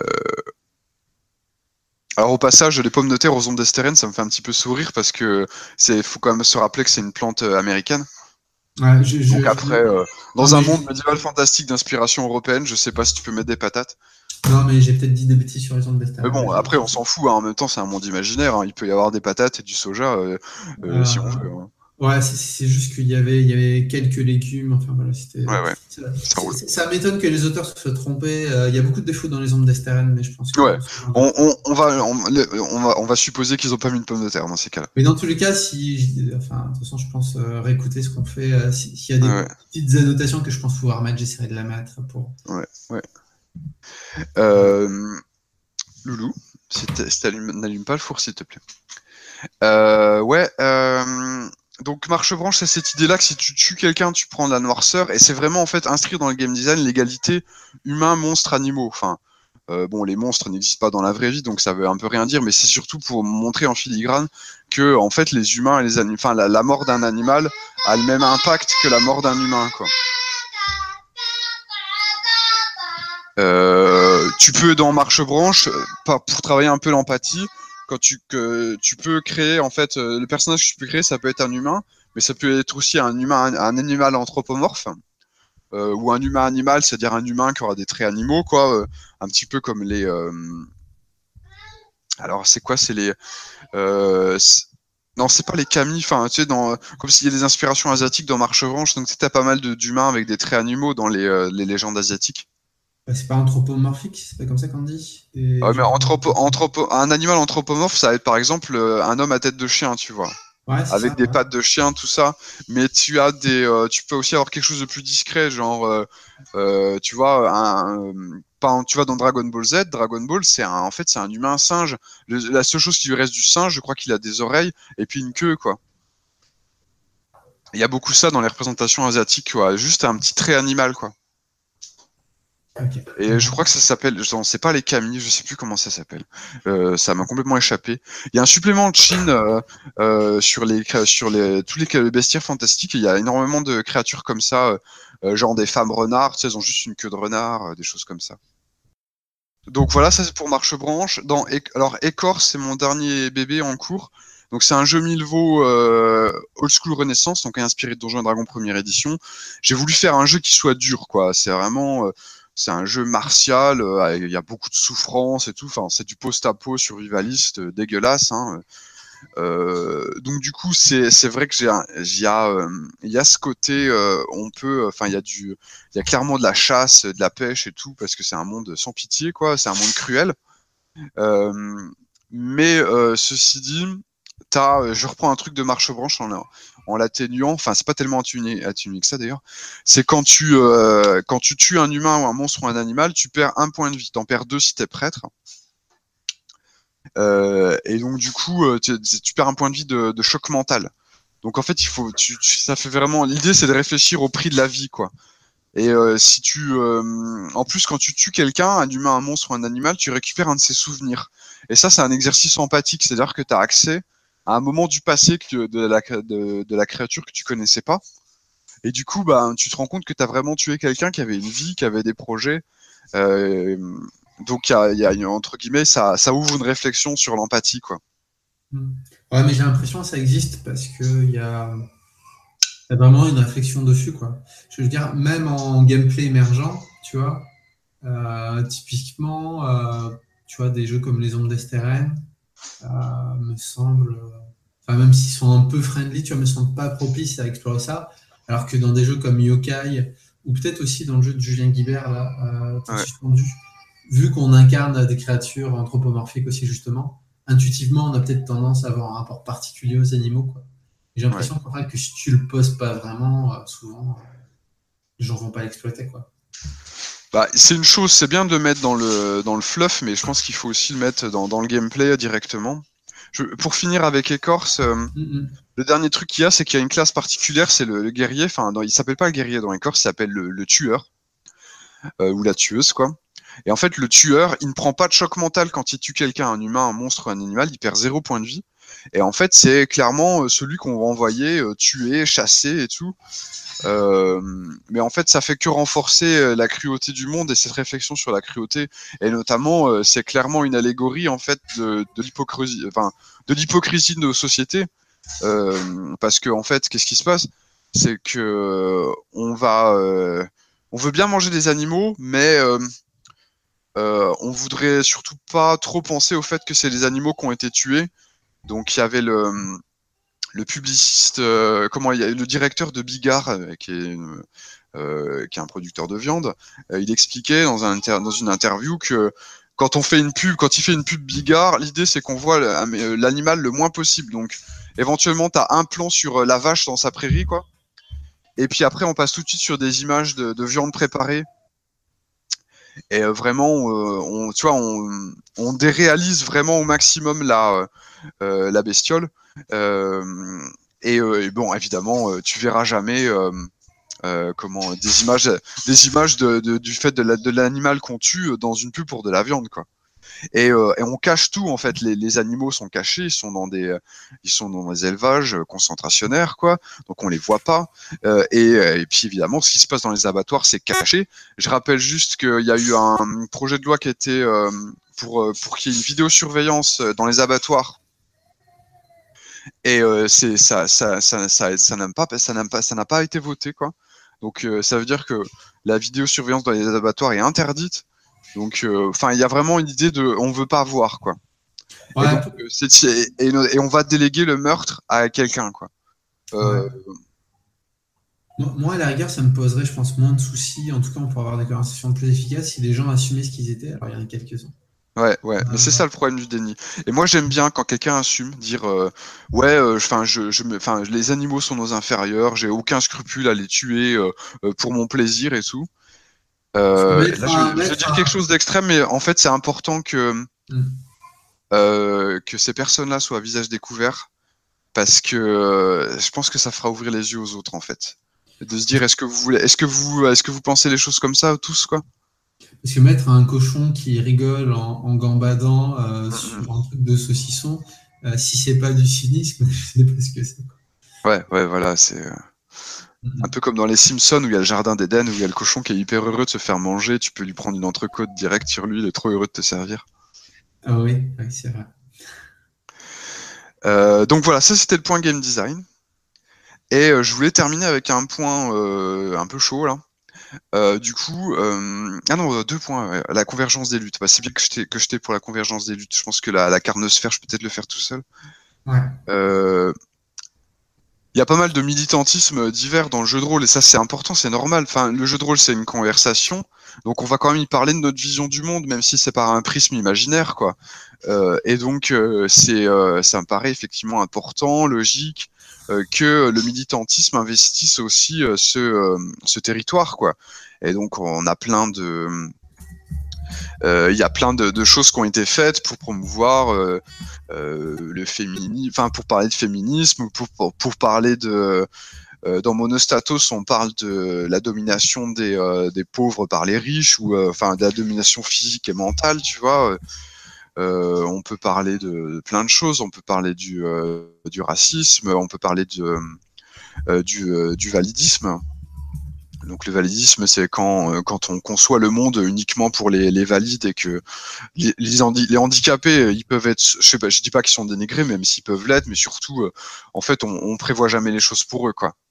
Alors au passage, les pommes de terre aux ondes d'estérène, ça me fait un petit peu sourire parce que c'est, faut quand même se rappeler que c'est une plante euh, américaine. Ouais, je, Donc je, je- après, euh, non, dans un mais monde je- médiéval fantastique d'inspiration européenne, je sais pas si tu peux mettre des patates. non, mais j'ai peut-être dit des bêtises sur les ondes Mais d'Estérel, mais bon, je- après on s'en fout, hein. En même temps c'est un monde imaginaire, hein. Il peut y avoir des patates et du soja euh, euh, si on euh, veut, hein. ouais, c'est c'est juste qu'il y avait, il y avait quelques légumes. Enfin voilà, c'était. Ouais, ouais, Ça, ça c'est- roule. c'est- ça m'étonne que les auteurs se soient trompés. Euh, il y a beaucoup de défauts dans les ondes d'Estérel, mais je pense que Ouais, ce genre de- on, on, on va, on, le- on va, on va supposer qu'ils ont pas mis une pomme de terre dans ces cas-là. Mais dans tous les cas, si, enfin, de toute façon, je pense euh, réécouter ce qu'on fait. euh, si- S'il y a Ouais, des ouais, petites annotations que je pense pouvoir mettre, j'essaierai de la mettre pour. ouais, ouais. Euh, Loulou, si t'a- si t'allumes- n'allume pas le four s'il te plaît. Euh, ouais, euh, donc marche branche, c'est cette idée-là que si tu tues quelqu'un, tu prends de la noirceur, et c'est vraiment en fait inscrit dans le game design l'égalité humain, monstre, animaux. Enfin, euh, bon, les monstres n'existent pas dans la vraie vie, donc ça veut un peu rien dire, mais c'est surtout pour montrer en filigrane que en fait les humains et les animaux, enfin la, la mort d'un animal a le même impact que la mort d'un humain, quoi. Euh, tu peux dans marche branche, euh, pas- pour travailler un peu l'empathie, quand tu que tu peux créer en fait euh, le personnage que tu peux créer, ça peut être un humain, mais ça peut être aussi un humain, un, un animal anthropomorphe. euh, ou un humain animal, c'est-à-dire un humain qui aura des traits animaux, quoi, euh, un petit peu comme les. Euh... Alors, c'est quoi? C'est les. Euh... Non, c'est pas les kami, enfin, tu sais, dans... comme s'il y a des inspirations asiatiques dans Marche-Branche, donc tu sais, pas mal d'humains avec des traits animaux dans les, euh, les légendes asiatiques. Bah, c'est pas anthropomorphique, c'est pas comme ça qu'on dit. Et Ouais, mais du coup, anthropo... Anthropo... un animal anthropomorphe, ça va être par exemple euh, un homme à tête de chien, tu vois. ouais, c'est Avec ça, des ouais. pattes de chien, tout ça. Mais tu as des, euh, tu peux aussi avoir quelque chose de plus discret, genre, euh, euh, tu vois, un, un- pas, un- tu vois, dans Dragon Ball Z, Dragon Ball, c'est un, en fait, c'est un humain singe. Le- la seule chose qui lui reste du singe, je crois qu'il a des oreilles et puis une queue, quoi. Il y a beaucoup ça dans les représentations asiatiques, quoi. Juste un petit trait animal, quoi. Ok. Et je crois que ça s'appelle, je ne sais pas les kami, je sais plus comment ça s'appelle. Euh, ça m'a complètement échappé. Il y a un supplément de Chine euh, euh, sur les sur les tous les bestiaires fantastiques. Il y a énormément de créatures comme ça, euh, euh, genre des femmes renards, tu sais, elles ont juste une queue de renard, euh, des choses comme ça. Donc voilà, ça c'est pour Marche-Branche. Dans Éc- alors Écorce, c'est mon dernier bébé en cours. Donc c'est un jeu Milvaux euh, old school Renaissance, donc inspiré de Donjons et Dragons première édition. J'ai voulu faire un jeu qui soit dur, quoi. C'est vraiment, euh, c'est un jeu martial. euh, Il y a beaucoup de souffrance et tout. Enfin, c'est du post-apo survivaliste euh, dégueulasse, hein. Euh, donc du coup, c'est c'est vrai que j'ai un- il y a euh, il y a ce côté, euh, on peut, enfin il y a du, il y a clairement de la chasse, de la pêche et tout, parce que c'est un monde sans pitié, quoi. C'est un monde cruel. Euh, mais euh, ceci dit, t'as, euh, je reprends un truc de marche-branche en, en l'atténuant. Enfin, c'est pas tellement atténué, atténué que ça d'ailleurs. C'est quand tu, euh, quand tu tues un humain ou un monstre ou un animal, tu perds un point de vie. T'en perds deux si t'es prêtre. Euh, et donc du coup, euh, tu, tu perds un point de vie de, de choc mental. Donc en fait, il faut, tu, tu- ça fait vraiment. L'idée, c'est de réfléchir au prix de la vie, quoi. Et euh, si tu, euh, en plus, quand tu tues quelqu'un, un humain, un monstre ou un animal, tu récupères un de ses souvenirs. Et ça, c'est un exercice empathique, c'est-à-dire que tu as accès à un moment du passé que, de, la, de, de la créature que tu connaissais pas. Et du coup, bah, tu te rends compte que tu as vraiment tué quelqu'un qui avait une vie, qui avait des projets. Euh, donc, il y a, y a une- entre guillemets, ça, ça ouvre une réflexion sur l'empathie, quoi. Hmm. Ouais, mais j'ai l'impression que ça existe parce qu'il y a, y a vraiment une réflexion dessus, quoi. Je veux dire, même en gameplay émergent, tu vois, euh, typiquement, euh, tu vois, des jeux comme Les Ombres d'Esteren, euh, me semblent, euh, enfin, même s'ils sont un peu friendly, tu vois, me semblent pas propices à explorer ça. Alors que dans des jeux comme Yokai, ou peut-être aussi dans le jeu de Julien Guibert, là, euh, Terre Ouais. suspendue, vu qu'on incarne des créatures anthropomorphiques aussi, justement, intuitivement, on a peut-être tendance à avoir un rapport particulier aux animaux, quoi. Et j'ai Ouais. l'impression qu'en fait, que si tu le poses pas vraiment, euh, souvent, euh, les gens vont pas l'exploiter, quoi. Bah, c'est une chose, c'est bien de le mettre dans le, dans le fluff, mais je pense qu'il faut aussi le mettre dans, dans le gameplay directement. Je, pour finir avec Écorce, euh, Mm -hmm. le dernier truc qu'il y a, c'est qu'il y a une classe particulière, c'est le, le guerrier. Enfin, dans, il s'appelle pas le guerrier dans Écorce, il s'appelle le, le tueur, euh, ou la tueuse, quoi. Et en fait, le tueur, il ne prend pas de choc mental quand il tue quelqu'un, un humain, un monstre, un animal, il perd zéro point de vie. Et en fait, c'est clairement euh, celui qu'on va envoyer euh, tuer, chasser et tout. Euh, mais en fait, ça fait que renforcer euh, la cruauté du monde et cette réflexion sur la cruauté. Et notamment, euh, c'est clairement une allégorie en fait de, de l'hypocrisie, enfin, de l'hypocrisie de nos sociétés. Euh, parce que en fait, qu'est-ce qui se passe? C'est que euh, on va, euh, on veut bien manger des animaux, mais euh, euh, on voudrait surtout pas trop penser au fait que c'est les animaux qui ont été tués. Donc il y avait le, le publiciste, euh, comment il y a le directeur de Bigard, euh, qui est une, euh, qui est un producteur de viande. Euh, il expliquait dans, un inter- dans une interview que quand on fait une pub, quand il fait une pub Bigard, l'idée c'est qu'on voit l'animal le moins possible. Donc éventuellement tu as un plan sur la vache dans sa prairie, quoi. Et puis après on passe tout de suite sur des images de, de viande préparée. Et euh, vraiment, euh, on, tu vois, on, on déréalise vraiment au maximum la, euh, la bestiole. Euh, et, euh, et bon, évidemment, euh, tu verras jamais euh, euh, comment des images, des images de, de, du fait de, la, de l'animal qu'on tue dans une pub pour de la viande, quoi. Et, euh, et on cache tout en fait. Les, les animaux sont cachés, ils sont dans des, ils sont dans des élevages concentrationnaires, quoi. Donc on les voit pas. Euh, et, et puis évidemment, ce qui se passe dans les abattoirs, c'est caché. Je rappelle juste qu'il y a eu un projet de loi qui était euh, pour pour qu'il y ait une vidéosurveillance dans les abattoirs. Et euh, c'est ça, ça, ça, ça, ça n'a pas, ça n'a pas, ça n'a pas été voté, quoi. Donc euh, ça veut dire que la vidéosurveillance dans les abattoirs est interdite. Donc, enfin, euh, il y a vraiment une idée de, on veut pas voir, quoi. Ouais. Et donc, euh, c'est, et, et on va déléguer le meurtre à quelqu'un, quoi. Euh, ouais. Moi, à la rigueur, ça me poserait, je pense, moins de soucis. En tout cas, on pourrait avoir des conversations plus efficaces si les gens assumaient ce qu'ils étaient. Alors, il y en a quelques-uns. Ouais, ouais, Euh, mais c'est ça le problème du déni. Et moi, j'aime bien quand quelqu'un assume, dire euh, ouais, enfin, euh, je, je, enfin, les animaux sont nos inférieurs, j'ai aucun scrupule à les tuer euh, euh, pour mon plaisir et tout. Euh, là, je, un, je vais dire quelque chose d'extrême, mais en fait, c'est important que hmm. euh, que ces personnes-là soient à visage découvert, parce que euh, je pense que ça fera ouvrir les yeux aux autres, en fait, de se dire est-ce que vous voulez, est-ce que vous, est-ce que vous pensez les choses comme ça tous, quoi. Parce que mettre un cochon qui rigole en, en gambadant euh, Mm-hmm. sur un truc de saucisson, euh, si c'est pas du cynisme, je sais pas ce que c'est. Ouais, ouais, voilà, c'est euh, mm-hmm. un peu comme dans les Simpsons où il y a le jardin d'Éden, où il y a le cochon qui est hyper heureux de se faire manger, tu peux lui prendre une entrecôte direct sur lui, il est trop heureux de te servir. Ah oui, oui c'est vrai. Euh, donc voilà, ça c'était le point game design. Et euh, je voulais terminer avec un point euh, un peu chaud là. Euh, du coup, euh... ah non, deux points. Ouais. La convergence des luttes. Bah, c'est bien que je t'ai que je t'ai pour la convergence des luttes. Je pense que la, la carnosphère, je peux peut-être le faire tout seul. Ouais. Euh... Il y a pas mal de militantisme divers dans le jeu de rôle et ça c'est important, c'est normal. Enfin, le jeu de rôle c'est une conversation, donc on va quand même y parler de notre vision du monde, même si c'est par un prisme imaginaire, quoi. Euh, et donc euh, c'est, euh, ça me paraît effectivement important, logique, euh, que le militantisme investisse aussi euh, ce, euh, ce territoire, quoi. Et donc on a plein de il euh, y a plein de, de choses qui ont été faites pour promouvoir euh, euh, le féminisme, enfin pour parler de féminisme, pour, pour, pour parler de... Euh, dans Monostatos, on parle de la domination des, euh, des pauvres par les riches, ou enfin euh, de la domination physique et mentale, tu vois. Euh, on peut parler de, de plein de choses, on peut parler du, euh, du racisme, on peut parler de, euh, du, euh, du validisme. Donc le validisme, c'est quand, euh, quand on conçoit le monde uniquement pour les, les valides et que les, les, handi les handicapés, ils peuvent être, je sais pas, je dis pas qu'ils sont dénigrés, même s'ils peuvent l'être, mais surtout, euh, en fait, on, on prévoit jamais les choses pour eux, quoi.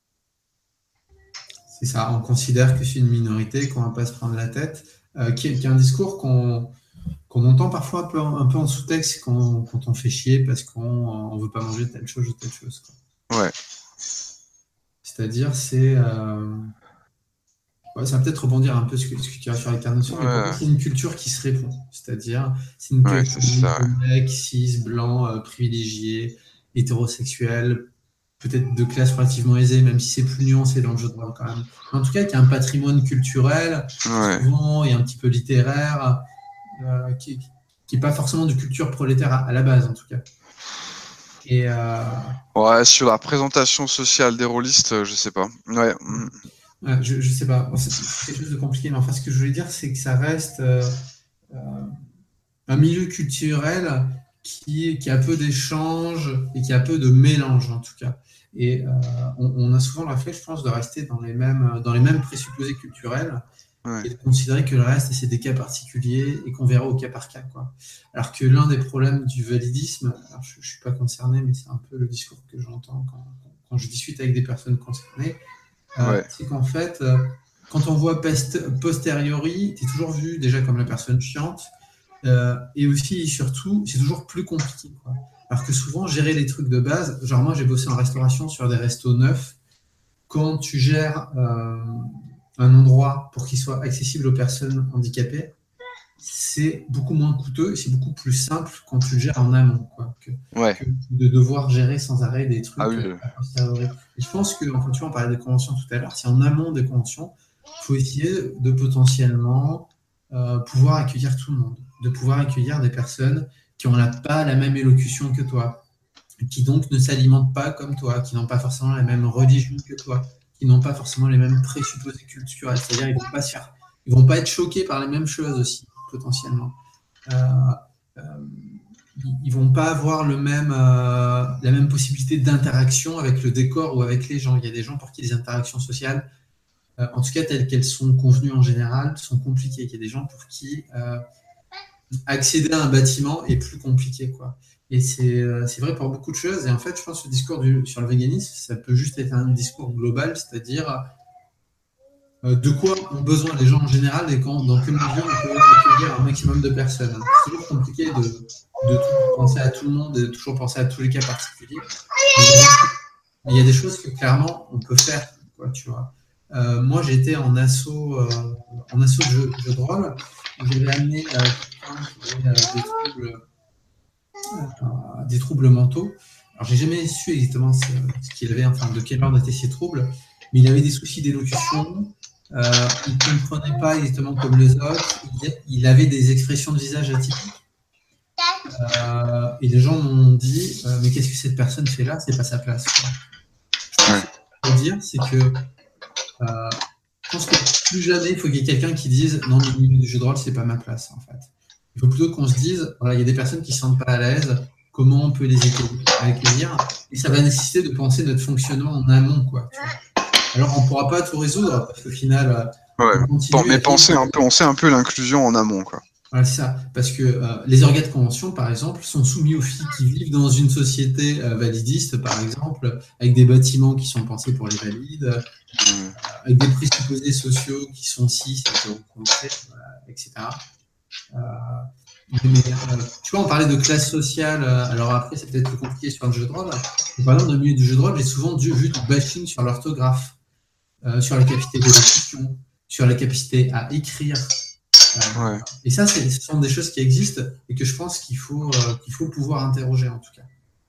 C'est ça, on considère que c'est une minorité, qu'on va pas se prendre la tête, euh, qui, est, qui est un discours qu'on qu'on entend parfois un peu, un peu en sous-texte quand, quand on fait chier parce qu'on ne veut pas manger telle chose ou telle chose, quoi. Ouais. C'est-à-dire, c'est... Euh... Ouais, ça va peut-être rebondir un peu ce que, ce que tu as sur l'incarnation, ouais. Mais pour moi, c'est une culture qui se répond. C'est-à-dire, c'est une ouais, culture de mec, cis, blanc, euh, privilégié, hétérosexuel, peut-être de classe relativement aisée, même si c'est plus nuancé dans le jeu de rôle quand même. Mais en tout cas, qui a un patrimoine culturel, ouais. souvent, et un petit peu littéraire, euh, qui n'est pas forcément de culture prolétaire à, à la base, en tout cas. Et euh... Ouais, sur la présentation sociale des rôlistes, je sais pas. Ouais. Ouais, je, je sais pas. C'est quelque chose de compliqué, mais enfin, ce que je voulais dire, c'est que ça reste euh, euh, un milieu culturel qui, qui a peu d'échanges et qui a peu de mélange, en tout cas. Et euh, on, on a souvent la fait, je pense, de rester dans les mêmes, dans les mêmes présupposés culturels, ouais. Et de considérer que le reste, c'est des cas particuliers et qu'on verra au cas par cas, quoi. Alors que l'un des problèmes du validisme, alors je ne suis pas concerné, mais c'est un peu le discours que j'entends quand, quand je discute avec des personnes concernées, euh, ouais. C'est qu'en fait, euh, quand on voit post posteriori, tu es toujours vu déjà comme la personne chiante, euh, et aussi et surtout, c'est toujours plus compliqué, quoi. Alors que souvent, gérer les trucs de base, genre moi j'ai bossé en restauration sur des restos neufs, quand tu gères euh, un endroit pour qu'il soit accessible aux personnes handicapées, c'est beaucoup moins coûteux et c'est beaucoup plus simple quand tu le gères en amont, quoi, que, ouais. que de devoir gérer sans arrêt des trucs. Ah oui. À posteriori. Et je pense que, quand tu vois, on parlait des conventions tout à l'heure, c'est en amont des conventions, il faut essayer de potentiellement euh, pouvoir accueillir tout le monde, de pouvoir accueillir des personnes qui n'ont pas la même élocution que toi, qui donc ne s'alimentent pas comme toi, qui n'ont pas forcément la même religion que toi, qui n'ont pas forcément les mêmes présupposés culturels, c'est-à-dire qu'ils ne vont pas se faire, ils vont pas être choqués par les mêmes choses aussi, potentiellement. Euh, euh, ils vont pas avoir le même, euh, la même possibilité d'interaction avec le décor ou avec les gens. Il y a des gens pour qui les interactions sociales, euh, en tout cas telles qu'elles sont convenues en général, sont compliquées. Il y a des gens pour qui euh, accéder à un bâtiment est plus compliqué, quoi. Et c'est euh, vrai pour beaucoup de choses. Et en fait, je pense que le discours du, sur le véganisme, ça peut juste être un discours global, c'est-à-dire euh, de quoi ont besoin les gens en général et quand, dans quelle mesure on peut accueillir un maximum de personnes. C'est toujours compliqué de, de tout penser à tout le monde et de toujours penser à tous les cas particuliers. Mais il y a des choses que clairement on peut faire, quoi, tu vois. Euh, moi, j'étais en asso, euh, en asso de jeu, jeu de rôle, où j'avais amené euh, quelqu'un qui avait euh, des troubles, euh, des troubles mentaux. Alors, j'ai jamais su exactement ce, ce qu'il avait, enfin, de quel ordre étaient ces troubles, mais il avait des soucis d'élocution. Euh, il ne comprenait pas exactement comme les autres. Il, il avait des expressions de visage atypiques. Euh, et les gens m'ont dit, euh, mais qu'est-ce que cette personne fait là? C'est pas sa place, quoi. Ce que je veux dire, c'est que euh, je pense que plus jamais il faut qu'il y ait quelqu'un qui dise non, mais le milieu du jeu de rôle, c'est pas ma place, en fait. Il faut plutôt qu'on se dise, voilà, il y a des personnes qui ne se sentent pas à l'aise, comment on peut les accueillir, et ça va nécessiter de penser notre fonctionnement en amont, quoi. Tu vois. Alors, on ne pourra pas tout résoudre, parce qu'au final, ouais. on continue mais penser un peu, penser un peu l'inclusion en amont, quoi. Voilà, c'est ça. Parce que euh, les organes de convention, par exemple, sont soumis aux filles qui vivent dans une société euh, validiste, par exemple, avec des bâtiments qui sont pensés pour les valides, euh, avec des présupposés sociaux qui sont cis, euh, et cetera. Euh, mais, euh, tu vois, on parlait de classe sociale. Euh, alors après, c'est peut-être plus compliqué sur le jeu de rôle. Mais par exemple, dans le milieu du jeu de rôle, j'ai souvent dû, vu du bashing sur l'orthographe, euh, sur la capacité d'élocution, sur la capacité à écrire. Euh, ouais. Et ça, ce sont des choses qui existent et que je pense qu'il faut, euh, qu'il faut pouvoir interroger en tout cas.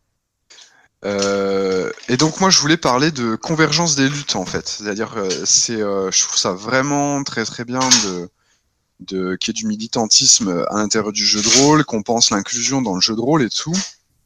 Euh, et donc moi je voulais parler de convergence des luttes en fait, c'est-à-dire euh, c'est, euh, je trouve ça vraiment très très bien de, de qu'il y ait du militantisme à l'intérieur du jeu de rôle, qu'on pense l'inclusion dans le jeu de rôle et tout.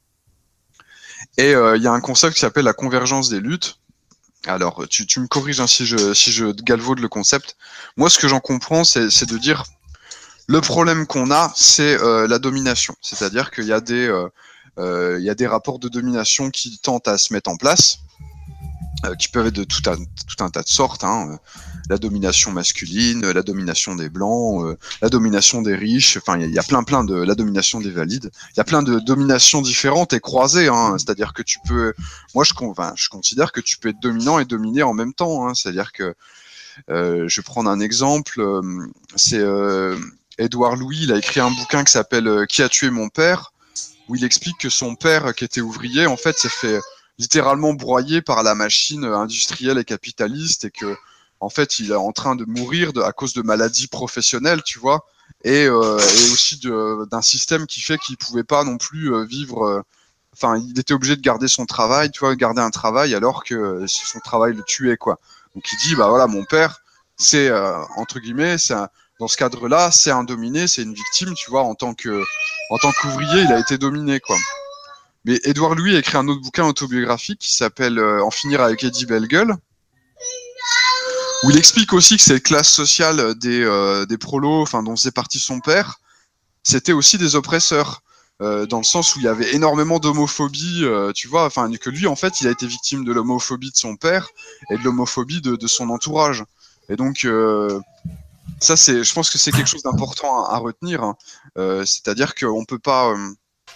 Et il euh, y a un concept qui s'appelle la convergence des luttes. Alors tu, tu me corriges hein, si je si je galvaude le concept. Moi ce que j'en comprends c'est, c'est de dire le problème qu'on a, c'est euh, la domination. C'est-à-dire qu'il y a des, euh, euh, il y a des rapports de domination qui tentent à se mettre en place, euh, qui peuvent être de tout un, tout un tas de sortes. Hein. La domination masculine, la domination des blancs, euh, la domination des riches. Enfin, il y, y a plein, plein de la domination des valides. Il y a plein de dominations différentes et croisées. Hein. C'est-à-dire que tu peux, moi, je, enfin, je considère que tu peux être dominant et dominé en même temps. Hein. C'est-à-dire que, euh, je vais prendre un exemple. Euh, c'est euh, Édouard Louis, il a écrit un bouquin qui s'appelle euh, Qui a tué mon père, où il explique que son père, qui était ouvrier, en fait, s'est fait littéralement broyer par la machine industrielle et capitaliste et que, en fait, il est en train de mourir de, à cause de maladies professionnelles, tu vois, et, euh, et aussi de, d'un système qui fait qu'il pouvait pas non plus euh, vivre. Euh, Enfin, il était obligé de garder son travail, tu vois, garder un travail alors que euh, son travail le tuait, quoi. Donc il dit, bah voilà, mon père, c'est euh, entre guillemets, c'est un, dans ce cadre-là, c'est un dominé, c'est une victime, tu vois, en tant que, en tant qu'ouvrier, il a été dominé, quoi. Mais Édouard Louis a écrit un autre bouquin autobiographique qui s'appelle euh, En finir avec Eddie Bellegueule, où il explique aussi que cette classe sociale des, euh, des prolos, enfin, dont faisait partie son père, c'était aussi des oppresseurs. Euh, dans le sens où il y avait énormément d'homophobie, euh, tu vois, enfin que lui en fait il a été victime de l'homophobie de son père et de l'homophobie de, de son entourage. Et donc euh, ça c'est, je pense que c'est quelque chose d'important à, à retenir. Hein. Euh, c'est-à-dire qu'on peut pas, euh,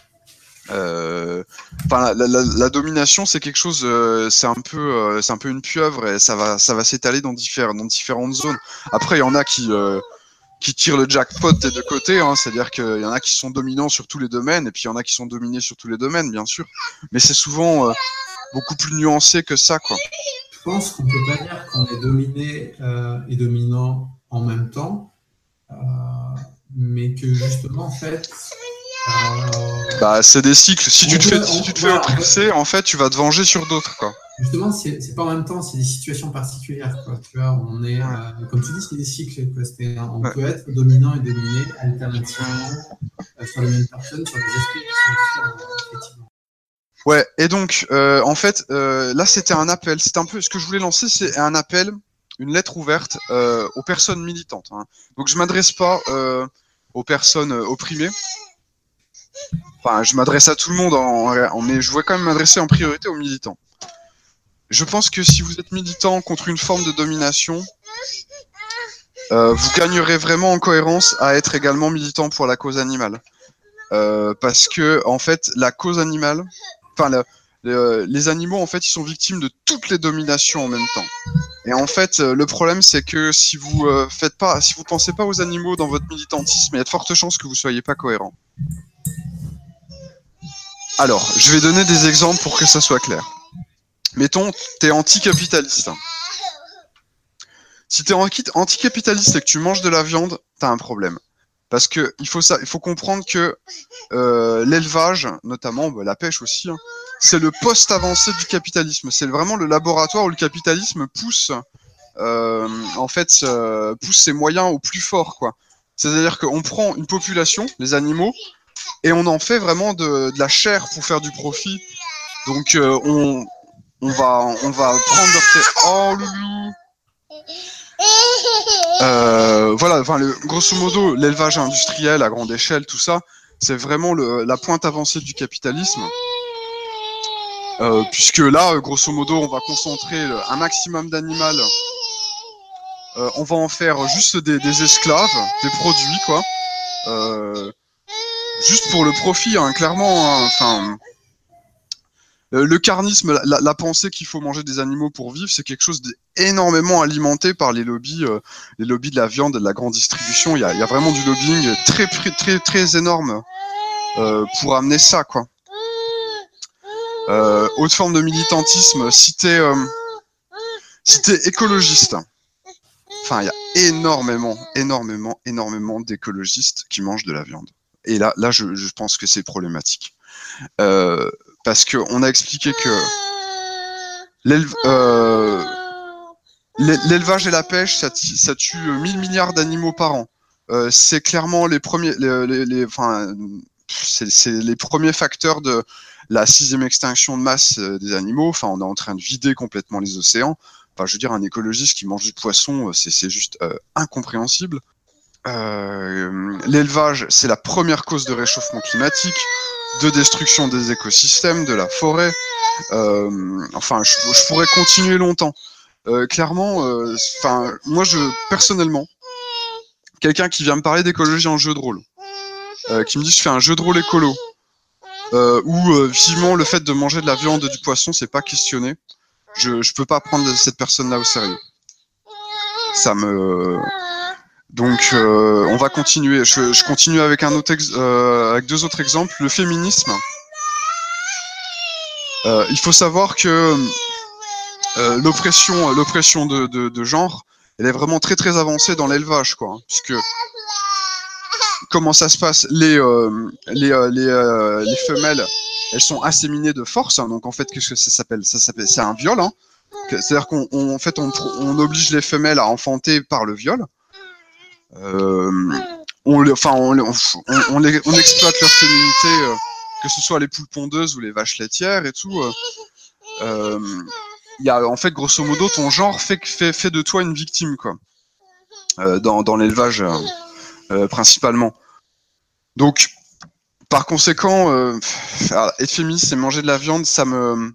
euh, enfin la, la, la domination c'est quelque chose, euh, c'est un peu, euh, c'est un peu une pieuvre et ça va, ça va s'étaler dans différentes, dans différentes zones. Après il y en a qui euh, qui tirent le jackpot des deux côtés, hein, c'est-à-dire qu'il y en a qui sont dominants sur tous les domaines, et puis il y en a qui sont dominés sur tous les domaines, bien sûr. Mais c'est souvent euh, beaucoup plus nuancé que ça, quoi. Je pense qu'on ne peut pas dire qu'on est dominé euh, et dominant en même temps, euh, mais que justement, en fait... Euh, bah, c'est des cycles. Si tu te fais, si tu te fais voilà, oppresser, en fait, tu vas te venger sur d'autres, quoi. Justement, c'est, c'est pas en même temps, c'est des situations particulières, quoi. Tu vois, on est, ouais. euh, comme tu dis, c'est des cycles, quoi. C'est, on ouais. peut être dominant et dominé alternativement euh, sur les mêmes personnes, sur des aspects qui sont différents, effectivement. Ouais, et donc, euh, en fait, euh, là, c'était un appel. C'est un peu ce que je voulais lancer, c'est un appel, une lettre ouverte euh, aux personnes militantes. Hein. Donc, je m'adresse pas euh, aux personnes opprimées. Enfin, je m'adresse à tout le monde, en, en, mais je voulais quand même m'adresser en priorité aux militants. Je pense que si vous êtes militant contre une forme de domination, euh, vous gagnerez vraiment en cohérence à être également militant pour la cause animale. Euh, parce que, en fait, la cause animale, enfin, le, le, les animaux, en fait, ils sont victimes de toutes les dominations en même temps. Et en fait, euh, le problème, c'est que si vous euh, faites pas, si vous pensez pas aux animaux dans votre militantisme, il y a de fortes chances que vous soyez pas cohérent. Alors, je vais donner des exemples pour que ça soit clair. Mettons, t'es anticapitaliste. Si t'es anticapitaliste et que tu manges de la viande, t'as un problème. Parce que il faut ça, il faut comprendre que euh, l'élevage, notamment bah, la pêche aussi, hein, c'est le poste avancé du capitalisme. C'est vraiment le laboratoire où le capitalisme pousse, euh, en fait, euh, pousse ses moyens au plus fort, quoi. C'est-à-dire qu'on prend une population, les animaux, et on en fait vraiment de, de la chair pour faire du profit. Donc euh, on, on va, on va prendre leur terre. Oh loulou. Euh, voilà, enfin, le, grosso modo, l'élevage industriel à grande échelle, tout ça, c'est vraiment le, la pointe avancée du capitalisme. Euh, puisque là, grosso modo, on va concentrer le, un maximum d'animal. Euh, on va en faire juste des, des esclaves, des produits, quoi. Euh, juste pour le profit, hein, clairement. Enfin. Hein, le carnisme, la, la pensée qu'il faut manger des animaux pour vivre, c'est quelque chose d'énormément alimenté par les lobbies, euh, les lobbies de la viande et de la grande distribution. Il y a, il y a vraiment du lobbying très, très, très, très énorme euh, pour amener ça, quoi. Euh, autre forme de militantisme, si t'es euh, si t'es écologiste, enfin, il y a énormément, énormément, énormément d'écologistes qui mangent de la viande. Et là, là, je, je pense que c'est problématique. Euh, parce qu'on a expliqué que l'élevage euh, et la pêche, ça, ça tue mille milliards d'animaux par an. Euh, c'est clairement les premiers, les, les, les, enfin, c'est les premiers facteurs de la sixième extinction de masse des animaux. Enfin, on est en train de vider complètement les océans. Enfin, je veux dire, un écologiste qui mange du poisson, c'est juste euh, incompréhensible. Euh, L'élevage, c'est la première cause de réchauffement climatique, de destruction des écosystèmes, de la forêt. Euh, enfin, je, je pourrais continuer longtemps. Euh, clairement, enfin, euh, moi, je personnellement, quelqu'un qui vient me parler d'écologie en jeu de rôle, euh, qui me dit je fais un jeu de rôle écolo, euh, où euh, vivement le fait de manger de la viande et du poisson, c'est pas questionné. Je, je peux pas prendre cette personne-là au sérieux. Ça me Donc, euh, on va continuer. Je, je continue avec un autre, ex euh, avec deux autres exemples. Le féminisme. Euh, il faut savoir que euh, l'oppression, l'oppression de, de, de genre, elle est vraiment très très avancée dans l'élevage, quoi. Puisque comment ça se passe? Les euh, les euh, les, euh, les femelles, elles sont inséminées de force. Hein, donc en fait, qu'est-ce que ça s'appelle? Ça s'appelle, c'est un viol. Hein. C'est-à-dire qu'on en fait on, on oblige les femelles à enfanter par le viol. Euh, on, enfin, on, on, on, les, on exploite leur féminité, euh, que ce soit les poules pondeuses ou les vaches laitières et tout. Euh, euh, y a, en fait, grosso modo, ton genre fait, fait, fait de toi une victime, quoi, euh, dans, dans l'élevage euh, euh, principalement. Donc, par conséquent, euh, être féministe et manger de la viande, ça me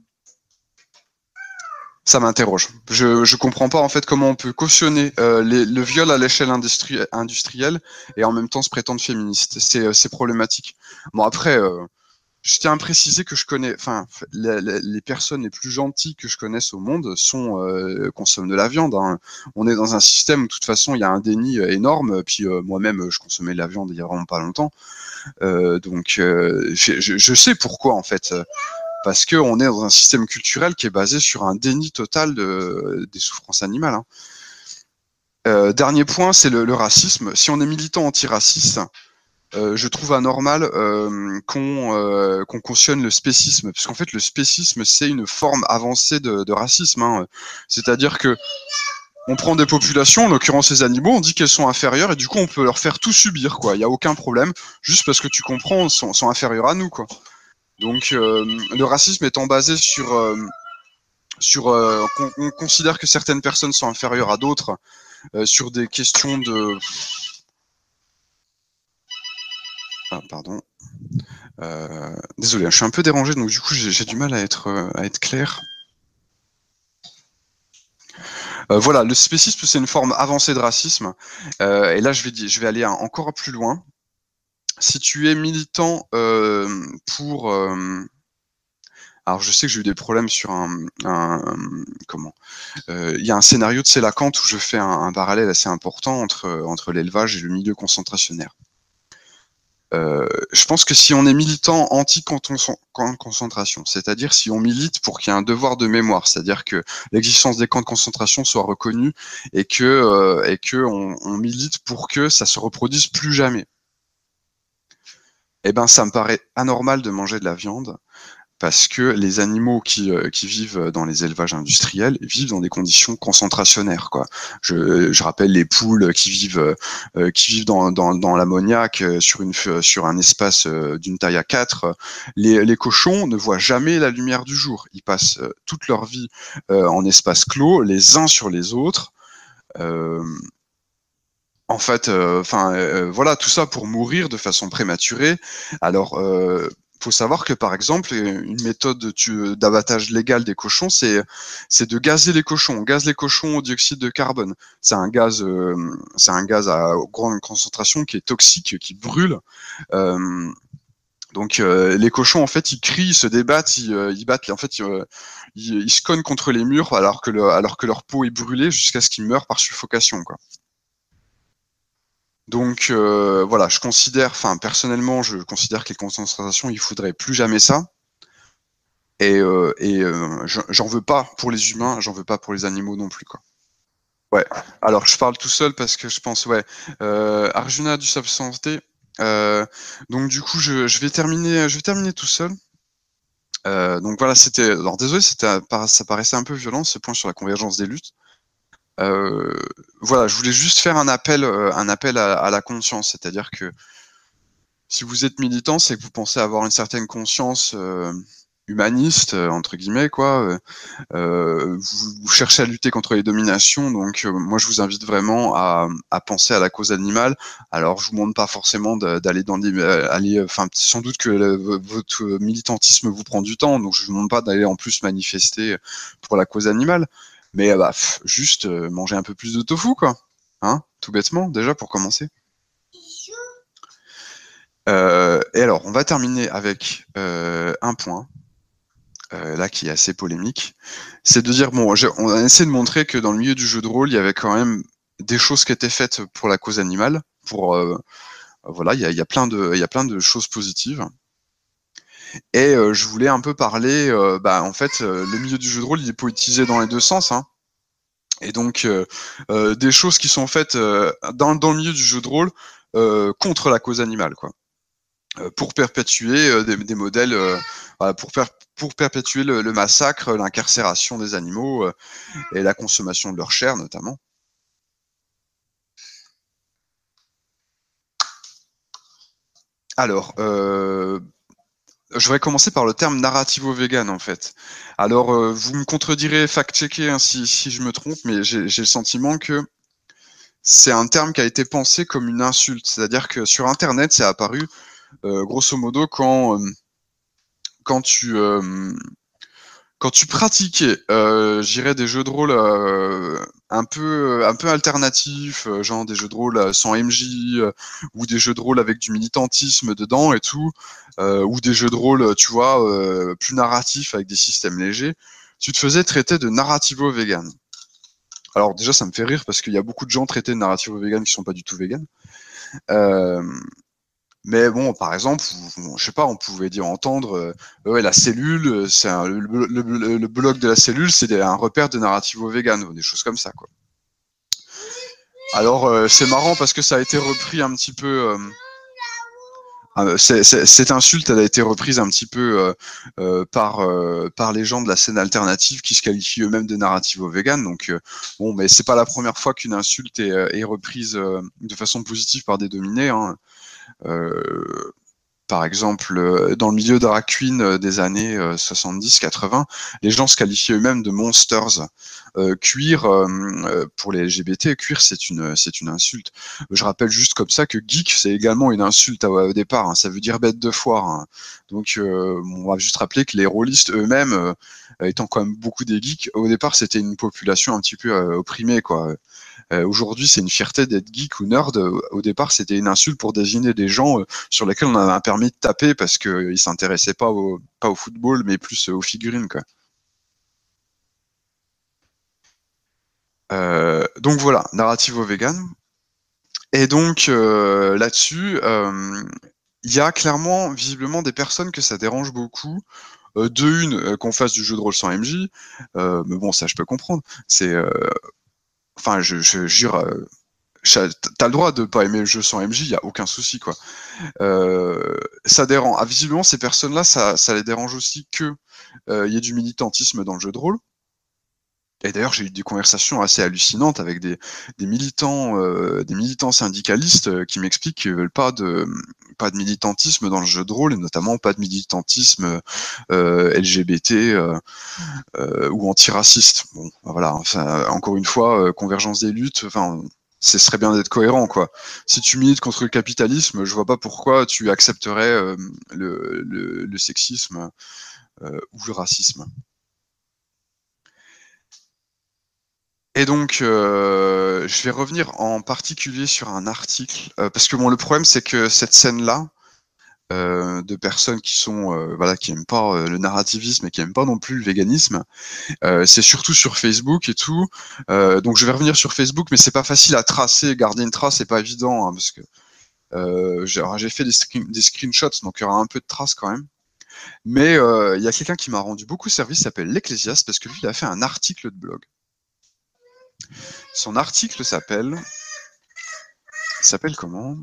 ça m'interroge. Je je comprends pas en fait comment on peut cautionner euh, les, le viol à l'échelle industrie, industrielle et en même temps se prétendre féministe. C'est c'est problématique. Bon après, euh, je tiens à préciser que je connais, enfin les, les, les personnes les plus gentilles que je connaisse au monde sont euh, consomment de la viande. Hein. On est dans un système où de toute façon il y a un déni énorme. Puis euh, moi-même je consommais de la viande il y a vraiment pas longtemps. Euh, donc euh, je, je sais pourquoi en fait. Parce qu'on est dans un système culturel qui est basé sur un déni total de, des souffrances animales. Hein. Euh, dernier point, c'est le, le racisme. Si on est militant antiraciste, euh, je trouve anormal euh, qu'on euh, qu'on cautionne le spécisme, parce qu'en fait, le spécisme, c'est une forme avancée de, de racisme. Hein. C'est-à-dire que on prend des populations, en l'occurrence les animaux, on dit qu'elles sont inférieures, et du coup, on peut leur faire tout subir, quoi. Il n'y a aucun problème, juste parce que tu comprends, sont, sont inférieures à nous, quoi. Donc euh, le racisme étant basé sur euh, sur euh, on, on considère que certaines personnes sont inférieures à d'autres euh, sur des questions de ah, pardon euh, désolé, je suis un peu dérangé donc du coup j'ai du mal à être à être clair. Euh, voilà, le spécisme c'est une forme avancée de racisme euh, et là je vais je vais aller encore plus loin. Si tu es militant euh, pour euh, Alors je sais que j'ai eu des problèmes sur un, un comment euh, il y a un scénario de Sélacanthe où je fais un, un parallèle assez important entre entre l'élevage et le milieu concentrationnaire. Euh, je pense que si on est militant anti-concentration, c'est-à-dire si on milite pour qu'il y ait un devoir de mémoire, c'est-à-dire que l'existence des camps de concentration soit reconnue et que euh, et que on, on milite pour que ça se reproduise plus jamais. Eh ben, ça me paraît anormal de manger de la viande. Parce que les animaux qui, euh, qui vivent dans les élevages industriels vivent dans des conditions concentrationnaires, quoi. Je, je rappelle les poules qui vivent euh, qui vivent dans, dans, dans l'ammoniac euh, sur une sur un espace euh, d'une taille à quatre. Les, les cochons ne voient jamais la lumière du jour. Ils passent euh, toute leur vie euh, en espace clos, les uns sur les autres. Euh, en fait, enfin euh, euh, voilà, tout ça pour mourir de façon prématurée. Alors euh, faut savoir que par exemple une méthode d'abattage légal des cochons, c'est c'est de gazer les cochons. On gaze les cochons au dioxyde de carbone. C'est un gaz, euh, c'est un gaz à grande concentration qui est toxique, qui brûle. Euh, donc euh, les cochons en fait ils crient, ils se débattent, ils, euh, ils battent, en fait ils, euh, ils, ils se cognent contre les murs alors que le, alors que leur peau est brûlée jusqu'à ce qu'ils meurent par suffocation, quoi. Donc euh, voilà, je considère, enfin personnellement, je considère que les concentrations, il faudrait plus jamais ça. Et, euh, et euh, j'en veux pas pour les humains, j'en veux pas pour les animaux non plus, quoi. Ouais. Alors je parle tout seul parce que je pense, ouais, euh, Arjuna a dû s'absenter. Euh, donc du coup, je, je vais terminer, je vais terminer tout seul. Euh, donc voilà, c'était. Alors désolé, c'était, ça paraissait un peu violent ce point sur la convergence des luttes. Euh, voilà, je voulais juste faire un appel, euh, un appel à, à la conscience, c'est-à-dire que si vous êtes militant, c'est que vous pensez avoir une certaine conscience euh, humaniste, euh, entre guillemets, quoi. Euh, vous, vous cherchez à lutter contre les dominations, donc euh, moi je vous invite vraiment à, à penser à la cause animale. Alors je vous demande pas forcément d'aller dans des, aller, enfin sans doute que le, votre militantisme vous prend du temps, donc je vous demande pas d'aller en plus manifester pour la cause animale. Mais bah, pff, juste euh, manger un peu plus de tofu, quoi. Hein, tout bêtement, déjà, pour commencer. Euh, et alors, on va terminer avec euh, un point, euh, là, qui est assez polémique. C'est de dire, bon, on a essayé de montrer que dans le milieu du jeu de rôle, il y avait quand même des choses qui étaient faites pour la cause animale. Pour, euh, voilà, il y a, il y a plein de, il y a plein de choses positives. Et euh, je voulais un peu parler, euh, bah, en fait, euh, le milieu du jeu de rôle, il est politisé dans les deux sens, hein. Et donc, euh, euh, des choses qui sont faites euh, dans, dans le milieu du jeu de rôle euh, contre la cause animale, quoi. Euh, pour perpétuer euh, des, des modèles, euh, voilà, pour, per pour perpétuer le, le massacre, l'incarcération des animaux euh, et la consommation de leur chair, notamment. Alors, euh, je vais commencer par le terme narrativo-vegan, en fait. Alors, euh, vous me contredirez, fact-checker hein, si, si je me trompe, mais j'ai le sentiment que c'est un terme qui a été pensé comme une insulte. C'est-à-dire que sur Internet, c'est apparu, euh, grosso modo, quand, euh, quand tu... Euh, quand tu pratiquais, euh, j'irais des jeux de rôle euh, un peu un peu alternatifs, euh, genre des jeux de rôle sans M J euh, ou des jeux de rôle avec du militantisme dedans et tout, euh, ou des jeux de rôle, tu vois, euh, plus narratifs avec des systèmes légers, tu te faisais traiter de narrativo-vegan. Alors déjà, ça me fait rire parce qu'il y a beaucoup de gens traités de narrativo-vegan qui sont pas du tout vegan. Euh, Mais bon, par exemple, je sais pas, on pouvait dire entendre, euh, ouais, la cellule, c'est le, le, le, le bloc de la cellule, c'est un repère de narrativo vegan, ou des choses comme ça, quoi. Alors, euh, c'est marrant parce que ça a été repris un petit peu. Euh, c'est, c'est, cette insulte, elle a été reprise un petit peu euh, euh, par euh, par les gens de la scène alternative qui se qualifient eux-mêmes de narrativo vegan. Donc, euh, bon, mais c'est pas la première fois qu'une insulte est, est reprise euh, de façon positive par des dominés, hein. Euh, Par exemple, dans le milieu drag queen des années soixante-dix quatre-vingts, les gens se qualifiaient eux-mêmes de monsters. Euh, cuir, euh, pour les L G B T, cuir, c'est une, c'est une insulte. Je rappelle juste comme ça que geek, c'est également une insulte au départ, hein, ça veut dire bête de foire, hein. Donc, euh, on va juste rappeler que les rôlistes eux-mêmes, euh, étant quand même beaucoup des geeks, au départ, c'était une population un petit peu euh, opprimée, quoi. Euh, aujourd'hui, c'est une fierté d'être geek ou nerd. Au départ, c'était une insulte pour désigner des gens euh, sur lesquels on avait un permis de taper parce qu'ils euh, s'intéressaient pas au, pas au football, mais plus euh, aux figurines, quoi. Euh, donc voilà, Narrativo Vegan. Et donc euh, là-dessus, euh, il y a clairement, visiblement, des personnes que ça dérange beaucoup. Euh, de une, euh, qu'on fasse du jeu de rôle sans M J, euh, mais bon, ça je peux comprendre. C'est, euh, enfin, je, je jure, euh, t'as le droit de pas aimer le jeu sans M J, il y a aucun souci, quoi. Euh, ça dérange. Ah, visiblement, ces personnes-là, ça, ça les dérange aussi que euh, il y ait du militantisme dans le jeu de rôle. Et d'ailleurs, j'ai eu des conversations assez hallucinantes avec des, des militants, euh, des militants syndicalistes euh, qui m'expliquent qu'ils veulent pas de, pas de militantisme dans le jeu de rôle, et notamment pas de militantisme euh, L G B T euh, euh, ou antiraciste. Bon, voilà. Enfin, encore une fois, euh, convergence des luttes. Enfin, ce serait bien d'être cohérent, quoi. Si tu milites contre le capitalisme, je vois pas pourquoi tu accepterais euh, le, le, le sexisme euh, ou le racisme. Et donc, euh, je vais revenir en particulier sur un article, euh, parce que bon, le problème, c'est que cette scène-là, euh, de personnes qui sont, euh, voilà, qui aiment pas euh, le narrativisme et qui aiment pas non plus le véganisme, euh, c'est surtout sur Facebook et tout. Euh, donc, je vais revenir sur Facebook, mais c'est pas facile à tracer, garder une trace, c'est pas évident, hein, parce que euh, j'ai j'ai fait des, screen, des screenshots, donc il y aura un peu de traces quand même. Mais euh, il y a quelqu'un qui m'a rendu beaucoup service, s'appelle l'Ecclésiaste, parce que lui, il a fait un article de blog. Son article s'appelle... s'appelle comment?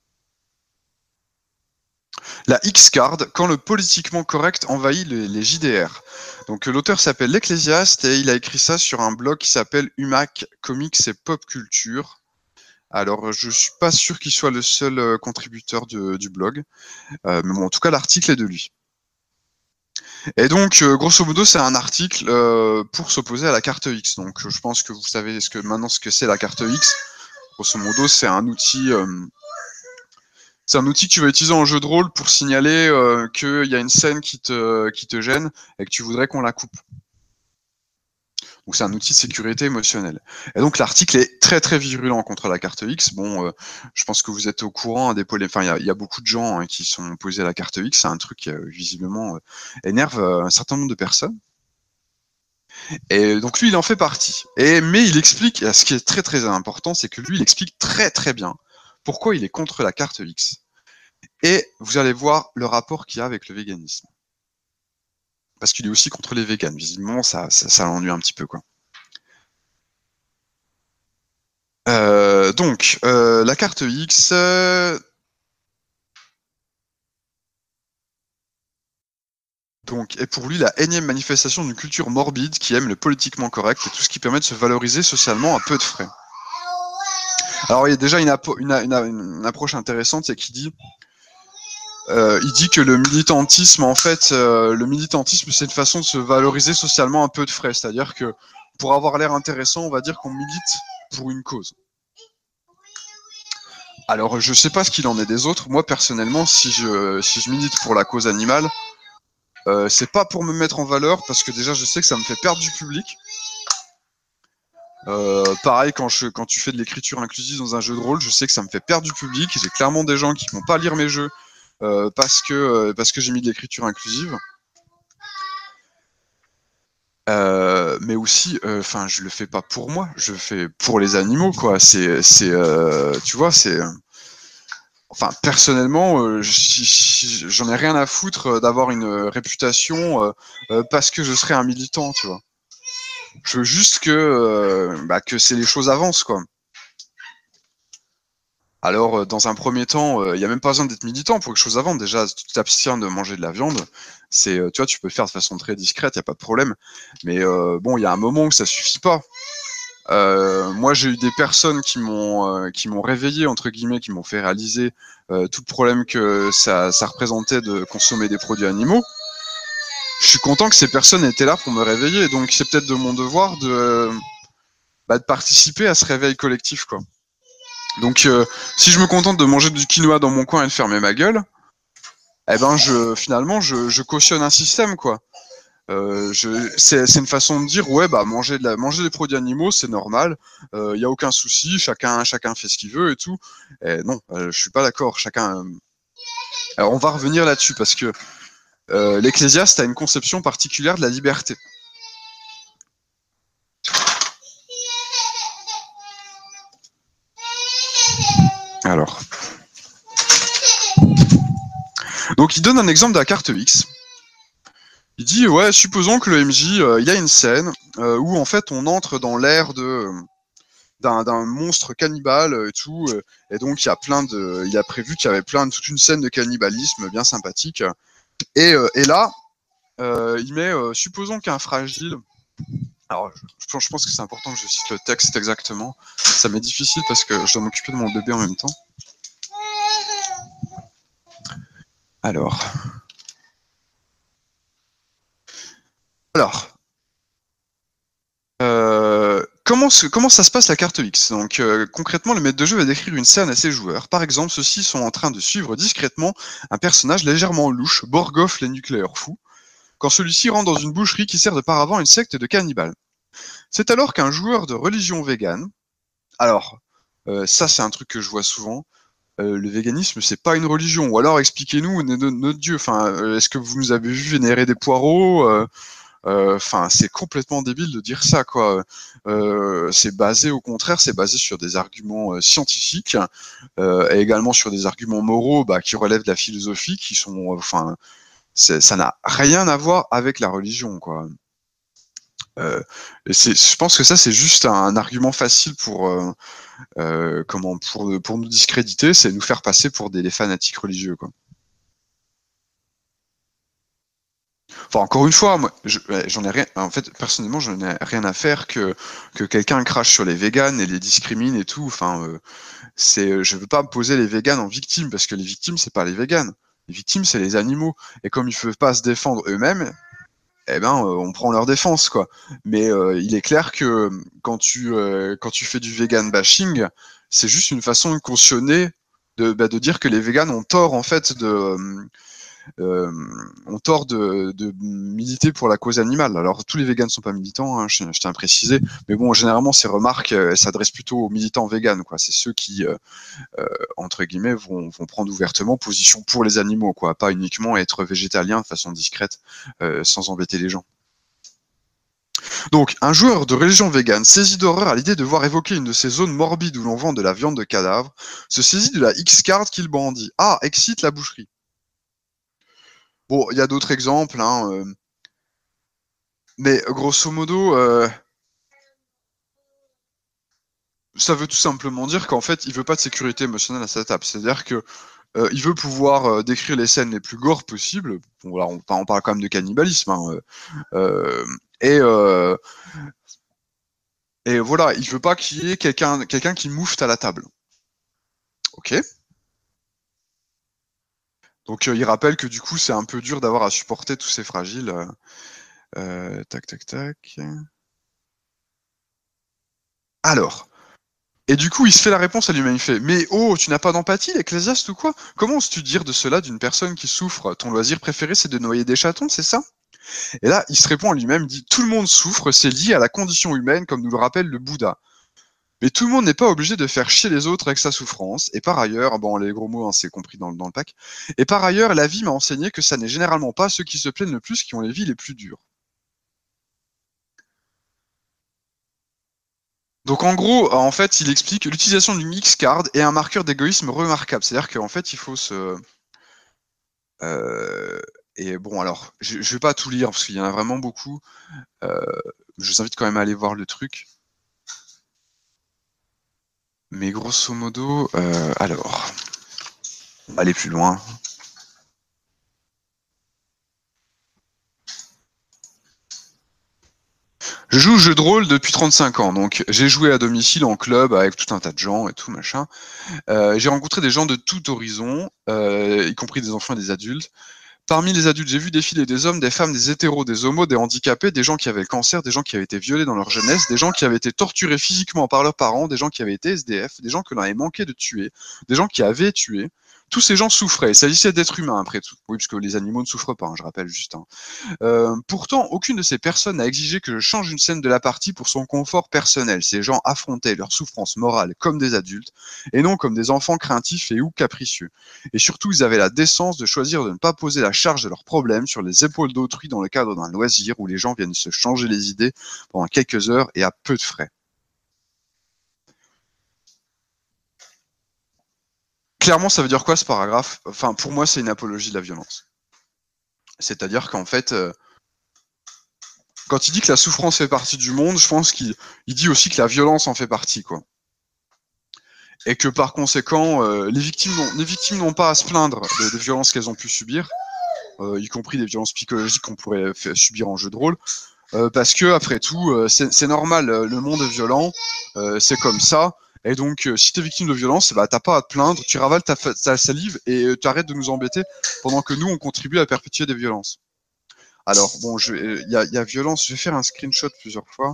La X-Card, quand le politiquement correct envahit les, les J D R. Donc l'auteur s'appelle l'Ecclésiaste et il a écrit ça sur un blog qui s'appelle Humac Comics et Pop Culture. Alors je suis pas sûr qu'il soit le seul euh, contributeur de, du blog, euh, mais bon, en tout cas l'article est de lui. Et donc euh, grosso modo c'est un article euh, pour s'opposer à la carte X. Donc je pense que vous savez ce que, maintenant ce que c'est la carte X. Grosso modo c'est un outil... Euh, C'est un outil que tu vas utiliser en jeu de rôle pour signaler euh, qu'il y a une scène qui te, qui te gêne et que tu voudrais qu'on la coupe. Donc c'est un outil de sécurité émotionnelle. Et donc l'article est très très virulent contre la carte X. Bon, euh, je pense que vous êtes au courant des polémiques. Enfin, il y, y a beaucoup de gens hein, qui sont opposés à la carte X. C'est un truc qui euh, visiblement euh, énerve euh, un certain nombre de personnes. Et donc lui, il en fait partie. Et mais il explique, et ce qui est très très important, c'est que lui, il explique très très bien pourquoi il est contre la carte X. Et vous allez voir le rapport qu'il y a avec le véganisme. Parce qu'il est aussi contre les véganes. Visiblement, ça, ça, ça l'ennuie un petit peu, quoi. Euh, donc, euh, la carte X... Euh... Donc, est pour lui la énième manifestation d'une culture morbide qui aime le politiquement correct et tout ce qui permet de se valoriser socialement à peu de frais. Alors, il y a déjà une, une, une, une approche intéressante, c'est qu'il dit... Euh, il dit que le militantisme, en fait, euh, le militantisme, c'est une façon de se valoriser socialement un peu de frais. C'est-à-dire que pour avoir l'air intéressant, on va dire qu'on milite pour une cause. Alors, je sais pas ce qu'il en est des autres. Moi, personnellement, si je, si je milite pour la cause animale, euh, c'est pas pour me mettre en valeur, parce que déjà, je sais que ça me fait perdre du public. Euh, pareil, quand, je, quand tu fais de l'écriture inclusive dans un jeu de rôle, je sais que ça me fait perdre du public. J'ai clairement des gens qui vont pas lire mes jeux euh, parce que, euh, parce que j'ai mis de l'écriture inclusive. Euh, mais aussi, enfin, euh, je le fais pas pour moi, je le fais pour les animaux, quoi. C'est, c'est, euh, tu vois, c'est, enfin, personnellement, euh, j'en ai rien à foutre d'avoir une réputation euh, euh, parce que je serais un militant, tu vois. Je veux juste que, euh, bah, que c'est les choses avancent, quoi. Alors, dans un premier temps, il euh, n'y a même pas besoin d'être militant pour que les choses avancent. Déjà, tu t'abstiens de manger de la viande. C'est, tu vois, tu peux le faire de façon très discrète, il n'y a pas de problème. Mais euh, bon, il y a un moment où ça suffit pas. Euh, moi, j'ai eu des personnes qui m'ont euh, qui m'ont réveillé entre guillemets, qui m'ont fait réaliser euh, tout le problème que ça, ça représentait de consommer des produits animaux. Je suis content que ces personnes étaient là pour me réveiller. Donc, c'est peut-être de mon devoir de, bah, de participer à ce réveil collectif, quoi. Donc, euh, si je me contente de manger du quinoa dans mon coin et de fermer ma gueule, eh ben, je, finalement, je, je cautionne un système, quoi. Euh, je, c'est, c'est une façon de dire, ouais, bah manger, de la, manger des produits animaux, c'est normal, il euh, n'y a aucun souci, chacun, chacun fait ce qu'il veut et tout. Et non, euh, je suis pas d'accord. Chacun. Euh... Alors on va revenir là-dessus parce que euh, l'Ecclésiaste a une conception particulière de la liberté. Alors. Donc il donne un exemple de la carte X. Il dit, ouais, supposons que le M J, il euh, y a une scène euh, où en fait on entre dans l'ère de d'un, d'un monstre cannibale et tout, euh, et donc il y a plein de, il a prévu qu'il y avait plein de, toute une scène de cannibalisme bien sympathique. Et, euh, et là, euh, il met, euh, supposons qu'un fragile. Alors, je, je pense que c'est important que je cite le texte exactement. Ça m'est difficile parce que je dois m'occuper de mon bébé en même temps. Alors. Alors. Euh, comment, comment ça se passe la carte X? Donc, euh, concrètement, le maître de jeu va décrire une scène à ses joueurs. Par exemple, ceux-ci sont en train de suivre discrètement un personnage légèrement louche, Borgoff les nucléaires fous, quand celui-ci rentre dans une boucherie qui sert de paravent à une secte de cannibales. C'est alors qu'un joueur de religion végane, alors, euh, ça c'est un truc que je vois souvent, euh, le véganisme c'est pas une religion, ou alors expliquez-nous notre, notre Dieu, enfin, euh, est-ce que vous nous avez vu vénérer des poireaux? Enfin, euh, c'est complètement débile de dire ça, quoi. Euh, c'est basé, au contraire, c'est basé sur des arguments euh, scientifiques euh, et également sur des arguments moraux bah, qui relèvent de la philosophie, qui sont, enfin, euh, ça n'a rien à voir avec la religion, quoi. Euh, c'est, je pense que ça c'est juste un, un argument facile pour euh, euh, comment pour pour nous discréditer, c'est nous faire passer pour des, des fanatiques religieux, quoi. Enfin encore une fois, moi je, j'en ai rien. En fait personnellement j'en ai rien à faire que que quelqu'un crache sur les véganes et les discrimine et tout. Enfin euh, c'est je veux pas me poser les véganes en victimes parce que les victimes c'est pas les véganes. Les victimes c'est les animaux et comme ils peuvent pas se défendre eux-mêmes, eh ben, euh, on prend leur défense, quoi. Mais euh, il est clair que quand tu, euh, quand tu fais du vegan bashing, c'est juste une façon de cautionner, de, bah, de dire que les végans ont tort, en fait, de, euh, ont tort de, de militer pour la cause animale. Alors, tous les végans ne sont pas militants, hein, je, je tiens à préciser, mais bon, généralement, ces remarques euh, s'adressent plutôt aux militants végans, quoi. C'est ceux qui, euh, euh, entre guillemets, vont, vont prendre ouvertement position pour les animaux, quoi, pas uniquement être végétalien de façon discrète, euh, sans embêter les gens. Donc, un joueur de religion végane, saisi d'horreur à l'idée de voir évoquer une de ces zones morbides où l'on vend de la viande de cadavre, se saisit de la X-card qu'il brandit. Ah, excite la boucherie. Bon, il y a d'autres exemples, hein, euh, mais grosso modo, euh, ça veut tout simplement dire qu'en fait, il veut pas de sécurité émotionnelle à sa table. C'est-à-dire que euh, il veut pouvoir euh, décrire les scènes les plus gore possibles. Bon, là, on, on parle quand même de cannibalisme, hein, euh, euh, et euh, et voilà, il veut pas qu'il y ait quelqu'un quelqu'un qui moufte à la table. Ok. Donc euh, il rappelle que du coup c'est un peu dur d'avoir à supporter tous ces fragiles. Euh, euh, tac tac tac. Alors. Et du coup il se fait la réponse à lui-même. Il fait: mais oh, tu n'as pas d'empathie, l'Ecclésiaste ou quoi? Comment oses-tu dire de cela d'une personne qui souffre? Ton loisir préféré c'est de noyer des chatons, c'est ça? Et là il se répond à lui-même, il dit: tout le monde souffre, c'est lié à la condition humaine, comme nous le rappelle le Bouddha. Mais tout le monde n'est pas obligé de faire chier les autres avec sa souffrance. Et par ailleurs, bon, les gros mots, hein, c'est compris dans, dans le pack. Et par ailleurs, la vie m'a enseigné que ça n'est généralement pas ceux qui se plaignent le plus qui ont les vies les plus dures. Donc en gros, en fait, il explique que l'utilisation d'une X-card est un marqueur d'égoïsme remarquable. C'est-à-dire qu'en fait, il faut se... Euh, et bon, alors, je ne vais pas tout lire parce qu'il y en a vraiment beaucoup. Euh, je vous invite quand même à aller voir le truc. Mais grosso modo, euh, alors, on va aller plus loin. Je joue au jeu de rôle depuis trente-cinq ans, donc j'ai joué à domicile en club avec tout un tas de gens et tout machin. Euh, j'ai rencontré des gens de tout horizon, euh, y compris des enfants et des adultes. Parmi les adultes, j'ai vu défiler des hommes, des femmes, des hétéros, des homos, des handicapés, des gens qui avaient le cancer, des gens qui avaient été violés dans leur jeunesse, des gens qui avaient été torturés physiquement par leurs parents, des gens qui avaient été S D F, des gens que l'on avait manqué de tuer, des gens qui avaient tué, Tous ces gens souffraient. Il s'agissait d'êtres humains, après tout. Oui, parce que les animaux ne souffrent pas, hein, je rappelle juste. Hein. Euh, pourtant, aucune de ces personnes n'a exigé que je change une scène de la partie pour son confort personnel. Ces gens affrontaient leur souffrance morale comme des adultes, et non comme des enfants craintifs et ou capricieux. Et surtout, ils avaient la décence de choisir de ne pas poser la charge de leurs problèmes sur les épaules d'autrui dans le cadre d'un loisir où les gens viennent se changer les idées pendant quelques heures et à peu de frais. Clairement, ça veut dire quoi ce paragraphe? Enfin, pour moi, c'est une apologie de la violence. C'est-à-dire qu'en fait, euh, quand il dit que la souffrance fait partie du monde, je pense qu'il il dit aussi que la violence en fait partie, quoi. Et que par conséquent, euh, les victimes n'ont, les victimes n'ont pas à se plaindre des, des violences qu'elles ont pu subir, euh, y compris des violences psychologiques qu'on pourrait faire subir en jeu de rôle, euh, parce que après tout, euh, c'est, c'est normal, le monde est violent, euh, c'est comme ça. Et donc, euh, si t'es victime de violence, bah, t'as pas à te plaindre, tu ravales ta, ta salive et euh, tu arrêtes de nous embêter pendant que nous, on contribue à perpétuer des violences. Alors, bon, il euh, y, a, y a violence, je vais faire un screenshot plusieurs fois.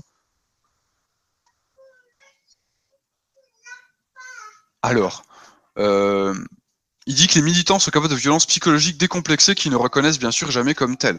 Alors, euh, il dit que les militants sont capables de violences psychologiques décomplexées qu'ils ne reconnaissent bien sûr jamais comme telles.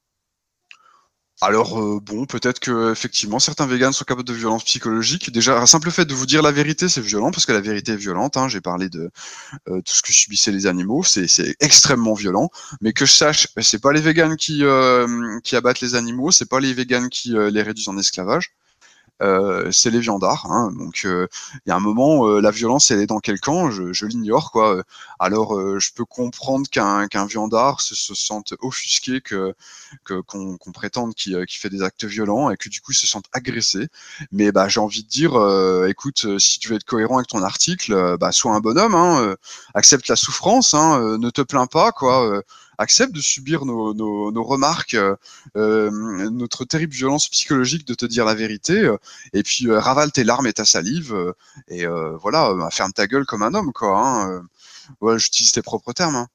Alors euh, bon, peut-être que effectivement certains véganes sont capables de violences psychologiques. Déjà, un simple fait de vous dire la vérité, c'est violent parce que la vérité est violente. Hein. J'ai parlé de euh, tout ce que subissaient les animaux, c'est, c'est extrêmement violent. Mais que je sache, c'est pas les véganes qui euh, qui abattent les animaux, c'est pas les véganes qui euh, les réduisent en esclavage. Euh, c'est les viandards. Hein, donc, il euh, y a un moment, euh, la violence, elle est dans quel camp? Je, je l'ignore, quoi. Alors, euh, je peux comprendre qu'un, qu'un viandard se, se sente offusqué, que, que qu'on, qu'on prétende qu'il, qu'il fait des actes violents et que du coup, il se sente agressé. Mais bah, j'ai envie de dire, euh, écoute, si tu veux être cohérent avec ton article, euh, bah, sois un bonhomme, hein, euh, accepte la souffrance, hein, euh, ne te plains pas, quoi. Euh, accepte de subir nos, nos, nos remarques, euh, notre terrible violence psychologique de te dire la vérité, euh, et puis euh, ravale tes larmes et ta salive, euh, et euh, voilà, euh, ferme ta gueule comme un homme, quoi. Hein, euh, voilà, j'utilise tes propres termes. Hein.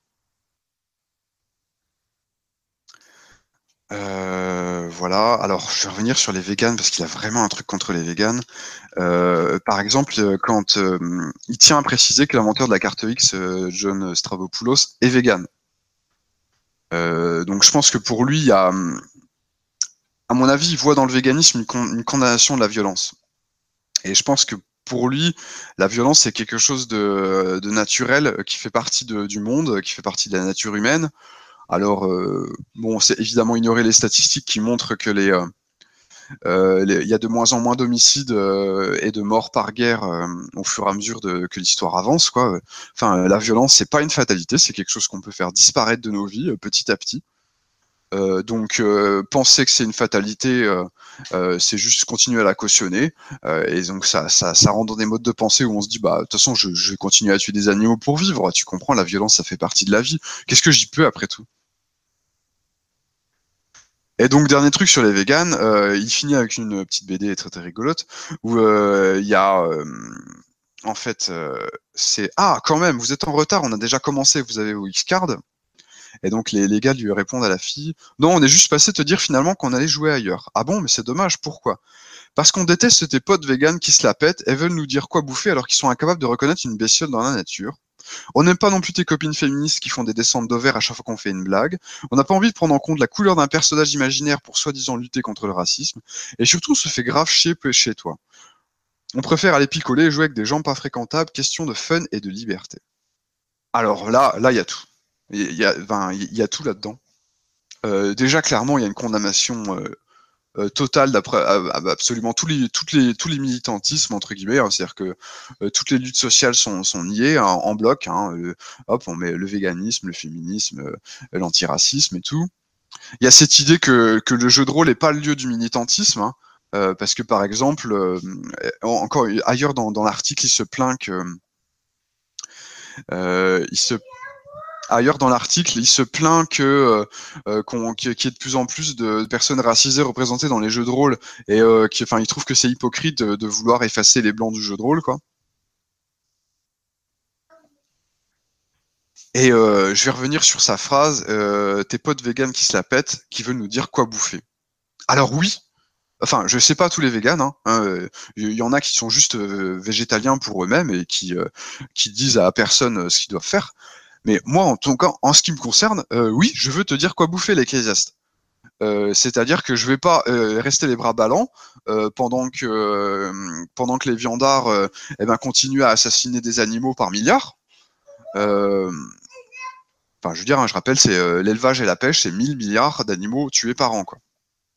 Euh, voilà, alors je vais revenir sur les véganes parce qu'il a vraiment un truc contre les véganes. Euh, par exemple, quand euh, il tient à préciser que l'inventeur de la carte X, euh, John Stravopoulos, est végane. Euh, donc je pense que pour lui, il y a, à mon avis, il voit dans le véganisme une, con une condamnation de la violence. Et je pense que pour lui, la violence, c'est quelque chose de, de naturel, qui fait partie de, du monde, qui fait partie de la nature humaine. Alors, euh, bon, c'est évidemment ignorer les statistiques qui montrent que les, euh, euh, les, y a de moins en moins d'homicides euh, et de morts par guerre euh, au fur et à mesure de, que l'histoire avance, quoi. Enfin, la violence, c'est pas une fatalité, c'est quelque chose qu'on peut faire disparaître de nos vies euh, petit à petit. Euh, donc euh, penser que c'est une fatalité, euh, euh, c'est juste continuer à la cautionner. Euh, et donc ça, ça, ça rentre dans des modes de pensée où on se dit, bah de toute façon, je, je vais continuer à tuer des animaux pour vivre. Tu comprends, la violence, ça fait partie de la vie. Qu'est-ce que j'y peux après tout? Et donc dernier truc sur les véganes, euh, il finit avec une petite B D très très rigolote où euh, il y a euh, en fait euh, c'est ah quand même vous êtes en retard, on a déjà commencé, vous avez vos X-Cards. Et donc les, les gars lui répondent à la fille, non, on est juste passé te dire finalement qu'on allait jouer ailleurs. Ah bon, mais c'est dommage, pourquoi? Parce qu'on déteste tes potes véganes qui se la pètent et veulent nous dire quoi bouffer alors qu'ils sont incapables de reconnaître une bestiole dans la nature. On n'aime pas non plus tes copines féministes qui font des descentes d'ovaires à chaque fois qu'on fait une blague. On n'a pas envie de prendre en compte la couleur d'un personnage imaginaire pour soi-disant lutter contre le racisme. Et surtout, on se fait grave chier chez toi. On préfère aller picoler et jouer avec des gens pas fréquentables, question de fun et de liberté. Alors là, là, il y a tout. Il y a, enfin, il y a tout là-dedans. Euh, déjà, clairement, il y a une condamnation euh, euh, totale d'après euh, absolument tous les, toutes les, tous les militantismes, entre guillemets. Hein, c'est-à-dire que euh, toutes les luttes sociales sont, sont niées hein, en bloc. Hein, euh, hop, on met le véganisme, le féminisme, euh, l'antiracisme et tout. Il y a cette idée que, que le jeu de rôle n'est pas le lieu du militantisme. Hein, euh, parce que, par exemple, euh, encore ailleurs dans, dans l'article, il se plaint que... Euh, il se Ailleurs dans l'article, il se plaint que euh, qu'on, qu'il y ait de plus en plus de personnes racisées représentées dans les jeux de rôle et euh, qui, enfin, il trouve que c'est hypocrite de, de vouloir effacer les blancs du jeu de rôle, quoi. Et euh, je vais revenir sur sa phrase euh, tes potes véganes qui se la pètent, qui veulent nous dire quoi bouffer. Alors oui, enfin, je sais pas tous les véganes, hein, hein, il y en a qui sont juste euh, végétaliens pour eux-mêmes et qui euh, qui disent à personne ce qu'ils doivent faire. Mais moi, en tout cas, en ce qui me concerne, euh, oui, je veux te dire quoi bouffer, l'Ecclésiaste. Euh, c'est-à-dire que je vais pas euh, rester les bras ballants euh, pendant que euh, pendant que les viandards euh, eh ben, continuent à assassiner des animaux par milliards. Euh, Enfin, je veux dire, hein, je rappelle, c'est euh, l'élevage et la pêche, c'est mille milliards d'animaux tués par an, quoi.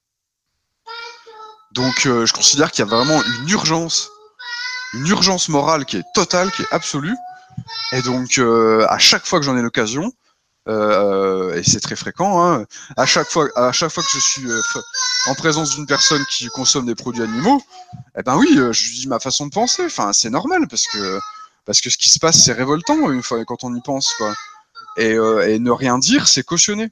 Donc, euh, je considère qu'il y a vraiment une urgence, une urgence morale qui est totale, qui est absolue. Et donc, euh, à chaque fois que j'en ai l'occasion, euh, et c'est très fréquent, hein, à chaque fois, à chaque fois que je suis euh, en présence d'une personne qui consomme des produits animaux, eh ben oui, euh, je lui dis ma façon de penser. Enfin, c'est normal parce que parce que ce qui se passe, c'est révoltant une fois quand on y pense, quoi. Et, euh, et ne rien dire, c'est cautionner.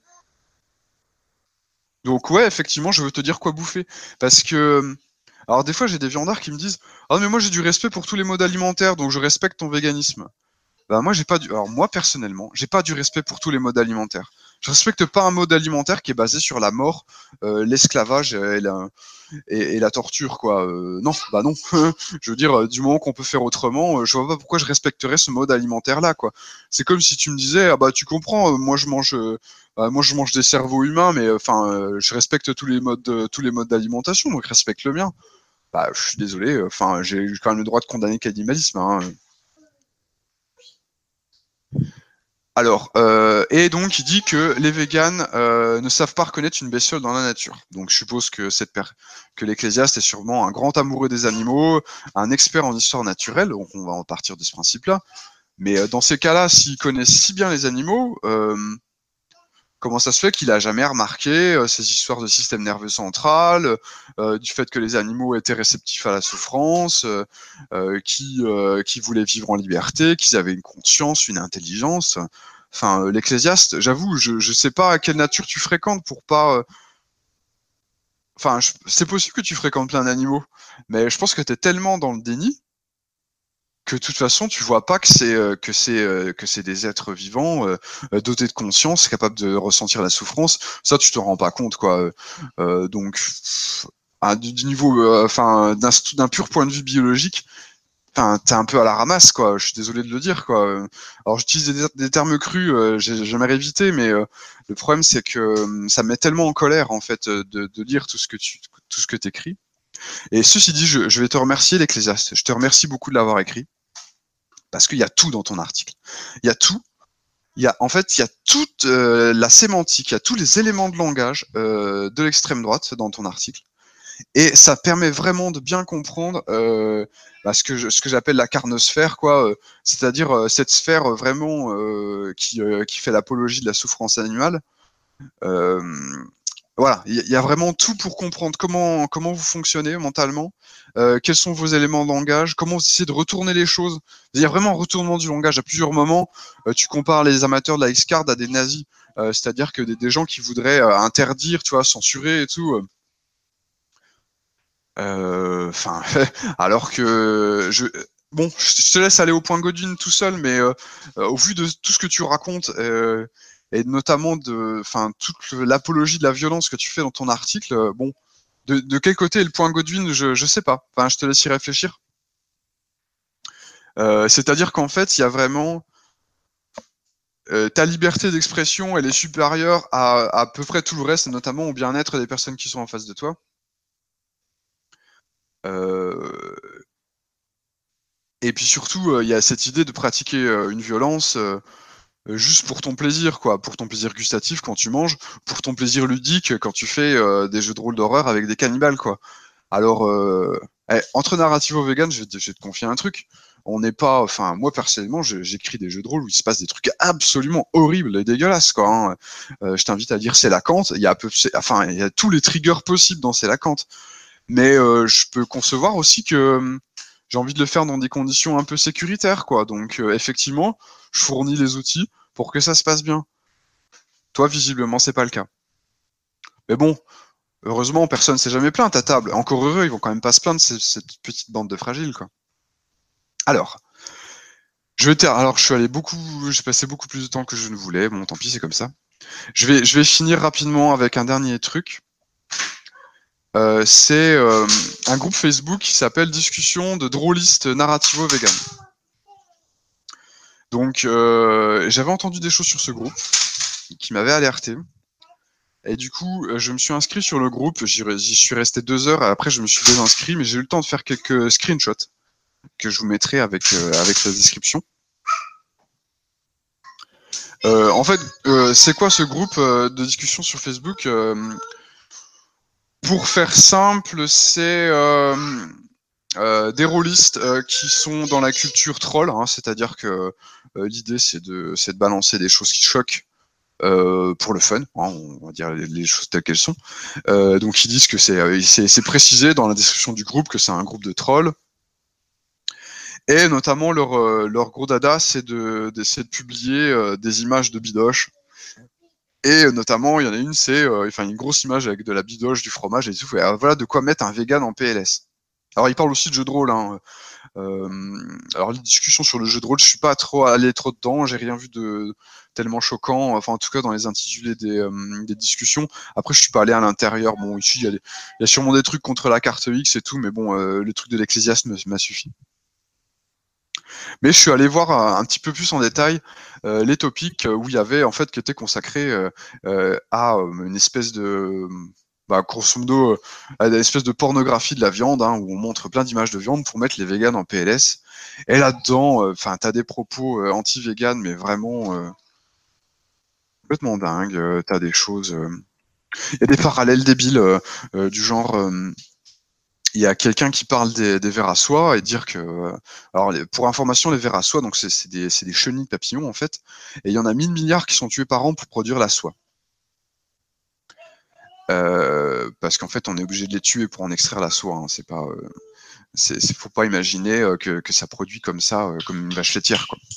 Donc ouais, effectivement, je veux te dire quoi bouffer. Parce que, alors des fois, j'ai des viandards qui me disent, ah mais moi j'ai du respect pour tous les modes alimentaires, donc je respecte ton véganisme. Bah moi j'ai pas du, alors moi personnellement, j'ai pas du respect pour tous les modes alimentaires. Je respecte pas un mode alimentaire qui est basé sur la mort, euh, l'esclavage et la, et, et la torture, quoi. Euh, non, bah non. Je veux dire, euh, du moment qu'on peut faire autrement, euh, je vois pas pourquoi je respecterais ce mode alimentaire-là, quoi. C'est comme si tu me disais, ah bah tu comprends, euh, moi je mange, euh, bah, moi je mange des cerveaux humains, mais enfin, euh, je respecte tous les modes, euh, tous les modes d'alimentation, donc respecte le mien. Bah, je suis désolé. Enfin, j'ai quand même le droit de condamner cannibalisme, hein. Alors, euh, et donc il dit que les véganes euh, ne savent pas reconnaître une bestiole dans la nature. Donc je suppose que cette per que l'Ecclésiaste est sûrement un grand amoureux des animaux, un expert en histoire naturelle, donc on va en partir de ce principe-là. Mais euh, dans ces cas-là, s'il connaît si bien les animaux, euh, comment ça se fait qu'il a jamais remarqué euh, ces histoires de système nerveux central, euh, du fait que les animaux étaient réceptifs à la souffrance, euh, euh, qui, euh, qui voulaient vivre en liberté, qu'ils avaient une conscience, une intelligence. Enfin, euh, l'Ecclésiaste, j'avoue, je je sais pas à quelle nature tu fréquentes pour pas. euh, Enfin, je- c'est possible que tu fréquentes plein d'animaux, mais je pense que tu es tellement dans le déni que de toute façon tu vois pas que c'est euh, que c'est euh, que c'est des êtres vivants euh, euh, dotés de conscience, capables de ressentir la souffrance. Ça, tu te rends pas compte, quoi. Euh, donc, pff, à, du, du niveau, euh, enfin, d'un st- d'un pur point de vue biologique, enfin, t'es un peu à la ramasse, quoi. Je suis désolé de le dire, quoi. Alors, j'utilise des, des termes crus, euh, j'ai- j'aimerais éviter, mais euh, le problème, c'est que euh, ça me met tellement en colère, en fait, euh, de, de lire tout ce que tu tout ce que t'écris. Et ceci dit, je, je vais te remercier, l'Ecclésiaste. Je te remercie beaucoup de l'avoir écrit parce qu'il y a tout dans ton article. Il y a tout. Il y a, en fait, il y a toute euh, la sémantique, il y a tous les éléments de langage euh, de l'extrême droite dans ton article. Et ça permet vraiment de bien comprendre euh, bah, ce que je, ce que j'appelle la carnosphère, quoi. Euh, c'est-à-dire euh, cette sphère vraiment euh, qui, euh, qui fait l'apologie de la souffrance animale. Euh, voilà, il y, y a vraiment tout pour comprendre comment comment vous fonctionnez mentalement, euh, quels sont vos éléments de langage, comment vous essayez de retourner les choses. Il y a vraiment un retournement du langage à plusieurs moments. Euh, tu compares les amateurs de la X-Card à des nazis, euh, c'est-à-dire que des, des gens qui voudraient euh, interdire, tu vois, censurer et tout. euh, Enfin, alors que je bon, je te laisse aller au point Godwin tout seul, mais euh, euh, au vu de tout ce que tu racontes, euh, et notamment de, enfin, toute l'apologie de la violence que tu fais dans ton article, euh, bon, de, de quel côté est le point Godwin, je, je sais pas. Enfin, je te laisse y réfléchir. Euh, c'est-à-dire qu'en fait, il y a vraiment euh, ta liberté d'expression, elle est supérieure à, à peu près tout le reste, notamment au bien-être des personnes qui sont en face de toi. Euh, et puis surtout, euh, il y a cette idée de pratiquer euh, une violence euh, euh, juste pour ton plaisir, quoi, pour ton plaisir gustatif quand tu manges, pour ton plaisir ludique quand tu fais euh, des jeux de rôle d'horreur avec des cannibales, quoi. Alors, euh, eh, entre narrativo vegan, je vais, te, je vais te confier un truc. On n'est pas, enfin, moi personnellement, je- j'écris des jeux de rôle où il se passe des trucs absolument horribles et dégueulasses, quoi, hein. Euh, je t'invite à lire C'est la Kant. Il y a, peu, enfin, il y a tous les triggers possibles dans C'est la Kant. Mais euh, je peux concevoir aussi que euh, j'ai envie de le faire dans des conditions un peu sécuritaires, quoi. Donc, euh, effectivement, je fournis les outils pour que ça se passe bien. Toi, visiblement, c'est pas le cas. Mais bon, heureusement, personne s'est jamais plaint à table. Encore heureux, ils vont quand même pas se plaindre, cette, cette petite bande de fragiles, quoi. Alors, je vais ter- alors je suis allé beaucoup, j'ai passé beaucoup plus de temps que je ne voulais. Bon, tant pis, c'est comme ça. Je vais, je vais finir rapidement avec un dernier truc. Euh, c'est euh, un groupe Facebook qui s'appelle Discussion de drôlistes narrativo vegan. Donc, euh, j'avais entendu des choses sur ce groupe qui m'avaient alerté. Et du coup, euh, je me suis inscrit sur le groupe. J'y j'y suis resté deux heures. Et après, je me suis désinscrit, mais j'ai eu le temps de faire quelques screenshots que je vous mettrai avec, euh, avec la description. Euh, en fait, euh, c'est quoi ce groupe euh, de discussion sur Facebook? euh, Pour faire simple, c'est euh, euh, des rôlistes euh, qui sont dans la culture troll, hein, c'est-à-dire que euh, l'idée c'est de, c'est de balancer des choses qui choquent euh, pour le fun, hein, on va dire les, les choses telles qu'elles sont. Euh, donc ils disent que c'est, euh, c'est, c'est précisé dans la description du groupe que c'est un groupe de trolls. Et notamment leur, euh, leur gros dada, c'est de, d'essayer de publier euh, des images de bidoches. Et euh, notamment, il y en a une, c'est euh, enfin, une grosse image avec de la bidoche, du fromage et tout. Et, euh, voilà de quoi mettre un vegan en P L S. Alors, il parle aussi de jeux de rôle. Hein. Euh, alors, les discussions sur le jeu de rôle, je suis pas trop allé trop dedans. J'ai rien vu de tellement choquant. Enfin, en tout cas, dans les intitulés des, euh, des discussions. Après, je suis pas allé à l'intérieur. Bon, ici, il y, a des, il y a sûrement des trucs contre la carte X et tout, mais bon, euh, le truc de l'Ecclésiaste m'a suffi. Mais je suis allé voir un, un petit peu plus en détail euh, les topics où il y avait en fait qui étaient consacrés euh, euh, à euh, une espèce de bah, grosso modo euh, à une espèce de pornographie de la viande, hein, où on montre plein d'images de viande pour mettre les véganes en P L S. Et là-dedans, enfin, euh, t'as des propos euh, anti-véganes, mais vraiment euh, complètement dingues. Euh, t'as des choses, il euh, y a des parallèles débiles euh, euh, du genre. Euh, il y a quelqu'un qui parle des, des vers à soie et dire que, alors pour information, les vers à soie, donc c'est des, des chenilles de papillons en fait, et il y en a mille milliards qui sont tués par an pour produire la soie. Euh, parce qu'en fait, on est obligé de les tuer pour en extraire la soie. Hein. C'est pas, euh, c'est, faut pas imaginer que, que ça produit comme ça, euh, comme une vache laitière, quoi.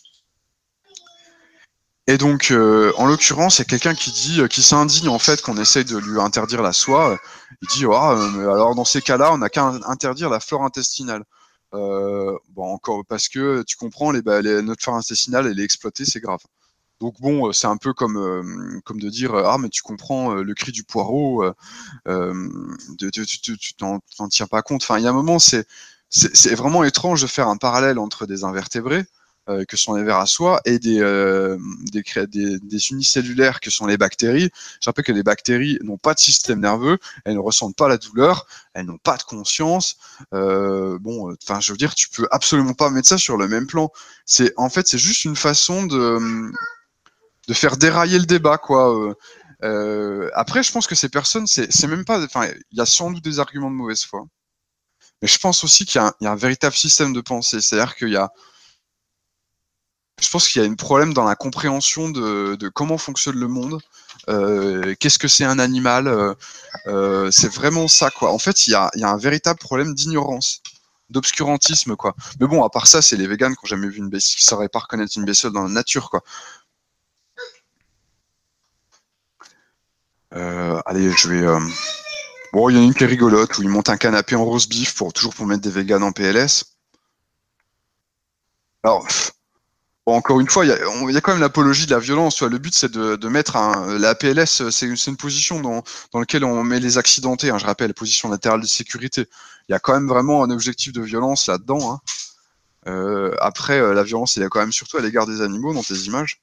Et donc, euh, en l'occurrence, il y a quelqu'un qui dit, qui s'indigne en fait qu'on essaye de lui interdire la soie. Il dit, oh, euh, alors dans ces cas-là, on n'a qu'à interdire la flore intestinale. Euh, bon, encore parce que tu comprends, les, bah, les, notre flore intestinale, elle est exploitée, c'est grave. Donc bon, c'est un peu comme, euh, comme de dire, ah mais tu comprends euh, le cri du poireau, euh, euh, de, de, tu, tu t'en, t'en tiens pas compte. Enfin, il y a un moment, c'est, c'est, c'est vraiment étrange de faire un parallèle entre des invertébrés euh, que sont les vers à soie et des, euh, des, des, des unicellulaires que sont les bactéries. Je rappelle que les bactéries n'ont pas de système nerveux, elles ne ressentent pas la douleur, elles n'ont pas de conscience. Euh, bon, enfin, je veux dire, tu peux absolument pas mettre ça sur le même plan. C'est, en fait, c'est juste une façon de de faire dérailler le débat, quoi. Euh, euh, après, je pense que ces personnes, c'est même pas, enfin, il y a sans doute des arguments de mauvaise foi, mais je pense aussi qu'il y, y, a un véritable système de pensée, c'est-à-dire qu'il y a, je pense qu'il y a un problème dans la compréhension de, de comment fonctionne le monde, euh, qu'est-ce que c'est un animal, euh, euh, c'est vraiment ça, quoi. En fait, il y a, y a un véritable problème d'ignorance, d'obscurantisme, quoi. Mais bon, à part ça, c'est les véganes qui n'ont jamais vu une bestiole, qui ne sauraient pas reconnaître une bestiole dans la nature, quoi. Euh, allez, je vais. Euh... Bon, il y en a une qui est rigolote où ils montent un canapé en roast beef pour toujours pour mettre des véganes en P L S. Alors, pff, bon, encore une fois, il y, y a quand même l'apologie de la violence. Tu vois, le but, c'est de, de mettre un, la P L S, c'est une, une position dans, dans laquelle on met les accidentés. Hein, je rappelle, position latérale de sécurité. Il y a quand même vraiment un objectif de violence là-dedans. Hein. Euh, après, euh, la violence, il y a quand même surtout à l'égard des animaux dans tes images.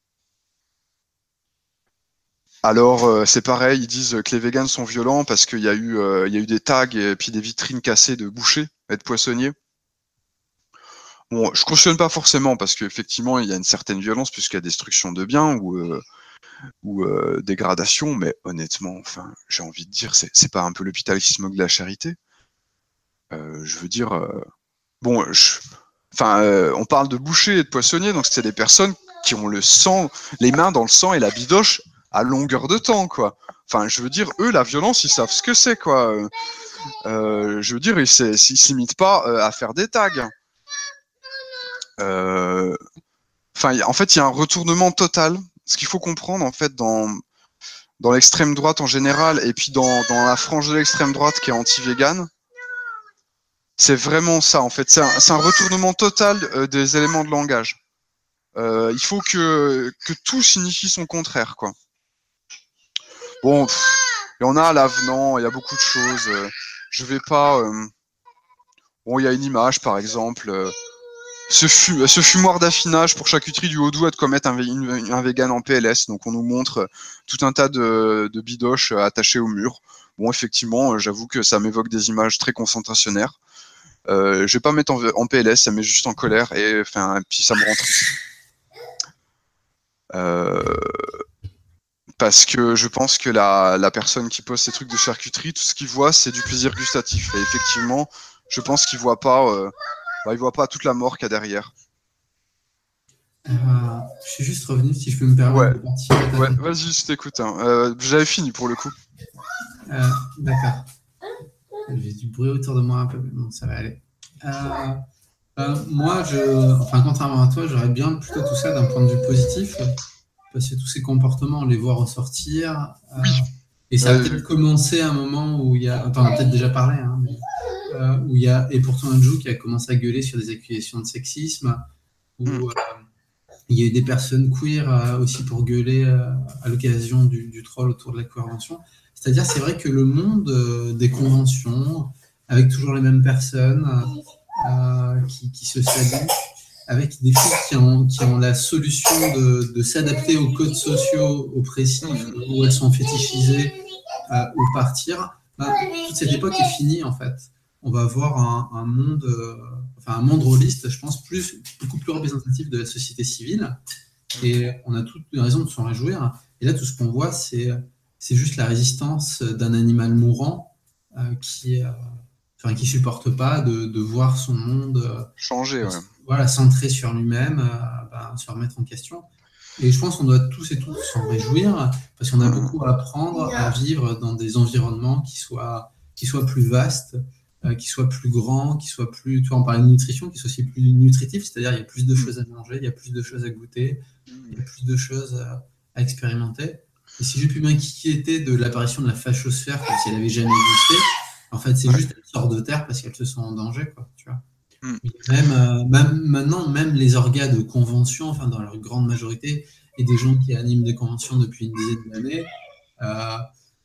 Alors, euh, c'est pareil, ils disent que les végans sont violents parce qu'il y, euh, y a eu des tags et puis des vitrines cassées de bouchers et de poissonniers. Bon, je cautionne pas forcément parce qu'effectivement, il y a une certaine violence puisqu'il y a destruction de biens ou, euh, ou euh, dégradation, mais honnêtement, enfin, j'ai envie de dire, c'est pas un peu l'hôpital qui se moque de la charité. Euh, je veux dire, euh, bon, je, enfin, euh, on parle de bouchers et de poissonniers, donc c'est des personnes qui ont le sang, les mains dans le sang et la bidoche à longueur de temps, quoi. Enfin, je veux dire, eux, la violence, ils savent ce que c'est, quoi. Euh, je veux dire, ils s'imitent pas euh, à faire des tags. Euh, Enfin, en fait, il y a un retournement total. Ce qu'il faut comprendre, en fait, dans, dans l'extrême droite en général, et puis dans, dans la frange de l'extrême droite qui est anti-vegan, c'est vraiment ça, en fait. C'est un, un retournement total euh, des éléments de langage. Euh, il faut que, que tout signifie son contraire, quoi. Bon, pff, il y en a à l'avenant, il y a beaucoup de choses. Je vais pas. Euh... Bon, il y a une image, par exemple. Euh... ce, fu ce fumoir d'affinage pour charcuterie du Haut-Doubs a de quoi mettre un, une, un vegan en P L S. Donc on nous montre tout un tas de, de bidoches attachés au mur. Bon, effectivement, j'avoue que ça m'évoque des images très concentrationnaires. Euh, je vais pas mettre en, en P L S, ça me met juste en colère et enfin puis ça me rend triste. Euh, parce que je pense que la, la personne qui pose ces trucs de charcuterie, tout ce qu'il voit, c'est du plaisir gustatif. Et effectivement, je pense qu'il voit pas, euh, bah, il voit pas toute la mort qu'il y a derrière. Euh, je suis juste revenu, si je peux me permettre Ouais, de participer. ouais, vas-y, je t'écoute. Hein. Euh, J'avais fini pour le coup. Euh, D'accord. J'ai du bruit autour de moi un peu, mais bon, ça va aller. Euh, euh, moi, je, enfin, contrairement à toi, j'aurais bien plutôt tout ça d'un point de vue positif, parce que tous ces comportements, on les voit ressortir. Euh, Oui. Et ça a Euh, peut-être commencé à un moment où il y a, enfin, on a peut-être déjà parlé, hein, mais, euh, où il y a, et pourtant un Jou qui a commencé à gueuler sur des accusations de sexisme, où hmm. euh, il y a eu des personnes queer euh, aussi pour gueuler euh, à l'occasion du, du troll autour de la convention. C'est-à-dire, c'est vrai que le monde euh, des conventions, avec toujours les mêmes personnes euh, qui, qui se saluent, avec des filles qui ont, qui ont la solution de, de s'adapter aux codes sociaux oppressifs où elles sont fétichisées euh, ou partir, bah, toute cette époque est finie en fait. On va avoir un, un monde, euh, enfin un monde rôliste, je pense, plus, beaucoup plus représentatif de la société civile. Et on a toutes les raisons de s'en réjouir. Et là, tout ce qu'on voit, c'est, c'est juste la résistance d'un animal mourant euh, qui, euh, enfin, qui supporte pas de, de voir son monde euh, changer, ouais. Voilà, centré sur lui-même, euh, bah, se remettre en question. Et je pense qu'on doit tous et toutes s'en réjouir parce qu'on a beaucoup à apprendre à vivre dans des environnements qui soient, qui soient plus vastes, euh, qui soient plus grands, qui soient plus, tu vois, on parlait de nutrition, qui soient aussi plus nutritifs, c'est-à-dire il y a plus de choses à manger, il y a plus de choses à goûter, il y a plus de choses à, à expérimenter. Et si j'ai pu m'inquiéter de l'apparition de la fachosphère comme si elle avait jamais existé, en fait c'est juste qu'elle sort de terre parce qu'elle se sent en danger, quoi, tu vois. Même, euh, même maintenant, même les orgas de convention, enfin dans leur grande majorité, et des gens qui animent des conventions depuis une dizaine d'années, euh,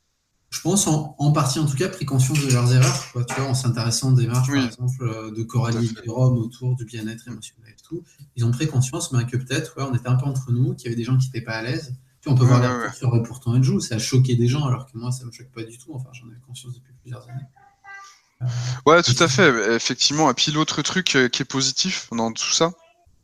je pense en, en partie en tout cas pris conscience de leurs erreurs, quoi, tu vois, en s'intéressant aux démarches, oui. Par exemple, euh, de Coralie et Rome autour du bien-être émotionnel et tout. Ils ont pris conscience, mais que peut-être, ouais, on était un peu entre nous, qu'il y avait des gens qui n'étaient pas à l'aise. Tu vois, on peut ouais, voir ouais, les retours sur Pourtant et Jou, ça a choqué des gens, alors que moi, ça me choque pas du tout. Enfin, j'en avais conscience depuis plusieurs années. Ouais, tout à fait, effectivement. Et puis l'autre truc euh, qui est positif dans tout ça,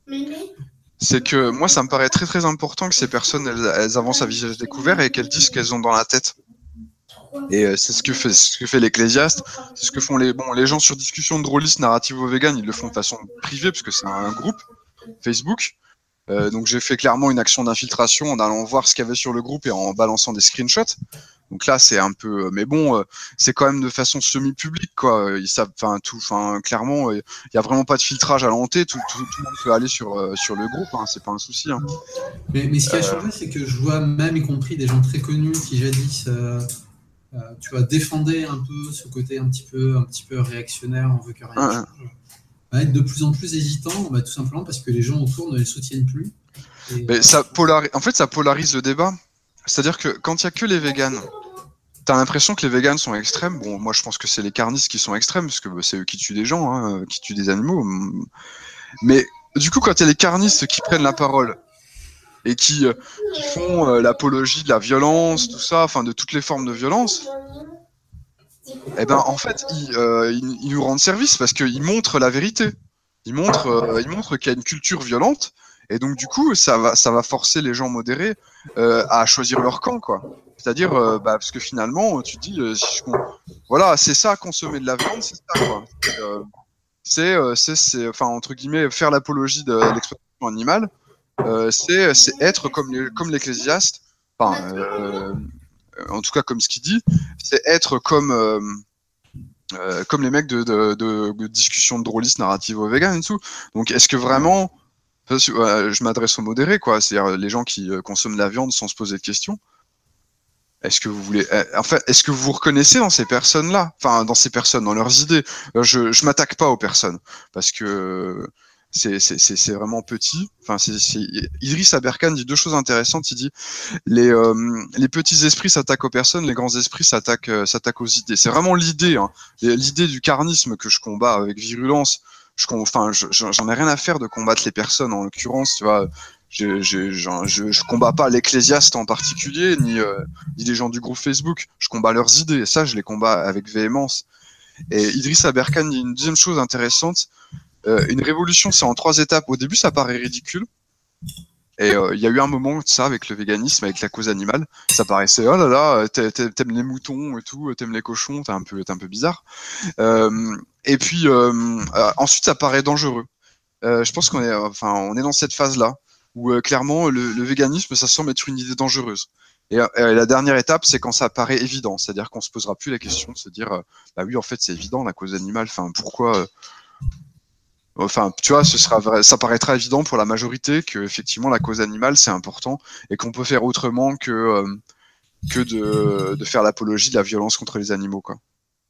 c'est que moi, ça me paraît très très important que ces personnes, elles, elles avancent à visage découvert et qu'elles disent ce qu'elles ont dans la tête. Et euh, c'est ce que fait, ce que fait l'Ecclésiaste, c'est ce que font les, bon, les gens sur discussion de drôlistes narrativo-vegan, ils le font de façon privée parce que c'est un groupe Facebook. Euh, donc j'ai fait clairement une action d'infiltration en allant voir ce qu'il y avait sur le groupe et en balançant des screenshots. Donc là, c'est un peu, mais bon, euh, c'est quand même de façon semi-publique, quoi. Ils savent, enfin, tout, enfin, clairement, il euh, y a vraiment pas de filtrage à l'entrée. Tout, tout, tout le monde peut aller sur euh, sur le groupe, hein, c'est pas un souci. Hein. Mais, mais ce qui a changé, euh... c'est que je vois même, y compris des gens très connus qui jadis, euh, euh, tu vois, défendaient un peu ce côté un petit peu, un petit peu réactionnaire, on veut que rien ah, change, va être de plus en plus hésitant, bah, tout simplement parce que les gens autour ne les soutiennent plus. Et, mais euh, ça polarise, en fait, ça polarise le débat. C'est-à-dire que quand il y a que les véganes, t'as l'impression que les véganes sont extrêmes. Bon, moi, je pense que c'est les carnistes qui sont extrêmes, parce que bah, c'est eux qui tuent des gens, hein, qui tuent des animaux. Mais du coup, quand il y a les carnistes qui prennent la parole et qui, euh, qui font euh, l'apologie de la violence, tout ça, enfin de toutes les formes de violence, eh ben, en fait, ils, euh, ils, ils nous rendent service parce qu'ils montrent la vérité. Ils montrent, euh, ils montrent qu'il y a une culture violente. Et donc, du coup, ça va, ça va forcer les gens modérés euh, à choisir leur camp, quoi. C'est-à-dire, euh, bah, parce que finalement, tu dis, euh, si je, voilà, c'est ça, consommer de la viande, c'est ça, quoi. Euh, c'est, euh, c'est, enfin, entre guillemets, faire l'apologie de l'exploitation animale, euh, c'est, c'est être comme, les, comme l'Ecclésiaste, enfin, euh, en tout cas, comme ce qu'il dit, c'est être comme, euh, euh, comme les mecs de, de, de, de discussion de drôlistes narrativo-vegan et tout. Donc, est-ce que vraiment... Je m'adresse aux modérés, quoi. C'est-à-dire les gens qui euh, consomment de la viande sans se poser de questions. Est-ce que vous voulez, euh, enfin, est-ce que vous vous reconnaissez dans ces personnes-là, enfin, dans ces personnes, dans leurs idées? Je, je m'attaque pas aux personnes parce que c'est, c'est, c'est, c'est vraiment petit. Enfin, c'est, c'est... Idriss Aberkan dit deux choses intéressantes. Il dit les, euh, les petits esprits s'attaquent aux personnes, les grands esprits s'attaquent, euh, s'attaquent aux idées. C'est vraiment l'idée, hein, l'idée du carnisme que je combats avec virulence. je, enfin, je, j'en ai rien à faire de combattre les personnes en l'occurrence, tu vois. Je, je, je, je combats pas l'ecclésiaste en particulier, ni, euh, ni les gens du groupe Facebook. Je combats leurs idées, et ça, je les combats avec véhémence. Et Idriss Aberkane dit une deuxième chose intéressante. Euh, une révolution, c'est en trois étapes. Au début, ça paraît ridicule. Et il euh, y a eu un moment, ça, avec le véganisme, avec la cause animale. Ça paraissait, oh là là, t'aimes les moutons et tout, t'aimes les cochons, t'es un peu, t'es un peu bizarre. Euh, et puis, euh, euh, ensuite, ça paraît dangereux. Euh, je pense qu'on est, enfin, on est dans cette phase-là, où euh, clairement, le, le véganisme, ça semble être une idée dangereuse. Et, euh, la dernière étape, c'est quand ça paraît évident. C'est-à-dire qu'on se posera plus la question de se dire, euh, bah oui, en fait, c'est évident, la cause animale, enfin, pourquoi... Euh, Enfin, tu vois, ce sera vrai, ça paraîtra évident pour la majorité que effectivement la cause animale c'est important et qu'on peut faire autrement que euh, que de, de faire l'apologie de la violence contre les animaux, quoi.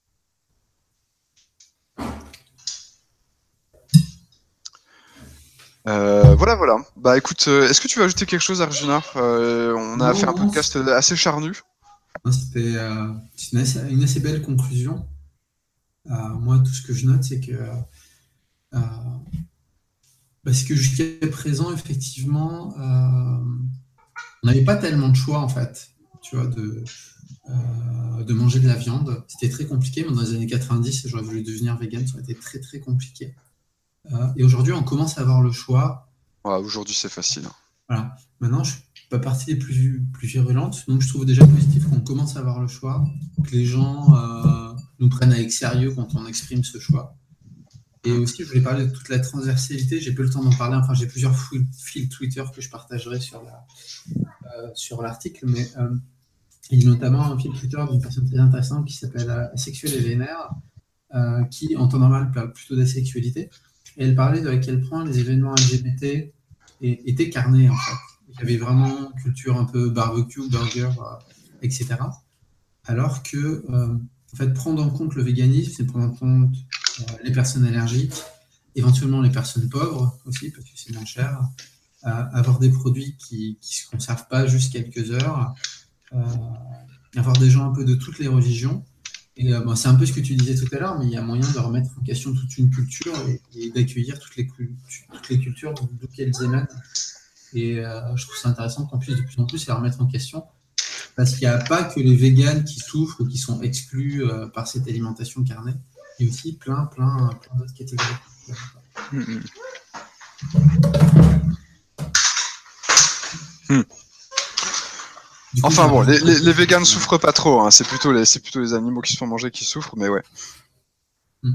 Euh, voilà, voilà. Bah écoute, euh, est-ce que tu veux ajouter quelque chose, Arjuna? euh, On a Non, fait un non, podcast assez charnu. C'était euh, une, assez, une assez belle conclusion. Euh, moi, tout ce que je note, c'est que euh, parce que jusqu'à présent, effectivement, euh, on n'avait pas tellement de choix, en fait, tu vois, de, euh, de manger de la viande. C'était très compliqué, mais dans les années quatre-vingt-dix, j'aurais voulu devenir vegan, ça aurait été très, très compliqué. Euh, et aujourd'hui, on commence à avoir le choix. Ouais, aujourd'hui, c'est facile. Voilà. Maintenant, je ne suis pas partie des plus, plus virulentes, donc je trouve déjà positif qu'on commence à avoir le choix, que les gens euh, nous prennent avec sérieux quand on exprime ce choix. Et aussi, je voulais parler de toute la transversalité. J'ai peu le temps d'en parler. Enfin, j'ai plusieurs fils Twitter que je partagerai sur la, euh, sur l'article, mais euh, il y a notamment un fil Twitter d'une personne très intéressante qui s'appelle euh, Asexuelle et Vénère, euh, qui, en temps normal, parle plutôt d'asexualité. Et elle parlait de à quel point les événements L G B T étaient carnés, en fait. Il y avait vraiment une culture un peu barbecue, burger, euh, et cetera. Alors que, euh, en fait, prendre en compte le véganisme, c'est prendre en compte euh, les personnes allergiques, éventuellement les personnes pauvres aussi, parce que c'est moins cher, euh, avoir des produits qui ne se conservent pas juste quelques heures, euh, avoir des gens un peu de toutes les religions. Et euh, bon, c'est un peu ce que tu disais tout à l'heure, mais il y a moyen de remettre en question toute une culture et, et d'accueillir toutes les, toutes les cultures d'où qu'elles émanent. Et euh, je trouve ça intéressant qu'on puisse de plus en plus les remettre en question. Parce qu'il n'y a pas que les véganes qui souffrent ou qui sont exclus euh, par cette alimentation carnée. Il y a aussi plein, plein, plein d'autres catégories. Mmh. Mmh. Coup, enfin bon, les, les, les véganes ne souffrent pas trop. Hein. C'est plutôt les, c'est plutôt les animaux qui se font manger qui souffrent, mais ouais. Mmh.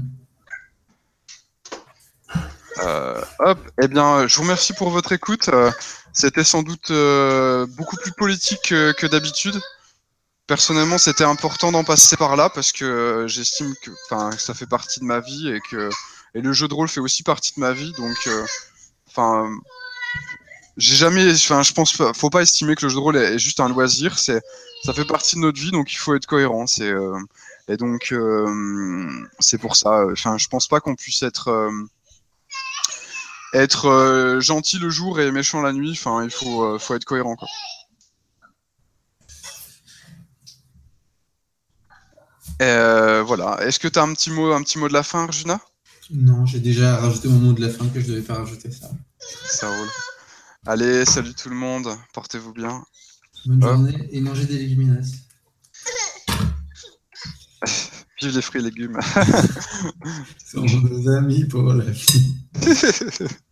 Euh, hop, eh bien, je vous remercie pour votre écoute. Euh, c'était sans doute euh, beaucoup plus politique que, que d'habitude. Personnellement, c'était important d'en passer par là parce que euh, j'estime que, enfin, ça fait partie de ma vie et que et le jeu de rôle fait aussi partie de ma vie. Donc, enfin, euh, j'ai jamais, enfin, je pense, faut pas estimer que le jeu de rôle est, est juste un loisir. C'est, ça fait partie de notre vie, donc il faut être cohérent. C'est euh, et donc euh, c'est pour ça. Enfin, je pense pas qu'on puisse être euh, être euh, gentil le jour et méchant la nuit. Enfin, il faut, euh, faut être cohérent, quoi. Euh, voilà. Est-ce que tu as un petit mot, un petit mot de la fin, Arjuna? Non, j'ai déjà rajouté mon mot de la fin que je devais pas rajouter ça. Ça roule. Allez, salut tout le monde. Portez-vous bien. Bonne Hop. journée et mangez des légumineuses. Vive les fruits et légumes. Ce sont nos amis pour la vie.